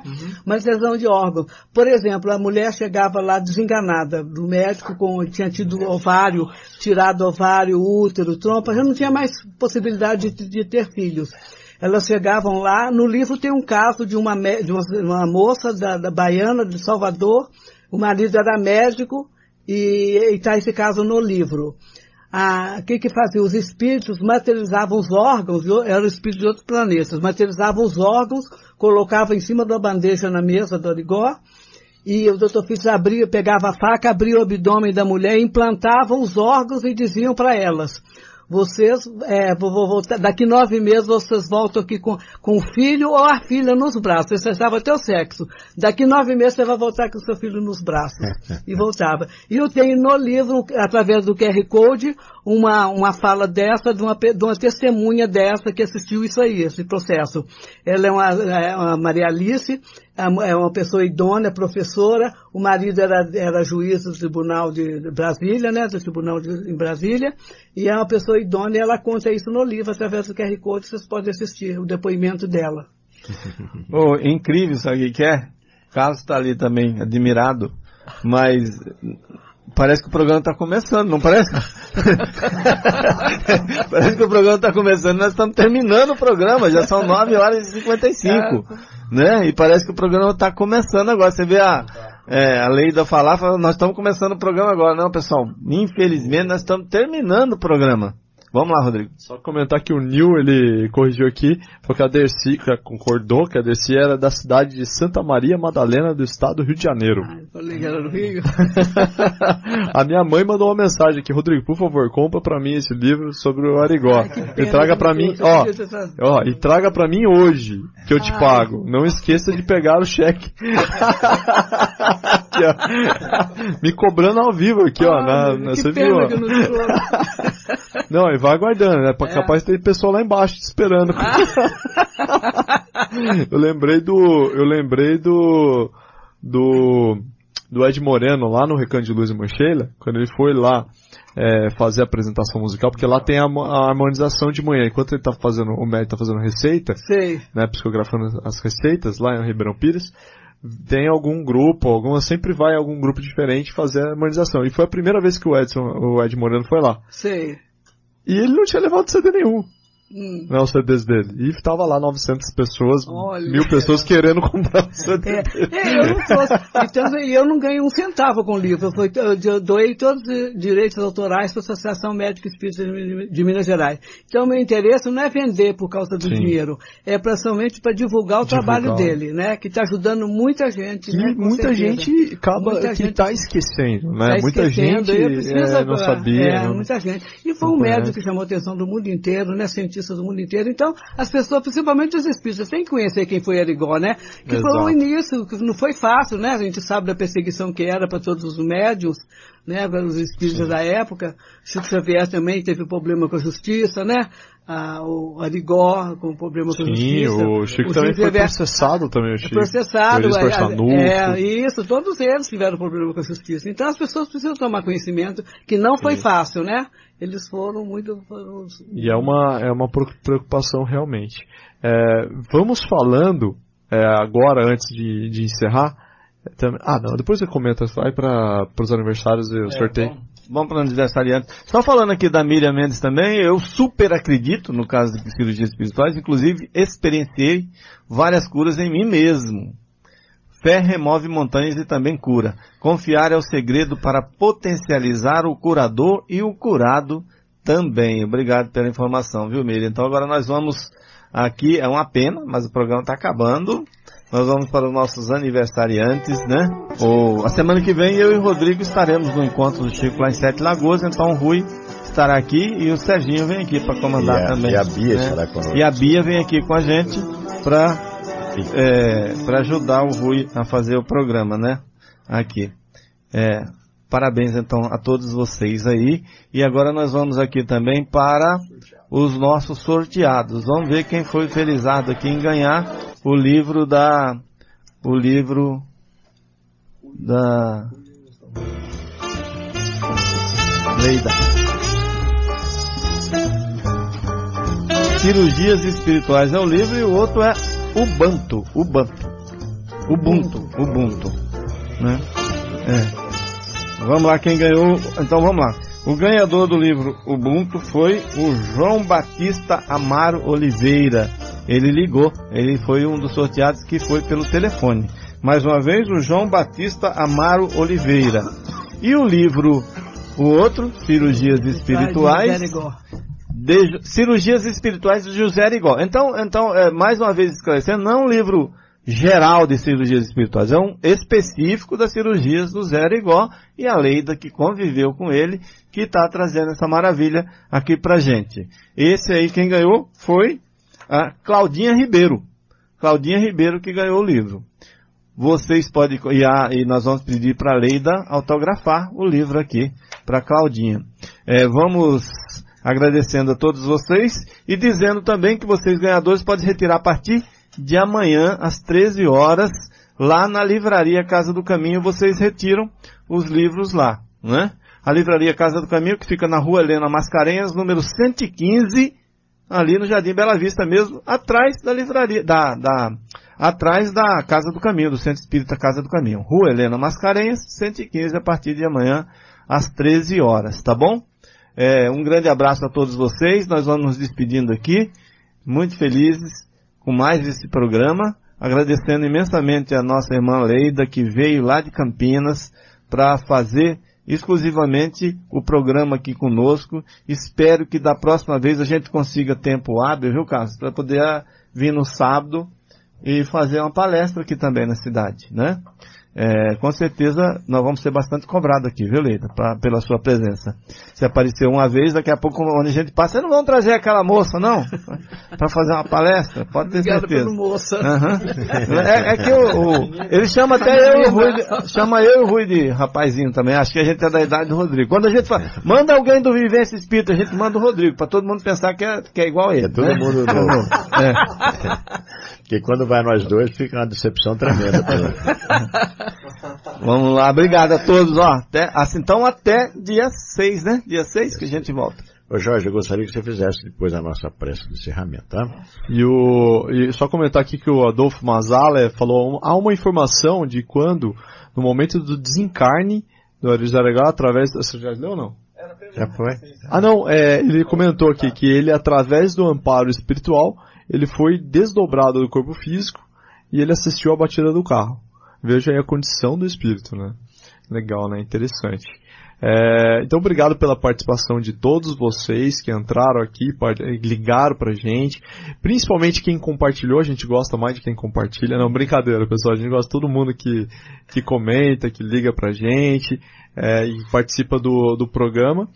[SPEAKER 7] mas lesão de órgão. Por exemplo, a mulher chegava lá desenganada do médico, tinha tido ovário, tirado ovário, útero, trompa, já não tinha mais possibilidade de ter filhos. Elas chegavam lá, no livro tem um caso de uma moça da baiana de Salvador, o marido era médico, e está esse caso no livro. O que fazia? Os espíritos materializavam os órgãos, eram espíritos de outros planetas, materializavam os órgãos, colocavam em cima da bandeja na mesa do Arigó, e o Dr. Fitz pegava a faca, abria o abdômen da mulher, implantavam os órgãos e diziam para elas: vocês, daqui 9 meses vocês voltam aqui com o filho ou a filha nos braços. Você sabe até o sexo. Daqui 9 meses você vai voltar com o seu filho nos braços. E voltava. E eu tenho no livro, através do QR Code, uma fala dessa, de uma testemunha dessa que assistiu isso aí, esse processo. Ela é uma Maria Alice, é uma pessoa idônea, professora, o marido era juiz do Tribunal de Brasília, né, do Tribunal em Brasília, e é uma pessoa idônea, e ela conta isso no livro, através do QR Code, vocês podem assistir o depoimento dela.
[SPEAKER 3] Incrível, sabe o que é? Carlos está ali também, admirado, mas parece que o programa está começando, não parece? Parece que o programa está começando, nós estamos terminando o programa, já são 9h55, né? E parece que o programa está começando agora. Você vê a Leida falar, nós estamos começando o programa agora. Não, pessoal, infelizmente nós estamos terminando o programa. Vamos lá, Rodrigo.
[SPEAKER 4] Só comentar que o Nil, ele corrigiu aqui, porque a Dercy concordou que a Dercy era da cidade de Santa Maria Madalena, do estado do Rio de Janeiro.
[SPEAKER 7] Falei que era do Rio.
[SPEAKER 4] A minha mãe mandou uma mensagem aqui: Rodrigo, por favor, compra pra mim esse livro sobre o Arigó. E traga pra mim, e traga pra mim hoje, que eu te pago. Não esqueça de pegar o cheque. Aqui, ó. Me cobrando ao vivo aqui, ó. Você viu, ó. Não, e vai aguardando, né? Capaz de ter pessoal lá embaixo te esperando. Eu lembrei do Ed Moreno lá no Recanto de Luz e Mancheila, quando ele foi lá fazer a apresentação musical, porque lá tem a harmonização de manhã, enquanto ele tá fazendo, o médico tá fazendo receita, né, psicografando as receitas lá em Ribeirão Pires, tem algum grupo, sempre vai algum grupo diferente fazer a harmonização. E foi a primeira vez que o Ed Moreno foi lá.
[SPEAKER 7] Sei.
[SPEAKER 4] E ele não tinha levado CD nenhum. Não, os CDs dele. E estava lá 900 pessoas, 1.000 pessoas querendo comprar o CD dele.
[SPEAKER 7] Eu não fosse. Então, eu não ganhei um centavo com o livro. Eu doei todos os direitos autorais para a Associação Médica Espírita de Minas Gerais. Então, meu interesse não é vender por causa do dinheiro. É somente para divulgar o trabalho dele, né? Que está ajudando muita gente.
[SPEAKER 4] E
[SPEAKER 7] né,
[SPEAKER 4] muita gente acaba que está esquecendo, né? Muita gente não sabia.
[SPEAKER 7] Muita gente. E foi um médico que chamou a atenção do mundo inteiro, né? Cientistas do mundo inteiro. Então, as pessoas, principalmente os espíritas, têm que conhecer quem foi Arigó, né? Que Exato. Foi o início, que não foi fácil, né? A gente sabe da perseguição que era para todos os médiuns, né? Para os espíritas da época. Chico Xavier também teve problema com a justiça, né? O Arigó com problema com a justiça.
[SPEAKER 4] Sim, o Chico também foi processado também, o Chico.
[SPEAKER 7] Processado, isso, todos eles tiveram problema com a justiça. Então, as pessoas precisam tomar conhecimento que não foi fácil, né? Eles foram muito...
[SPEAKER 4] E é uma preocupação realmente. Vamos falando, agora, antes de encerrar... depois você comenta, vai para os aniversários e o sorteio.
[SPEAKER 3] Vamos para o aniversariante. Só falando aqui da Miriam Mendes também, eu super acredito no caso de cirurgias espirituais, inclusive experienciei várias curas em mim mesmo. Fé remove montanhas e também cura. Confiar é o segredo para potencializar o curador e o curado também. Obrigado pela informação, viu, Miriam? Então agora nós vamos aqui, é uma pena, mas o programa está acabando. Nós vamos para os nossos aniversariantes, né? A semana que vem eu e o Rodrigo estaremos no encontro do Chico lá em Sete Lagoas, então o Rui estará aqui e o Serginho vem aqui para comandar também.
[SPEAKER 2] E a Bia estará conosco.
[SPEAKER 3] E a Bia vem aqui com a gente para ajudar o Rui a fazer o programa, né? Aqui. Parabéns então a todos vocês aí. E agora nós vamos aqui também para os nossos sorteados. Vamos ver quem foi felizado aqui em ganhar o livro da Leida. Cirurgias Espirituais é o livro e o outro é Ubanto. Ubuntu, né? Vamos lá, quem ganhou, então vamos lá. O ganhador do livro Ubuntu foi o João Batista Amaro Oliveira. Ele ligou, ele foi um dos sorteados que foi pelo telefone. Mais uma vez, o João Batista Amaro Oliveira. E o livro, o outro, Cirurgias Espirituais, Cirurgias Espirituais de José Arigó. Então, mais uma vez esclarecendo, não é um livro geral de cirurgias espirituais, é um específico das cirurgias do Zé Arigó e a Leida que conviveu com ele, que está trazendo essa maravilha aqui pra gente. Esse aí quem ganhou foi a Claudinha Ribeiro. Claudinha Ribeiro que ganhou o livro. Vocês podem, e nós vamos pedir para a Leida autografar o livro aqui para Claudinha. Vamos agradecendo a todos vocês e dizendo também que vocês ganhadores podem retirar a partir de amanhã, às 13 horas, lá na Livraria Casa do Caminho, vocês retiram os livros lá, né? A Livraria Casa do Caminho, que fica na Rua Helena Mascarenhas, número 115, ali no Jardim Bela Vista mesmo, atrás da livraria, atrás da Casa do Caminho, do Centro Espírita Casa do Caminho. Rua Helena Mascarenhas, 115, a partir de amanhã, às 13 horas, tá bom? Um grande abraço a todos vocês, nós vamos nos despedindo aqui, muito felizes com mais esse programa, agradecendo imensamente a nossa irmã Leida, que veio lá de Campinas para fazer exclusivamente o programa aqui conosco. Espero que da próxima vez a gente consiga tempo hábil, viu, Carlos, para poder vir no sábado e fazer uma palestra aqui também na cidade, né? Com certeza nós vamos ser bastante cobrados aqui, viu, Leida, pela sua presença. Se aparecer uma vez, daqui a pouco, onde a gente passa, vocês não vão trazer aquela moça, não? Para fazer uma palestra? Pode ter certeza. Pelo moça. Que ele chama até eu e o Rui de rapazinho também. Acho que a gente é da idade do Rodrigo. Quando a gente fala, manda alguém do Vivência Espírita, a gente manda o Rodrigo, para todo mundo pensar que é igual a ele.
[SPEAKER 2] Todo mundo novo. Porque quando vai nós dois, fica uma decepção tremenda.
[SPEAKER 3] Vamos lá, obrigado a todos, então até dia 6, né? Dia 6 que a gente volta.
[SPEAKER 2] Ô Jorge, eu gostaria que você fizesse depois a nossa prece de encerramento, tá?
[SPEAKER 4] E só comentar aqui que o Adolfo Mazala falou, há uma informação de quando, no momento do desencarne do José Arigó, através, você já leu ou não?
[SPEAKER 2] Já foi?
[SPEAKER 4] Ele comentou aqui que ele, através do amparo espiritual, ele foi desdobrado do corpo físico e ele assistiu à batida do carro. Veja aí a condição do espírito, né? Legal, né? Interessante. Então, obrigado pela participação de todos vocês que entraram aqui, ligaram pra gente. Principalmente quem compartilhou, a gente gosta mais de quem compartilha. Não, brincadeira, pessoal. A gente gosta de todo mundo que comenta, que liga pra gente e participa do programa.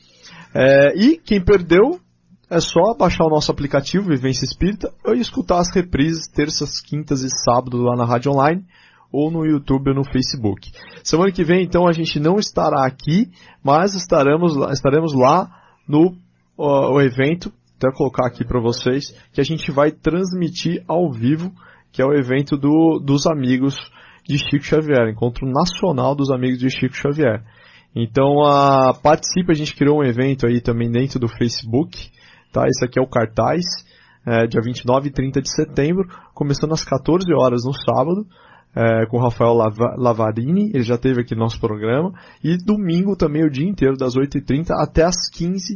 [SPEAKER 4] E quem perdeu, é só baixar o nosso aplicativo Vivência Espírita e escutar as reprises terças, quintas e sábados lá na Rádio Online ou no YouTube ou no Facebook. Semana que vem, então, a gente não estará aqui, mas estaremos lá no evento, até colocar aqui para vocês, que a gente vai transmitir ao vivo, que é o evento dos amigos de Chico Xavier, Encontro Nacional dos Amigos de Chico Xavier. Então, participe, a gente criou um evento aí também dentro do Facebook, tá? Esse aqui é o cartaz, dia 29 e 30 de setembro, começando às 14 horas no sábado, com o Rafael Lavarini, ele já esteve aqui no nosso programa, e domingo também o dia inteiro, das 8h30 até as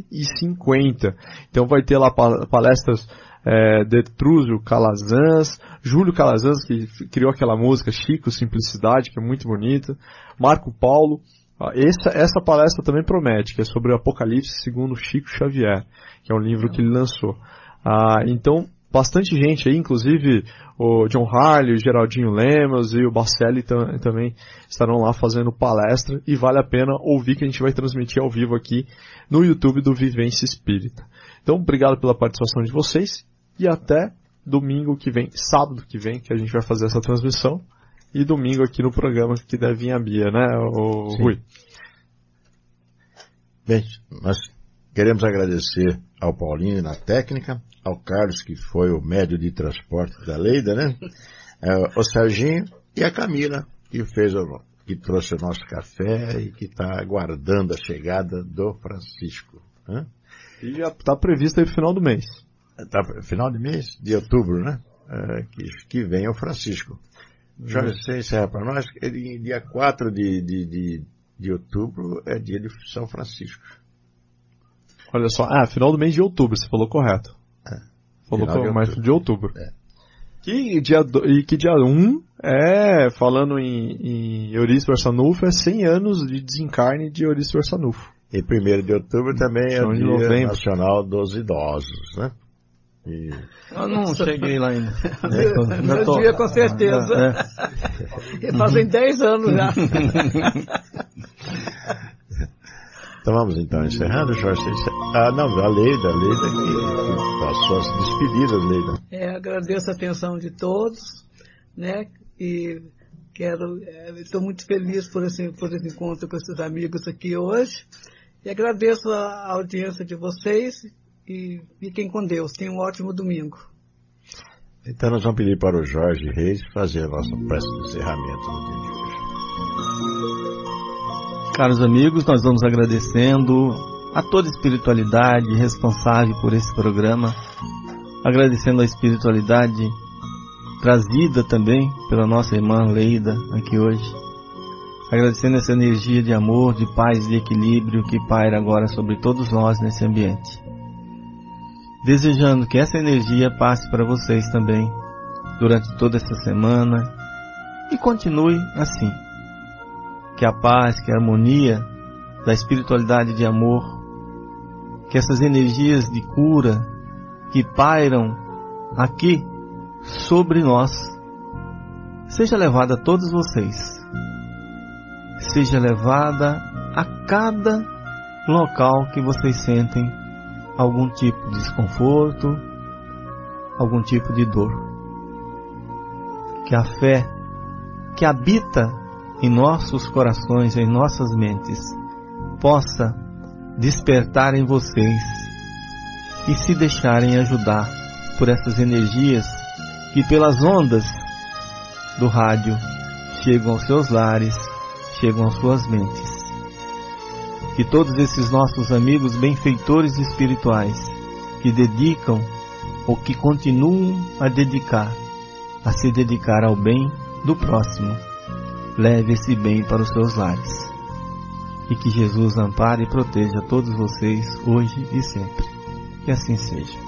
[SPEAKER 4] 15h50. Então vai ter lá palestras de Trúzio Calazans, Júlio Calazans, que criou aquela música Chico Simplicidade, que é muito bonita, Marco Paulo. Essa palestra também promete, que é sobre o Apocalipse segundo Chico Xavier, que é um livro que ele lançou. Então, bastante gente aí, inclusive o John Harley, o Geraldinho Lemos e o Bacelli também estarão lá fazendo palestra, e vale a pena ouvir, que a gente vai transmitir ao vivo aqui no YouTube do Vivência Espírita. Então, obrigado pela participação de vocês e até domingo que vem, sábado que vem, que a gente vai fazer essa transmissão, e domingo aqui no programa que deve vir a Bia, né, Rui?
[SPEAKER 2] Bem, nós queremos agradecer ao Paulinho na técnica, ao Carlos, que foi o médio de transporte da Leida, né? O Serginho e a Camila, que trouxe o nosso café e que está aguardando a chegada do Francisco. Né?
[SPEAKER 4] E já está previsto aí no final do mês.
[SPEAKER 2] Final de mês? De outubro, né? Que vem o Francisco. Jorge, você encerra para nós. Ele, dia 4 de outubro é dia de São Francisco.
[SPEAKER 4] Olha só, final do mês de outubro, você falou correto. Falou mais de outubro. Que dia 1 falando em Eurício Barçanufo, é 100 anos de desencarne de Eurício Barçanufo.
[SPEAKER 2] E 1º de outubro também é o Dia Nacional dos Idosos, né?
[SPEAKER 3] Eu não cheguei lá ainda.
[SPEAKER 7] Meu dia, com certeza. Fazem 10 anos já.
[SPEAKER 2] Então vamos encerrando, Jorge. A Leida que passou as despedidas, Leida.
[SPEAKER 7] Agradeço a atenção de todos, né? E estou muito feliz por esse encontro com esses amigos aqui hoje. E agradeço a audiência de vocês e fiquem com Deus. Tenham um ótimo domingo.
[SPEAKER 2] Então nós vamos pedir para o Jorge Reis fazer a nossa prece de encerramento no dia de hoje.
[SPEAKER 3] Caros amigos, nós vamos agradecendo a toda a espiritualidade responsável por esse programa, agradecendo a espiritualidade trazida também pela nossa irmã Leida aqui hoje, agradecendo essa energia de amor, de paz e de equilíbrio que paira agora sobre todos nós nesse ambiente. Desejando que essa energia passe para vocês também durante toda essa semana e continue assim. Que a paz, que a harmonia da espiritualidade de amor, que essas energias de cura que pairam aqui sobre nós, seja levada a todos vocês, seja levada a cada local que vocês sentem algum tipo de desconforto, algum tipo de dor. Que a fé que habita em nossos corações, em nossas mentes, possa despertar em vocês e se deixarem ajudar por essas energias que pelas ondas do rádio chegam aos seus lares, chegam às suas mentes. Que todos esses nossos amigos benfeitores espirituais que dedicam ou que continuam a se dedicar ao bem do próximo, leve esse bem para os seus lares. E que Jesus ampare e proteja todos vocês hoje e sempre. Que assim seja.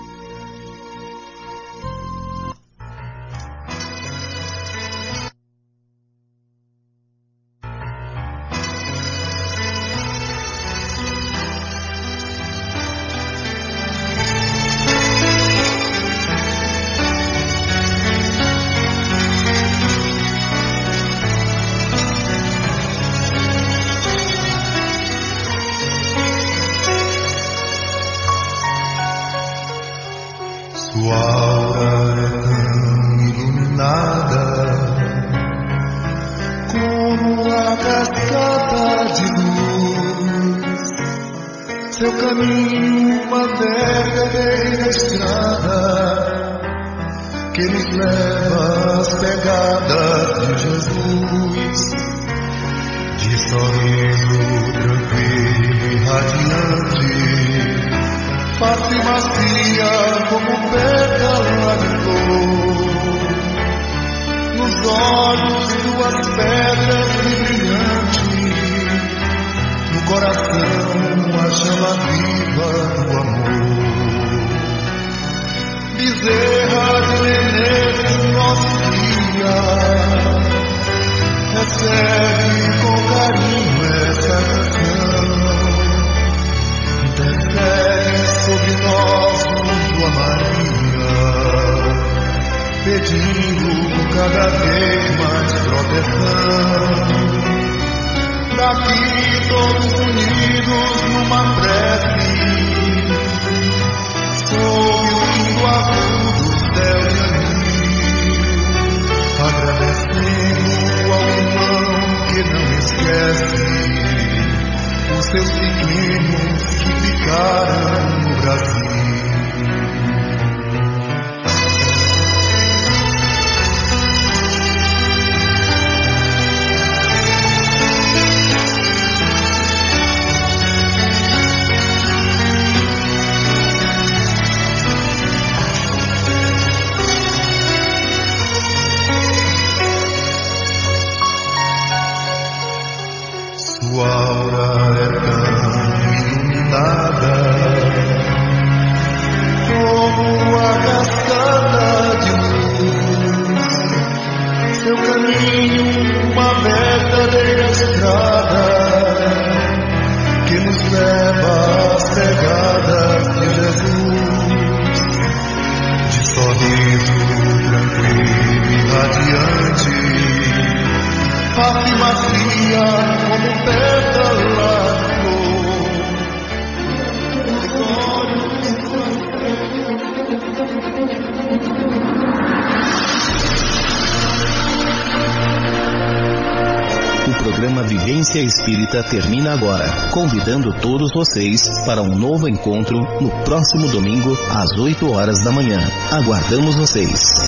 [SPEAKER 1] programa Vivência Espírita termina agora, convidando todos vocês para um novo encontro no próximo domingo às 8 horas da manhã. Aguardamos vocês.